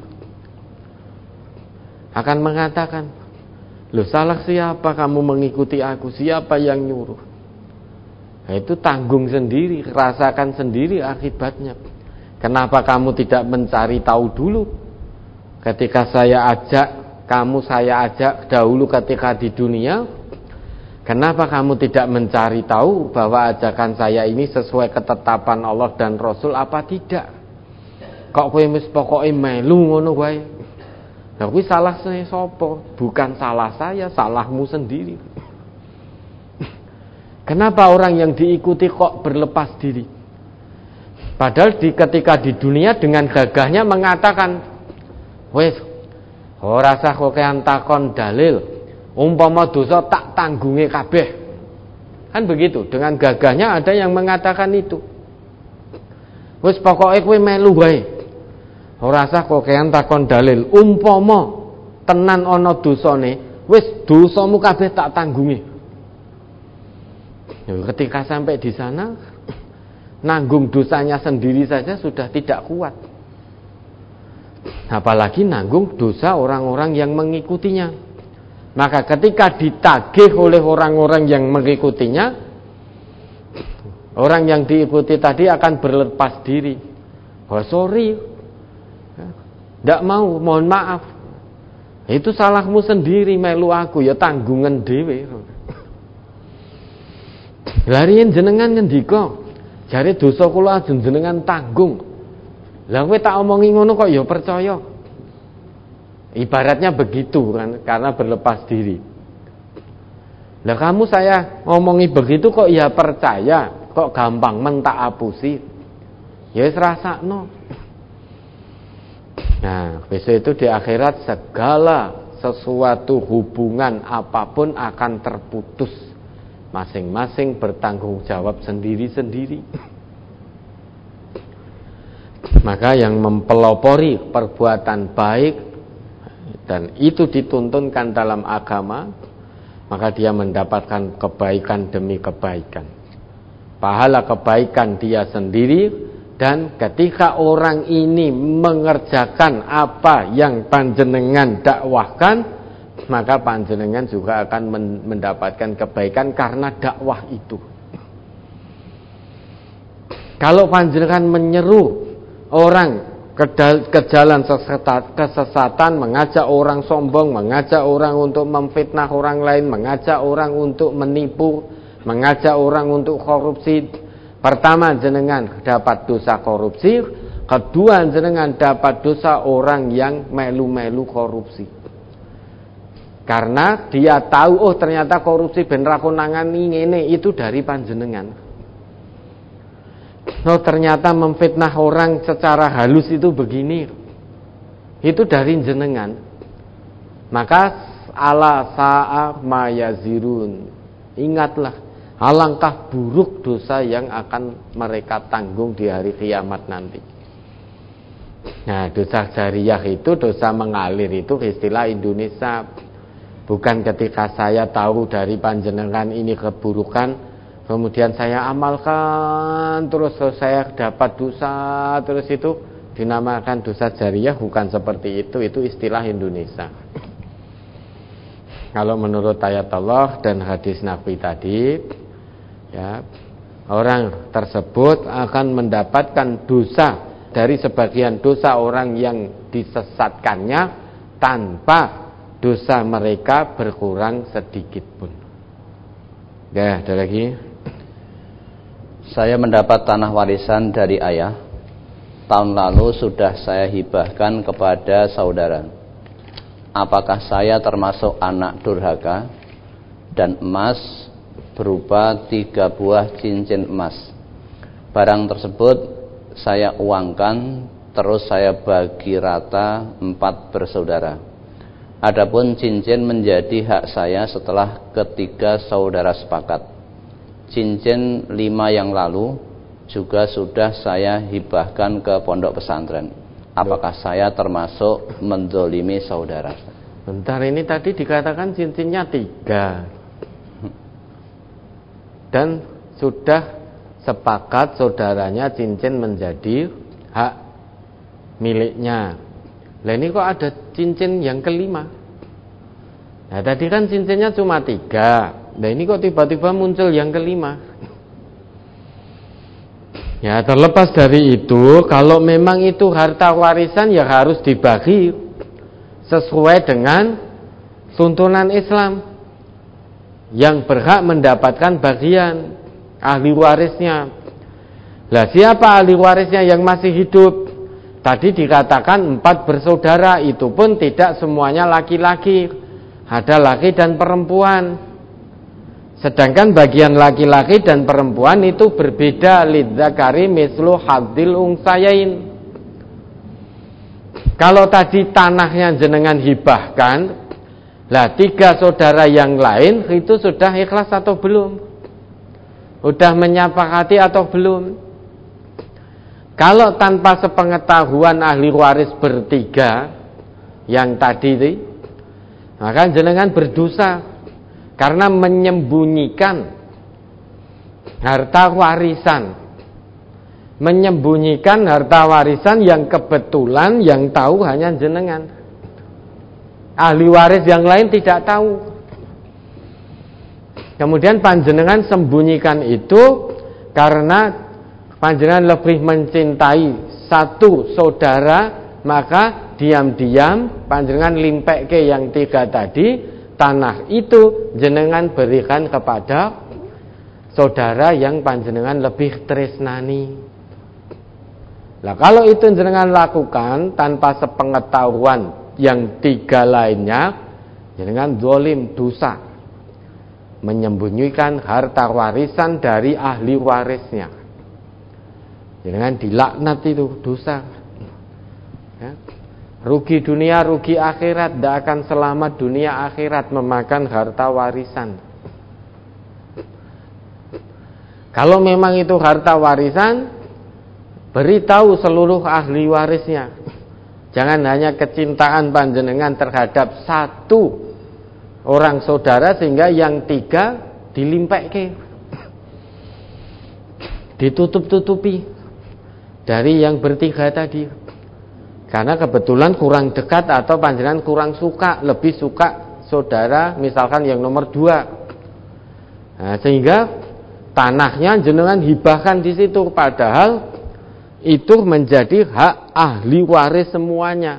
akan mengatakan, loh, salah siapa kamu mengikuti aku? Siapa yang nyuruh? Nah, itu tanggung sendiri, rasakan sendiri akibatnya. Kenapa kamu tidak mencari tahu dulu? Ketika saya ajak, kamu saya ajak dahulu ketika di dunia. Kenapa kamu tidak mencari tahu bahwa ajakan saya ini sesuai ketetapan Allah dan Rasul apa tidak? Kok kowe wis pokoke melu ngono wae. Lah kuwi salah saya sapa? Bukan salah saya, salahmu sendiri. Kenapa orang yang diikuti kok berlepas diri? Padahal ketika di dunia dengan gagahnya mengatakan, wes, ora usah kokean takon dalil, umpama dosa tak tanggunge kabeh. Kan begitu, dengan gagahnya ada yang mengatakan itu. Wes pokoke kowe melu wae. Ora usah kokean takon dalil, umpama tenan ana dosane, wis dosamu kabeh tak tanggungi. Ketika sampai di sana, nanggung dosanya sendiri saja sudah tidak kuat, apalagi nanggung dosa orang-orang yang mengikutinya. Maka ketika ditagih oleh orang-orang yang mengikutinya, orang yang diikuti tadi akan berlepas diri. Oh sorry, tidak mau, mohon maaf, itu salahmu sendiri, melu aku ya tanggungan dhewe. Larian jenengan ngendika, jare dosa kula ajeng jenengan tanggung. Lah kowe tak omongi ngono kok ya percaya. Ibaratnya begitu kan, karena berlepas diri. Lah kamu saya ngomongi begitu kok ya percaya, kok gampang mentak apusi. Ya wis rasakno. Nah, besok itu di akhirat segala sesuatu hubungan apapun akan terputus. Masing-masing bertanggung jawab sendiri-sendiri. Maka yang mempelopori perbuatan baik dan itu dituntunkan dalam agama, maka dia mendapatkan kebaikan demi kebaikan. Pahala kebaikan dia sendiri, dan ketika orang ini mengerjakan apa yang panjenengan dakwahkan, maka panjenengan juga akan mendapatkan kebaikan karena dakwah itu. Kalau panjenengan menyeru orang ke jalan kesesatan, mengajak orang sombong, mengajak orang untuk memfitnah orang lain, mengajak orang untuk menipu, mengajak orang untuk korupsi, pertama jenengan dapat dosa korupsi, kedua jenengan dapat dosa orang yang melu-melu korupsi. Karena dia tahu, oh ternyata korupsi ben ra konangani ngene, itu dari panjenengan. Oh ternyata memfitnah orang secara halus itu begini, itu dari jenengan. Maka ala sa'a mayazirun, ingatlah alangkah buruk dosa yang akan mereka tanggung di hari kiamat nanti. Nah, dosa jariyah itu, dosa mengalir itu istilah Indonesia. Bukan ketika saya tahu dari panjenengan ini keburukan, kemudian saya amalkan, terus saya dapat dosa, terus itu dinamakan dosa jariyah. Bukan seperti itu istilah Indonesia. Kalau menurut ayat Allah dan hadis Nabi tadi, ya, orang tersebut akan mendapatkan dosa dari sebagian dosa orang yang disesatkannya tanpa dosa mereka berkurang sedikit pun. Ya, ada lagi.
Saya mendapat tanah warisan dari ayah. Tahun lalu sudah saya hibahkan kepada saudara. Apakah saya termasuk anak durhaka? Dan emas berupa 3 buah cincin emas. Barang tersebut saya uangkan, terus saya bagi rata 4 bersaudara. Adapun cincin menjadi hak saya setelah ketiga saudara sepakat. Cincin 5 yang lalu juga sudah saya hibahkan ke pondok pesantren. Apakah saya termasuk menzolimi saudara?
Bentar, ini tadi dikatakan cincinnya 3 dan sudah sepakat saudaranya cincin menjadi hak miliknya. Lah ini kok ada cincin yang kelima? Nah tadi kan cincinnya cuma 3. Nah ini kok tiba-tiba muncul yang kelima? Ya terlepas dari itu, kalau memang itu harta warisan ya harus dibagi sesuai dengan tuntunan Islam. Yang berhak mendapatkan bagian ahli warisnya. Lah siapa ahli warisnya yang masih hidup? Tadi dikatakan 4 bersaudara, itu pun tidak semuanya laki-laki. Ada laki dan perempuan. Sedangkan bagian laki-laki dan perempuan itu berbeda. Lidzakari mislu hadzil unsayain. Kalau tadi tanahnya jenengan hibahkan, lah 3 saudara yang lain itu sudah ikhlas atau belum? Sudah menyepakati atau belum? Kalau tanpa sepengetahuan ahli waris bertiga yang tadi itu, maka jenengan berdosa karena menyembunyikan harta warisan. Menyembunyikan harta warisan yang kebetulan yang tahu hanya jenengan. Ahli waris yang lain tidak tahu. Kemudian panjenengan sembunyikan itu karena panjenengan lebih mencintai satu saudara, maka diam-diam panjenengan limpeke yang 3 tadi, tanah itu jenengan berikan kepada saudara yang panjenengan lebih tresnani. Nah kalau itu jenengan lakukan tanpa sepengetahuan yang 3 lainnya, jenengan zalim, dosa, menyembunyikan harta warisan dari ahli warisnya. Dengan dilaknat itu dosa. Ya. Rugi dunia, rugi akhirat, tidak akan selamat dunia akhirat memakan harta warisan. Kalau memang itu harta warisan, beritahu seluruh ahli warisnya. Jangan hanya kecintaan panjenengan terhadap satu orang saudara sehingga yang tiga dilimpeke, ditutup-tutupi dari yang bertiga tadi. Karena kebetulan kurang dekat atau panjenengan kurang suka, lebih suka saudara misalkan yang nomor 2. Nah, sehingga tanahnya jenengan hibahkan di situ, padahal itu menjadi hak ahli waris semuanya.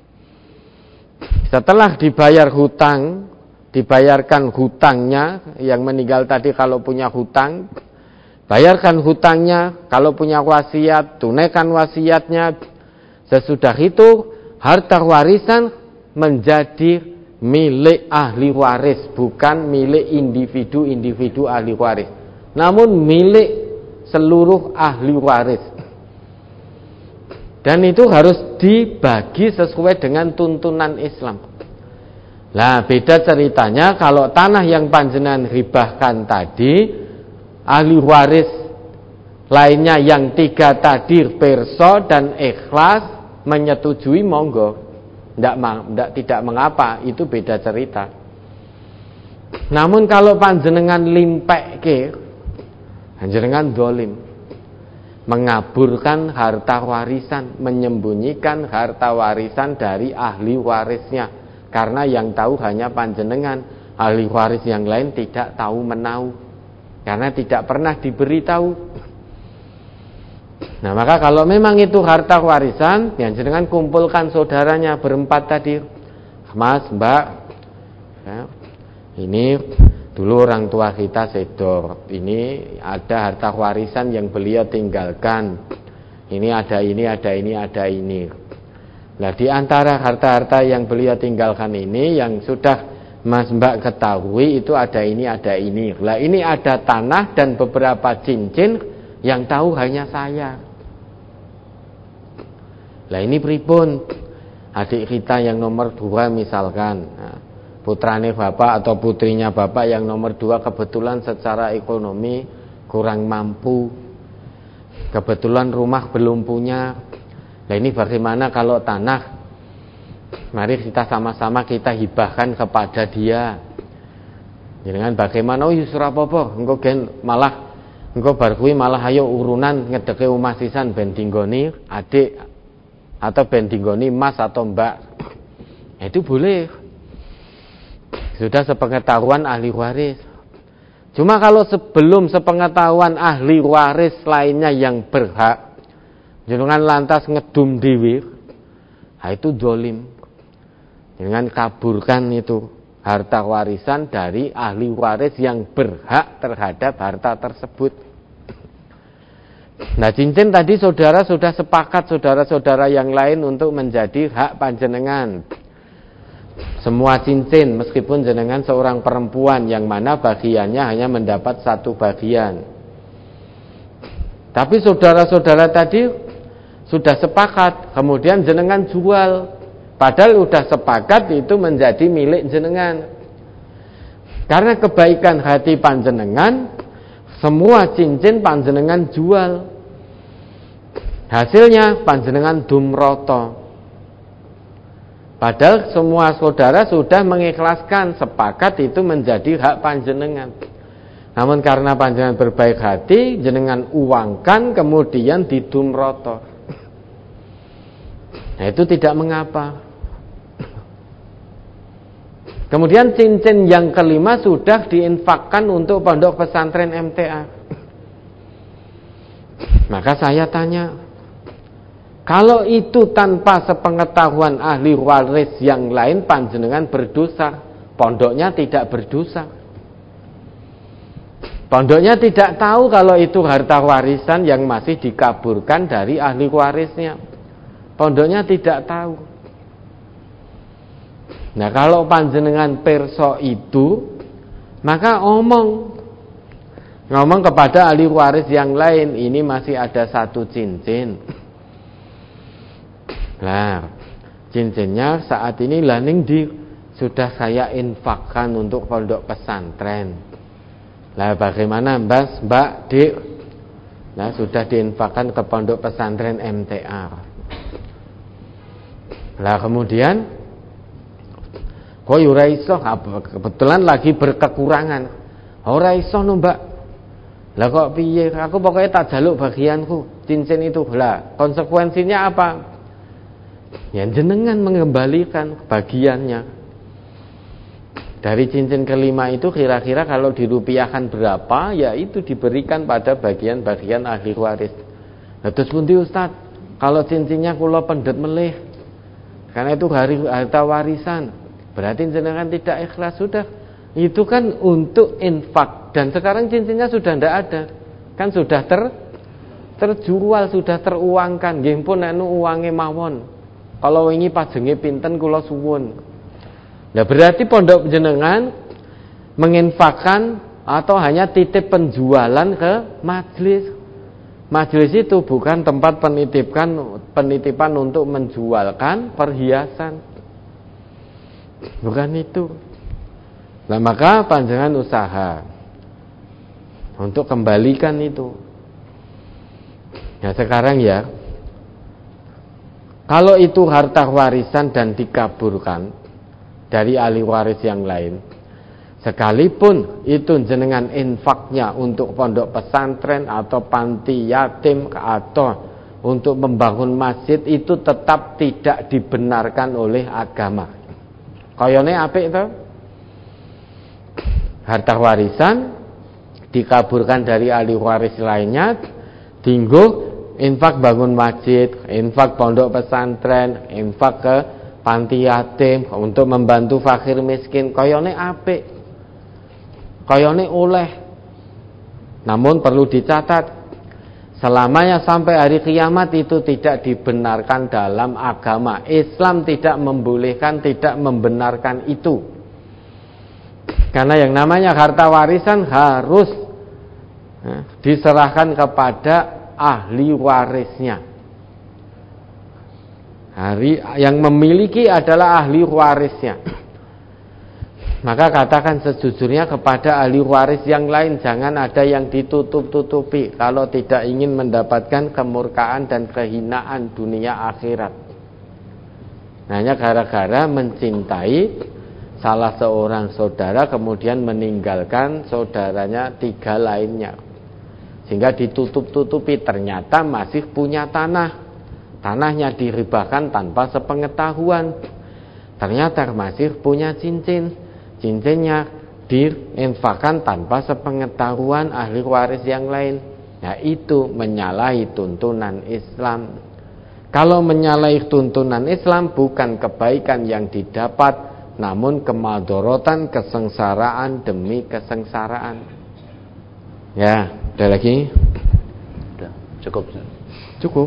Setelah dibayar hutang, dibayarkan hutangnya, yang meninggal tadi kalau punya hutang, bayarkan hutangnya, kalau punya wasiat, tunaikan wasiatnya. Sesudah itu harta warisan menjadi milik ahli waris, bukan milik individu-individu ahli waris, namun milik seluruh ahli waris. Dan itu harus dibagi sesuai dengan tuntunan Islam. Nah, beda ceritanya kalau tanah yang panjenengan hibahkan tadi, ahli waris lainnya yang 3 tadi pirsa dan ikhlas menyetujui, monggo, tidak mengapa, itu beda cerita. Namun kalau panjenengan limpeke, panjenengan dolim, mengaburkan harta warisan, menyembunyikan harta warisan dari ahli warisnya, karena yang tahu hanya panjenengan, ahli waris yang lain tidak tahu menahu, karena tidak pernah diberitahu. Nah, maka kalau memang itu harta warisan, ya jenengan kumpulkan saudaranya berempat tadi. Mas, Mbak, ya, ini dulu orang tua kita sedo, ini ada harta warisan yang beliau tinggalkan. Ini ada ini, ada ini, ada ini. Nah, di antara harta-harta yang beliau tinggalkan ini, yang sudah Mas Mbak ketahui itu ada ini, ada ini. Lah, ini ada tanah dan beberapa cincin, yang tahu hanya saya. Lah, ini pripun? Adik kita yang nomor 2 misalkan, nah, putrane bapak atau putrinya bapak yang nomor 2 kebetulan secara ekonomi kurang mampu, kebetulan rumah belum punya. Nah, ini bagaimana kalau tanah? Mari kita sama-sama kita hibahkan kepada dia. Dengan bagaimana? Oh, yusra apa-apa, engko gen malah engko bar kuwi malah ayo urunan ngedeke omah sisan ben dinggoni adik atau ben dinggoni mas atau mbak. Itu boleh. Sudah sepengetahuan ahli waris. Cuma kalau sebelum sepengetahuan ahli waris lainnya yang berhak, jenengan lantas ngedum dhewe, itu zalim. Dengan kaburkan itu harta warisan dari ahli waris yang berhak terhadap harta tersebut. Nah, cincin tadi saudara sudah sepakat, saudara-saudara yang lain untuk menjadi hak panjenengan. Semua cincin, meskipun jenengan seorang perempuan yang mana bagiannya hanya mendapat 1 bagian. Tapi saudara-saudara tadi sudah sepakat, kemudian jenengan jual. Padahal sudah sepakat itu menjadi milik jenengan. Karena kebaikan hati panjenengan, semua cincin panjenengan jual. Hasilnya panjenengan dumroto. Padahal semua saudara sudah mengikhlaskan, sepakat itu menjadi hak panjenengan. Namun karena panjenengan berbaik hati, jenengan uangkan kemudian didumroto. Nah, itu tidak mengapa. Kemudian cincin yang kelima sudah diinfakkan untuk pondok pesantren MTA. Maka saya tanya, kalau itu tanpa sepengetahuan ahli waris yang lain panjenengan berdosa, pondoknya tidak berdosa. Pondoknya tidak tahu kalau itu harta warisan yang masih dikaburkan dari ahli warisnya. Pondoknya tidak tahu. Nah, kalau panjenengan perso itu Maka ngomong kepada ahli waris yang lain, ini masih ada satu cincin. Nah, cincinnya saat ini laning sudah saya infakkan untuk pondok pesantren. Lah bagaimana Mbak, Dik? Nah, sudah diinfakkan ke pondok pesantren MTR. Lah kemudian kok ora iso, kebetulan lagi berkekurangan. Ora iso no, Mbak. Lah kok piye? Aku pokoknya tak jaluk bagianku, cincin itu. Lah, konsekuensinya apa? Ya jenengan mengembalikan bagiannya. Dari cincin kelima itu kira-kira kalau dirupiahkan berapa, ya itu diberikan pada bagian-bagian ahli waris. Nah, terus pundi Ustaz? Kalau cincinnya kula pendet melih, karena itu harta warisan, berarti jenengan tidak ikhlas. Sudah, itu kan untuk infak. Dan sekarang cincinnya sudah tidak ada, kan sudah terjual, sudah teruangkan. Nggih pun anu uange mawon. Kalau wingi pajenge pinten kula suwun. Nah, berarti pondok jenengan menginfakkan atau hanya titip penjualan ke majelis. Majelis itu bukan tempat penitipan untuk menjualkan perhiasan. Bukan itu. Nah, maka panjenengan usaha untuk kembalikan itu. Nah, sekarang ya, kalau itu harta warisan dan dikaburkan dari ahli waris yang lain, sekalipun itu jenengan infaknya untuk pondok pesantren atau panti yatim atau untuk membangun masjid, itu tetap tidak dibenarkan oleh agama. Kayane apik to? Harta warisan dikaburkan dari ahli waris lainnya, dinggo infak bangun masjid, infak pondok pesantren, infak ke panti yatim untuk membantu fakir miskin, kayane apik, kayane oleh. Namun perlu dicatat, selamanya sampai hari kiamat itu tidak dibenarkan dalam agama. Islam tidak membolehkan, tidak membenarkan itu. Karena yang namanya harta warisan harus diserahkan kepada ahli warisnya. Yang memiliki adalah ahli warisnya. Maka katakan sejujurnya kepada ahli waris yang lain, jangan ada yang ditutup-tutupi kalau tidak ingin mendapatkan kemurkaan dan kehinaan dunia akhirat. Hanya gara-gara mencintai salah seorang saudara kemudian meninggalkan saudaranya 3 lainnya, sehingga ditutup-tutupi, ternyata masih punya tanahnya diribahkan tanpa sepengetahuan, ternyata masih punya cincinnya diinfakkan tanpa sepengetahuan ahli waris yang lain. Nah, itu menyalahi tuntunan Islam. Kalau menyalahi tuntunan Islam, bukan kebaikan yang didapat, namun kemadharatan, kesengsaraan demi kesengsaraan. Ya, ada lagi?
Udah, cukup.
Cukup.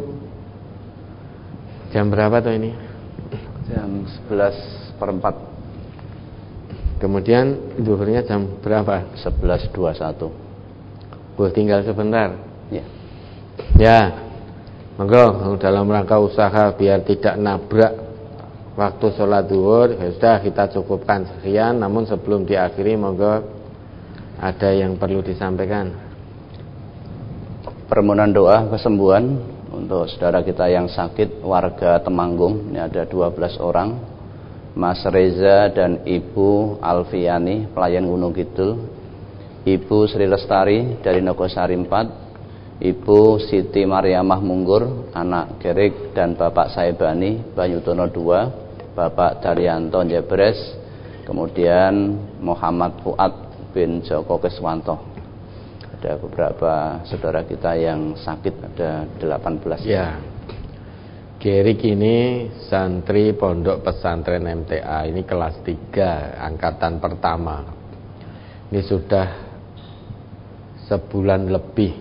Jam berapa tuh ini?
Jam 11:04.
Kemudian zuhurnya jam berapa?
11:21.
Tinggal sebentar.
Ya.
Ya. Monggo dalam rangka usaha biar tidak nabrak waktu sholat zuhur, ya sudah kita cukupkan sekian. Namun sebelum diakhiri, monggo ada yang perlu disampaikan.
Permohonan doa kesembuhan untuk saudara kita yang sakit, warga Temanggung. Ini ada 12 orang, Mas Reza dan Ibu Alfiani, pelayan Gunung Kidul, Ibu Sri Lestari dari Nogosari 4, Ibu Siti Mariamah Munggur, anak Gerik, dan Bapak Saibani Banyutono 2, Bapak Daryanto Jebres, kemudian Muhammad Fuad bin Joko Keswanto. Ada beberapa saudara kita yang sakit, ada 18.
Ya. Gerik ini santri pondok pesantren MTA, ini kelas 3 angkatan pertama. Ini sudah sebulan lebih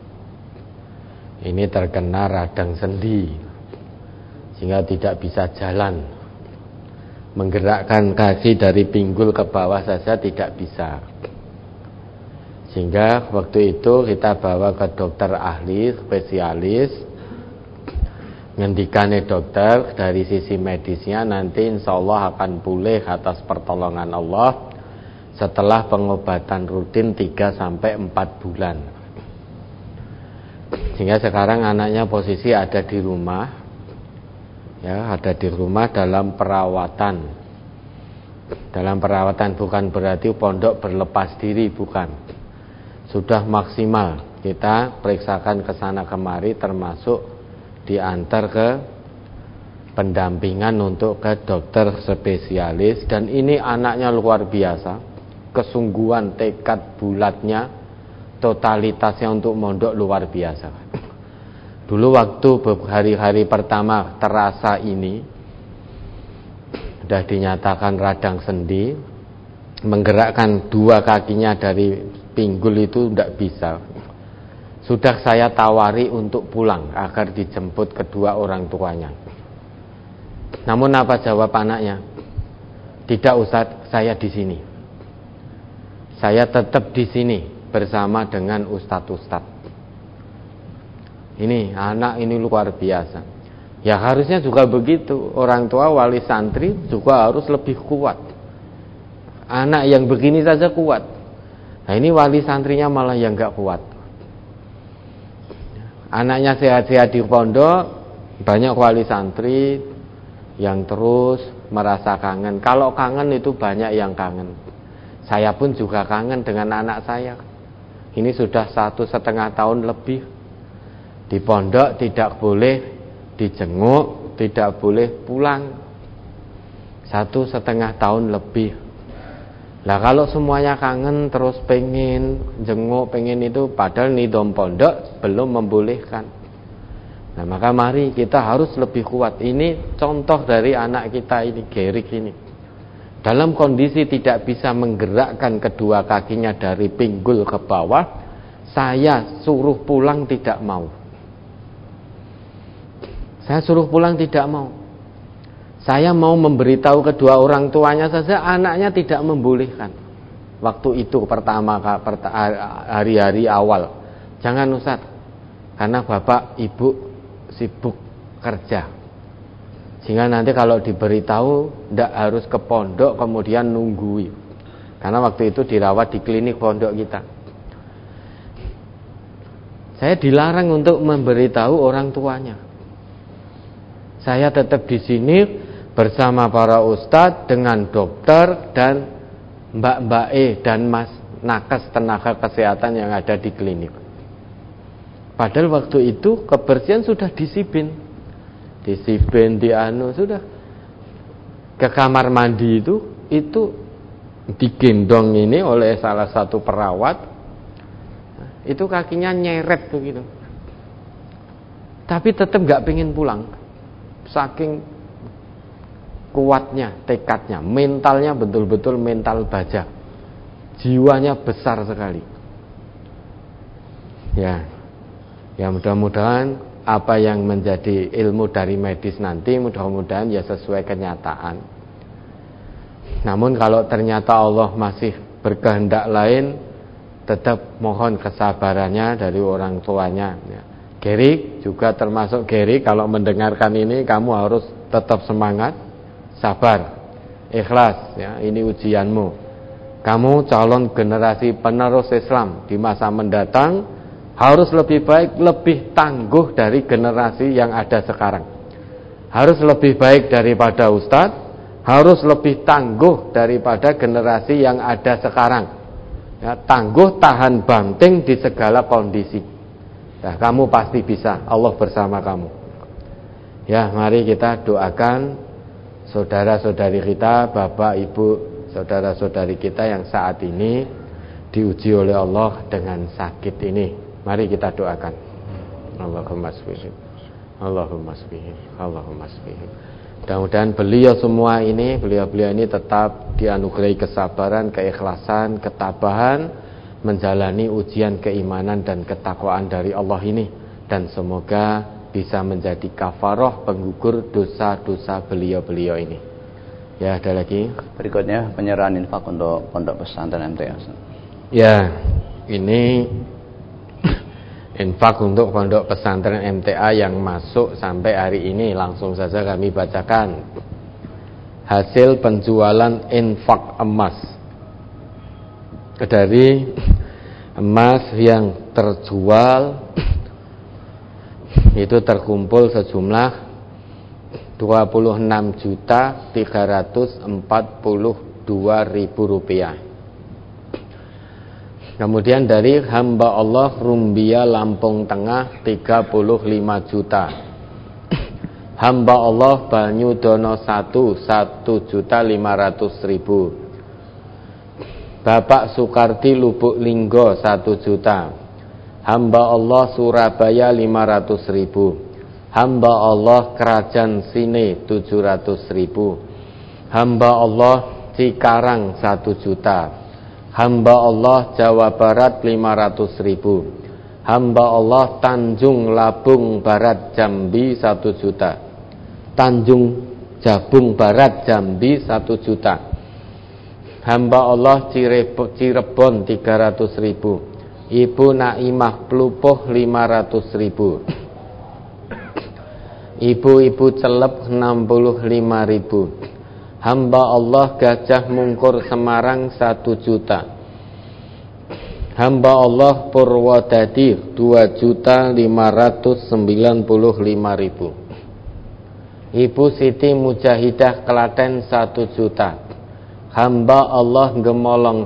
ini terkena radang sendi, sehingga tidak bisa jalan, menggerakkan kaki dari pinggul ke bawah saja tidak bisa. Sehingga waktu itu kita bawa ke dokter ahli, spesialis. Ngendikane dokter dari sisi medisnya nanti insya Allah akan pulih atas pertolongan Allah setelah pengobatan rutin 3-4 bulan. Sehingga sekarang anaknya posisi ada di rumah, ya, ada di rumah dalam perawatan. Dalam perawatan bukan berarti pondok berlepas diri, bukan. Sudah maksimal kita periksakan ke sana kemari, termasuk diantar ke pendampingan untuk ke dokter spesialis. Dan ini anaknya luar biasa, kesungguhan, tekad bulatnya, totalitasnya untuk mondok luar biasa. Dulu waktu hari-hari pertama terasa ini, sudah dinyatakan radang sendi, menggerakkan dua kakinya dari pinggul itu tidak bisa. Sudah saya tawari untuk pulang agar dijemput kedua orang tuanya. Namun apa jawab anaknya? Tidak, Ustadz, saya di sini. Saya tetap di sini bersama dengan ustadz-ustadz. Ini anak ini luar biasa. Ya harusnya juga begitu. Orang tua wali santri juga harus lebih kuat. Anak yang begini saja kuat. Nah ini wali santrinya malah yang gak kuat. Anaknya sehat-sehat di pondok, banyak wali santri yang terus merasa kangen. Kalau kangen itu banyak yang kangen. Saya pun juga kangen dengan anak saya. Ini sudah 1,5 tahun lebih di pondok, tidak boleh dijenguk, tidak boleh pulang. 1,5 tahun lebih. Lah kalau semuanya kangen terus pengen jenguk, pengen itu, padahal nidom pondok belum membolehkan. Nah maka mari kita harus lebih kuat. Ini contoh dari anak kita ini, Gerik ini. Dalam kondisi tidak bisa menggerakkan kedua kakinya dari pinggul ke bawah, saya suruh pulang tidak mau. Saya suruh pulang tidak mau. Saya mau memberitahu kedua orang tuanya saja, anaknya tidak membolehkan. Waktu itu pertama hari-hari awal. Jangan Ustaz, karena bapak ibu sibuk kerja. Sehingga nanti kalau diberitahu tidak harus ke pondok kemudian nunggui. Karena waktu itu dirawat di klinik pondok kita. Saya dilarang untuk memberitahu orang tuanya. Saya tetap di sini bersama para ustadz dengan dokter dan Mbak E dan Mas Nakes tenaga kesehatan yang ada di klinik. Padahal waktu itu kebersihan sudah disipin sudah. Ke kamar mandi itu digendong ini oleh salah satu perawat. Itu kakinya nyeret begitu. Tapi tetap gak pengen pulang. Saking kuatnya, tekadnya, mentalnya betul-betul mental baja. Jiwanya besar sekali. Ya mudah-mudahan apa yang menjadi ilmu dari medis nanti mudah-mudahan ya sesuai kenyataan. Namun kalau ternyata Allah masih berkehendak lain, tetap mohon kesabarannya dari orang tuanya. Gerik juga termasuk Gerik, kalau mendengarkan ini kamu harus tetap semangat, sabar, ikhlas. Ya, ini ujianmu. Kamu calon generasi penerus Islam di masa mendatang. Harus lebih baik, lebih tangguh dari generasi yang ada sekarang. Harus lebih baik daripada ustadz, harus lebih tangguh daripada generasi yang ada sekarang. Ya, tangguh, tahan banting di segala kondisi. Nah, kamu pasti bisa, Allah bersama kamu. Ya, mari kita doakan saudara-saudari kita, bapak, ibu, saudara-saudari kita yang saat ini diuji oleh Allah dengan sakit ini. Mari kita doakan. Allahumma shfihim, Allahumma shfihim, Allahumma shfihim. Mudah-mudahan beliau ini tetap dianugerahi kesabaran, keikhlasan, ketabahan menjalani ujian keimanan dan ketakwaan dari Allah ini, dan semoga bisa menjadi kafarah penggugur dosa-dosa beliau ini. Ya, ada lagi.
Berikutnya penyerahan infak untuk pondok pesantren MTA.
Ya. Ini infak untuk pondok pesantren MTA yang masuk sampai hari ini. Langsung saja kami bacakan. Hasil penjualan infak emas. Dari emas yang terjual itu terkumpul sejumlah 26.342.000 rupiah. Kemudian dari hamba Allah Rumbia Lampung Tengah 35 juta. Hamba Allah Banyudono 1.500.000. Bapak Sukardi Lubuk Linggo 1 juta. Hamba Allah Surabaya 500.000. Hamba Allah Kerajaan Sine 700.000. Hamba Allah Cikarang 1 juta. Hamba Allah Jawa Barat 500.000. Hamba Allah Tanjung Labung Barat Jambi 1 juta. Tanjung Jabung Barat Jambi 1 juta. Hamba Allah Cirebon 300.000. Ibu Naimah Plupuh 500.000. Ibu-ibu Celep 65.000. Hamba Allah Gajah Mungkur Semarang 1 juta. Hamba Allah Purwodadi 2.595.000. Ibu Siti Mujahidah Klaten 1 juta. Hamba Allah Gemolong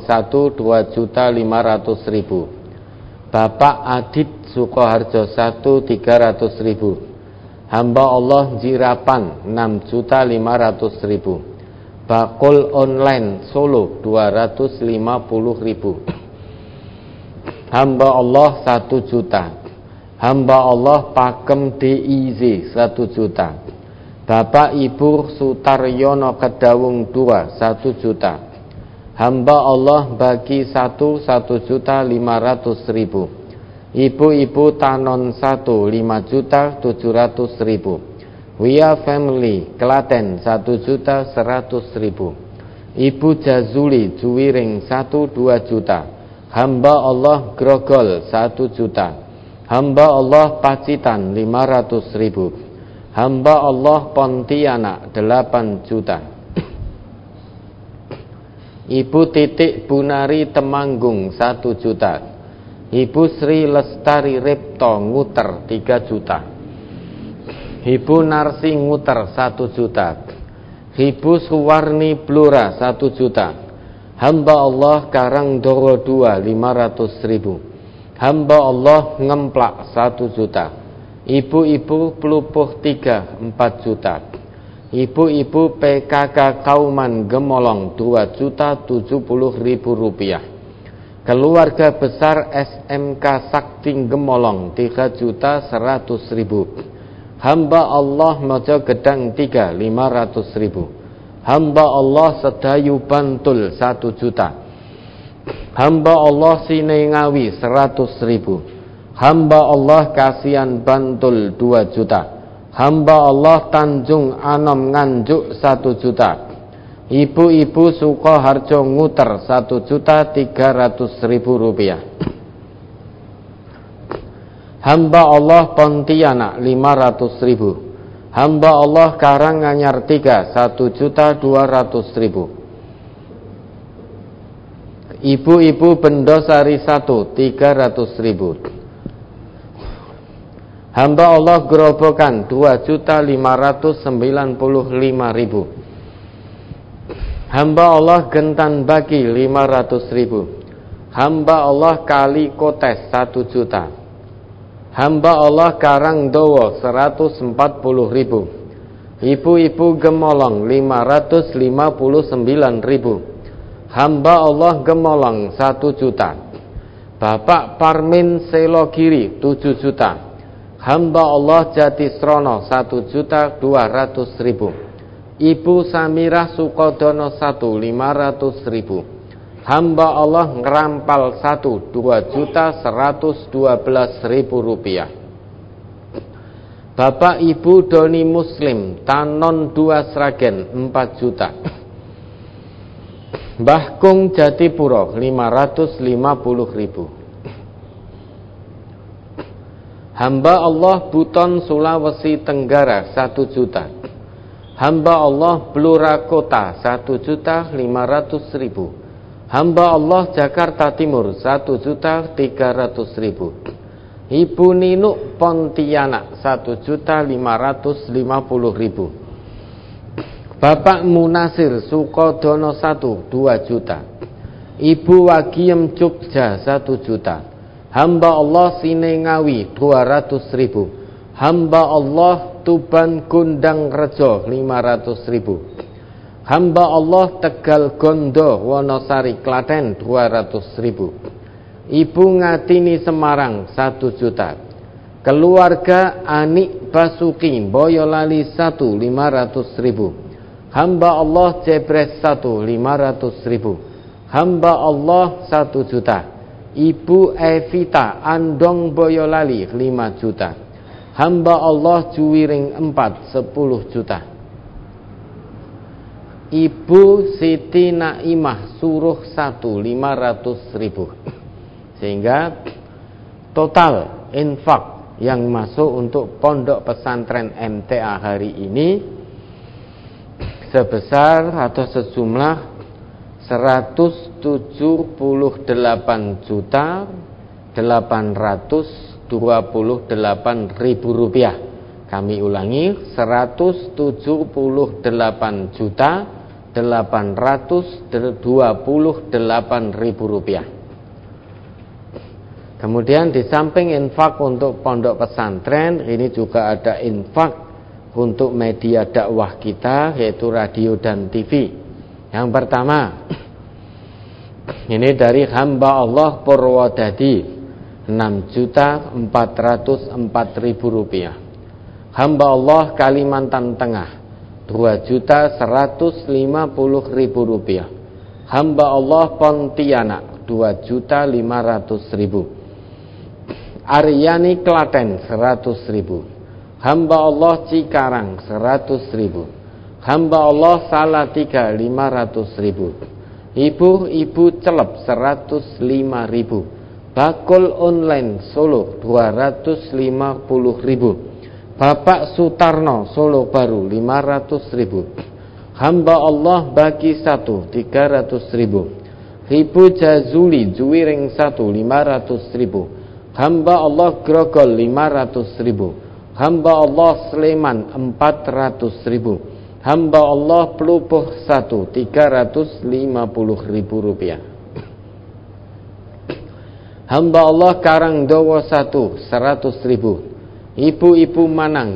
2.500.000. Bapak Adit Sukoharjo 300.000. Hamba Allah Jirapan 6.500.000. Bakul Online Solo 250.000. Hamba Allah 1 juta. Hamba Allah Pakem DIZ 1 juta. Bapak Ibu Sutaryono Kedawung 2 1 juta. Hamba Allah Bagi 1 1.500.000. Ibu-ibu Tanon 1 5.700.000. Wia Family Klaten 1.100.000. Ibu Jazuli Juwiring 1 2 juta. Hamba Allah Grogol 1 juta. Hamba Allah Pacitan 500.000. Hamba Allah Pontianak 8 juta. Ibu Titik Bunari Temanggung 1 juta. Ibu Sri Lestari Ripto Nguter 3 juta. Ibu Narsi Nguter 1 juta. Ibu Suwarni Blora 1 juta. Hamba Allah Karangdoro 2 500.000. Hamba Allah Ngemplak 1 juta. Ibu-ibu Pelupuh 3 4 juta. Ibu-ibu PKK Kauman Gemolong 2.070.000 rupiah. Keluarga besar SMK Sakti Gemolong 3.100.000. Hamba Allah Mojo Gedang 3 500.000. Hamba Allah Sedayu Bantul 1 juta. Hamba Allah Sinengawi 100.000. Hamba Allah Kasian Bantul 2 juta. Hamba Allah Tanjung Anom Nganjuk 1 juta. Ibu-ibu Sukoharjo Nguter 1.300.000 rupiah. Hamba Allah Pontianak 500.000. Hamba Allah Karanganyar 3 1.200.000. Ibu-ibu Bendosari 1 300.000. Hamba Allah Gerobokan 2.595.000. Hamba Allah Gentan Bagi 500.000. Hamba Allah Kali Kotes 1 juta. Hamba Allah Karangdowo 140.000. Ibu-ibu Gemolong 559.000. Hamba Allah Gemolong 1 juta. Bapak Parmin Selogiri 7 juta. Hamba Allah Jatisrono 1.200.000. Ibu Samirah Sukodono 1.500.000. Hamba Allah Ngerampal 2.112.000 rupiah. Bapak Ibu Doni Muslim Tanon 2 Sragen 4 juta. Mbah Kung Jatipuro 550.000. Hamba Allah Buton Sulawesi Tenggara 1 juta. Hamba Allah Blora Kota 1.500.000. Hamba Allah Jakarta Timur 1.300.000. Ibu Ninuk Pontianak 1.550.000. Bapak Munasir Sukodono 1 2 juta. Ibu Wagiem Jogja 1 juta. Hamba Allah Sinengawi 200.000. Hamba Allah Tuban Gondang Rejo 500.000. Hamba Allah Tegal Gondo Wonosari Klaten 200.000. Ibu Ngatini Semarang 1 juta. Keluarga Anik Basuki Boyolali 1 500.000. Hamba Allah Jebres 1 500.000. Hamba Allah 1 juta. Ibu Evita Andong Boyolali 5 juta. Hamba Allah Juwiring 4 10 juta. Ibu Siti Naimah Suruh 1 500.000. Sehingga total infak yang masuk untuk pondok pesantren MTA hari ini sebesar atau sejumlah 178.828.000 rupiah. Kami ulangi, 178.828.000 rupiah. Kemudian di samping infak untuk pondok pesantren, ini juga ada infak untuk media dakwah kita, yaitu radio dan TV. Yang pertama, ini dari hamba Allah Purwodadi 6.404.000 rupiah. Hamba Allah Kalimantan Tengah 2.150.000 rupiah. Hamba Allah Pontianak 2.500.000. Aryani Klaten 100.000. Hamba Allah Cikarang 100.000. Hamba Allah Salatiga 500.000. Ibu Celep 105.000. Bakul Online Solo 250.000. Bapak Sutarno Solo Baru 500.000. Hamba Allah Bagi 1 300.000. Ibu Jazuli Juwiring 1 500.000. Hamba Allah Grogol 500.000. Hamba Allah Sleman 400.000. Hamba Allah Pelupuh 1 350.000 rupiah. Hamba Allah Karangdowo 1 100.000. Ibu Manang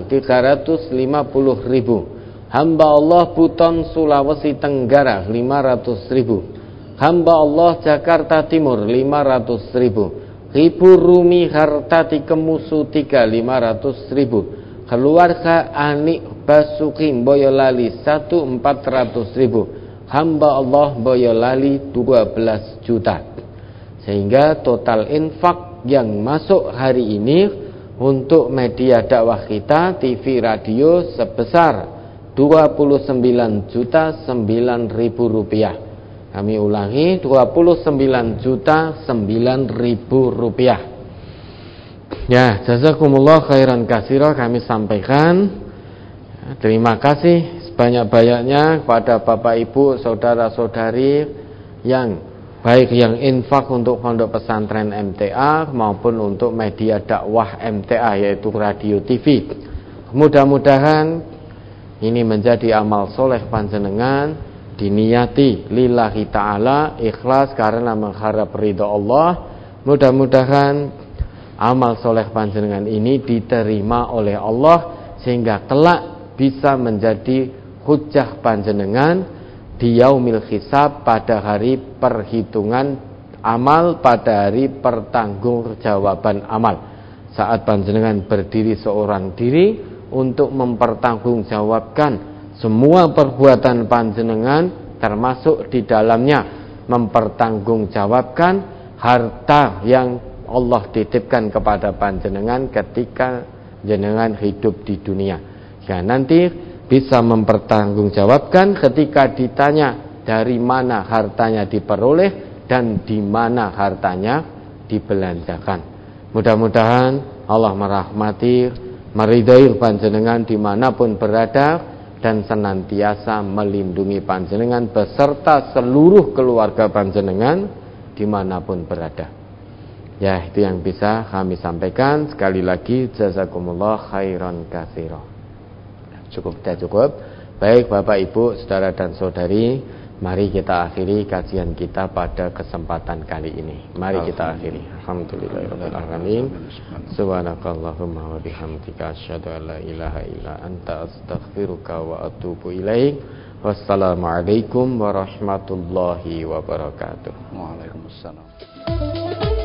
350.000. Hamba Allah Buton Sulawesi Tenggara 500.000. Hamba Allah Jakarta Timur 500.000. Ibu Rumi Hartati Kemusu 500.000. Keluarga Anik Basuki Boyolali 1.400.000. Hamba Allah Boyolali 12 juta. Sehingga total infak yang masuk hari ini untuk media dakwah kita TV radio sebesar 29.009.000 rupiah. Kami ulangi, 29.009.000 rupiah. Ya, jazakumullah khairan katsira kami sampaikan. Terima kasih sebanyak-banyaknya kepada Bapak Ibu, saudara-saudari yang baik yang infak untuk pondok pesantren MTA maupun untuk media dakwah MTA yaitu radio TV. Mudah-mudahan ini menjadi amal soleh panjenengan, diniati lillahi ta'ala, ikhlas karena mengharap ridha Allah. Mudah-mudahan amal soleh panjenengan ini diterima oleh Allah sehingga kelak bisa menjadi hujjah panjenengan di yaumil hisab, pada hari perhitungan amal, pada hari pertanggungjawaban amal. Saat panjenengan berdiri seorang diri untuk mempertanggungjawabkan semua perbuatan panjenengan, termasuk di dalamnya mempertanggungjawabkan harta yang Allah titipkan kepada panjenengan ketika jenengan hidup di dunia. Ya, nanti bisa mempertanggungjawabkan ketika ditanya dari mana hartanya diperoleh dan di mana hartanya dibelanjakan. Mudah-mudahan Allah merahmati, meridai panjenengan dimanapun berada, dan senantiasa melindungi panjenengan beserta seluruh keluarga panjenengan dimanapun berada. Ya, itu yang bisa kami sampaikan. Sekali lagi, jazakumullah khairan katsira. Cukup. Baik Bapak Ibu, saudara dan saudari, mari kita akhiri kajian kita pada kesempatan kali ini. Mari kita akhiri. Alhamdulillahirabbil alamin. Subhanakallahumma wa bihamdika asyhadu an la ilaha illa anta astaghfiruka wa atubu ilaik. Wassalamualaikum warahmatullahi wabarakatuh.
Waalaikumsalam.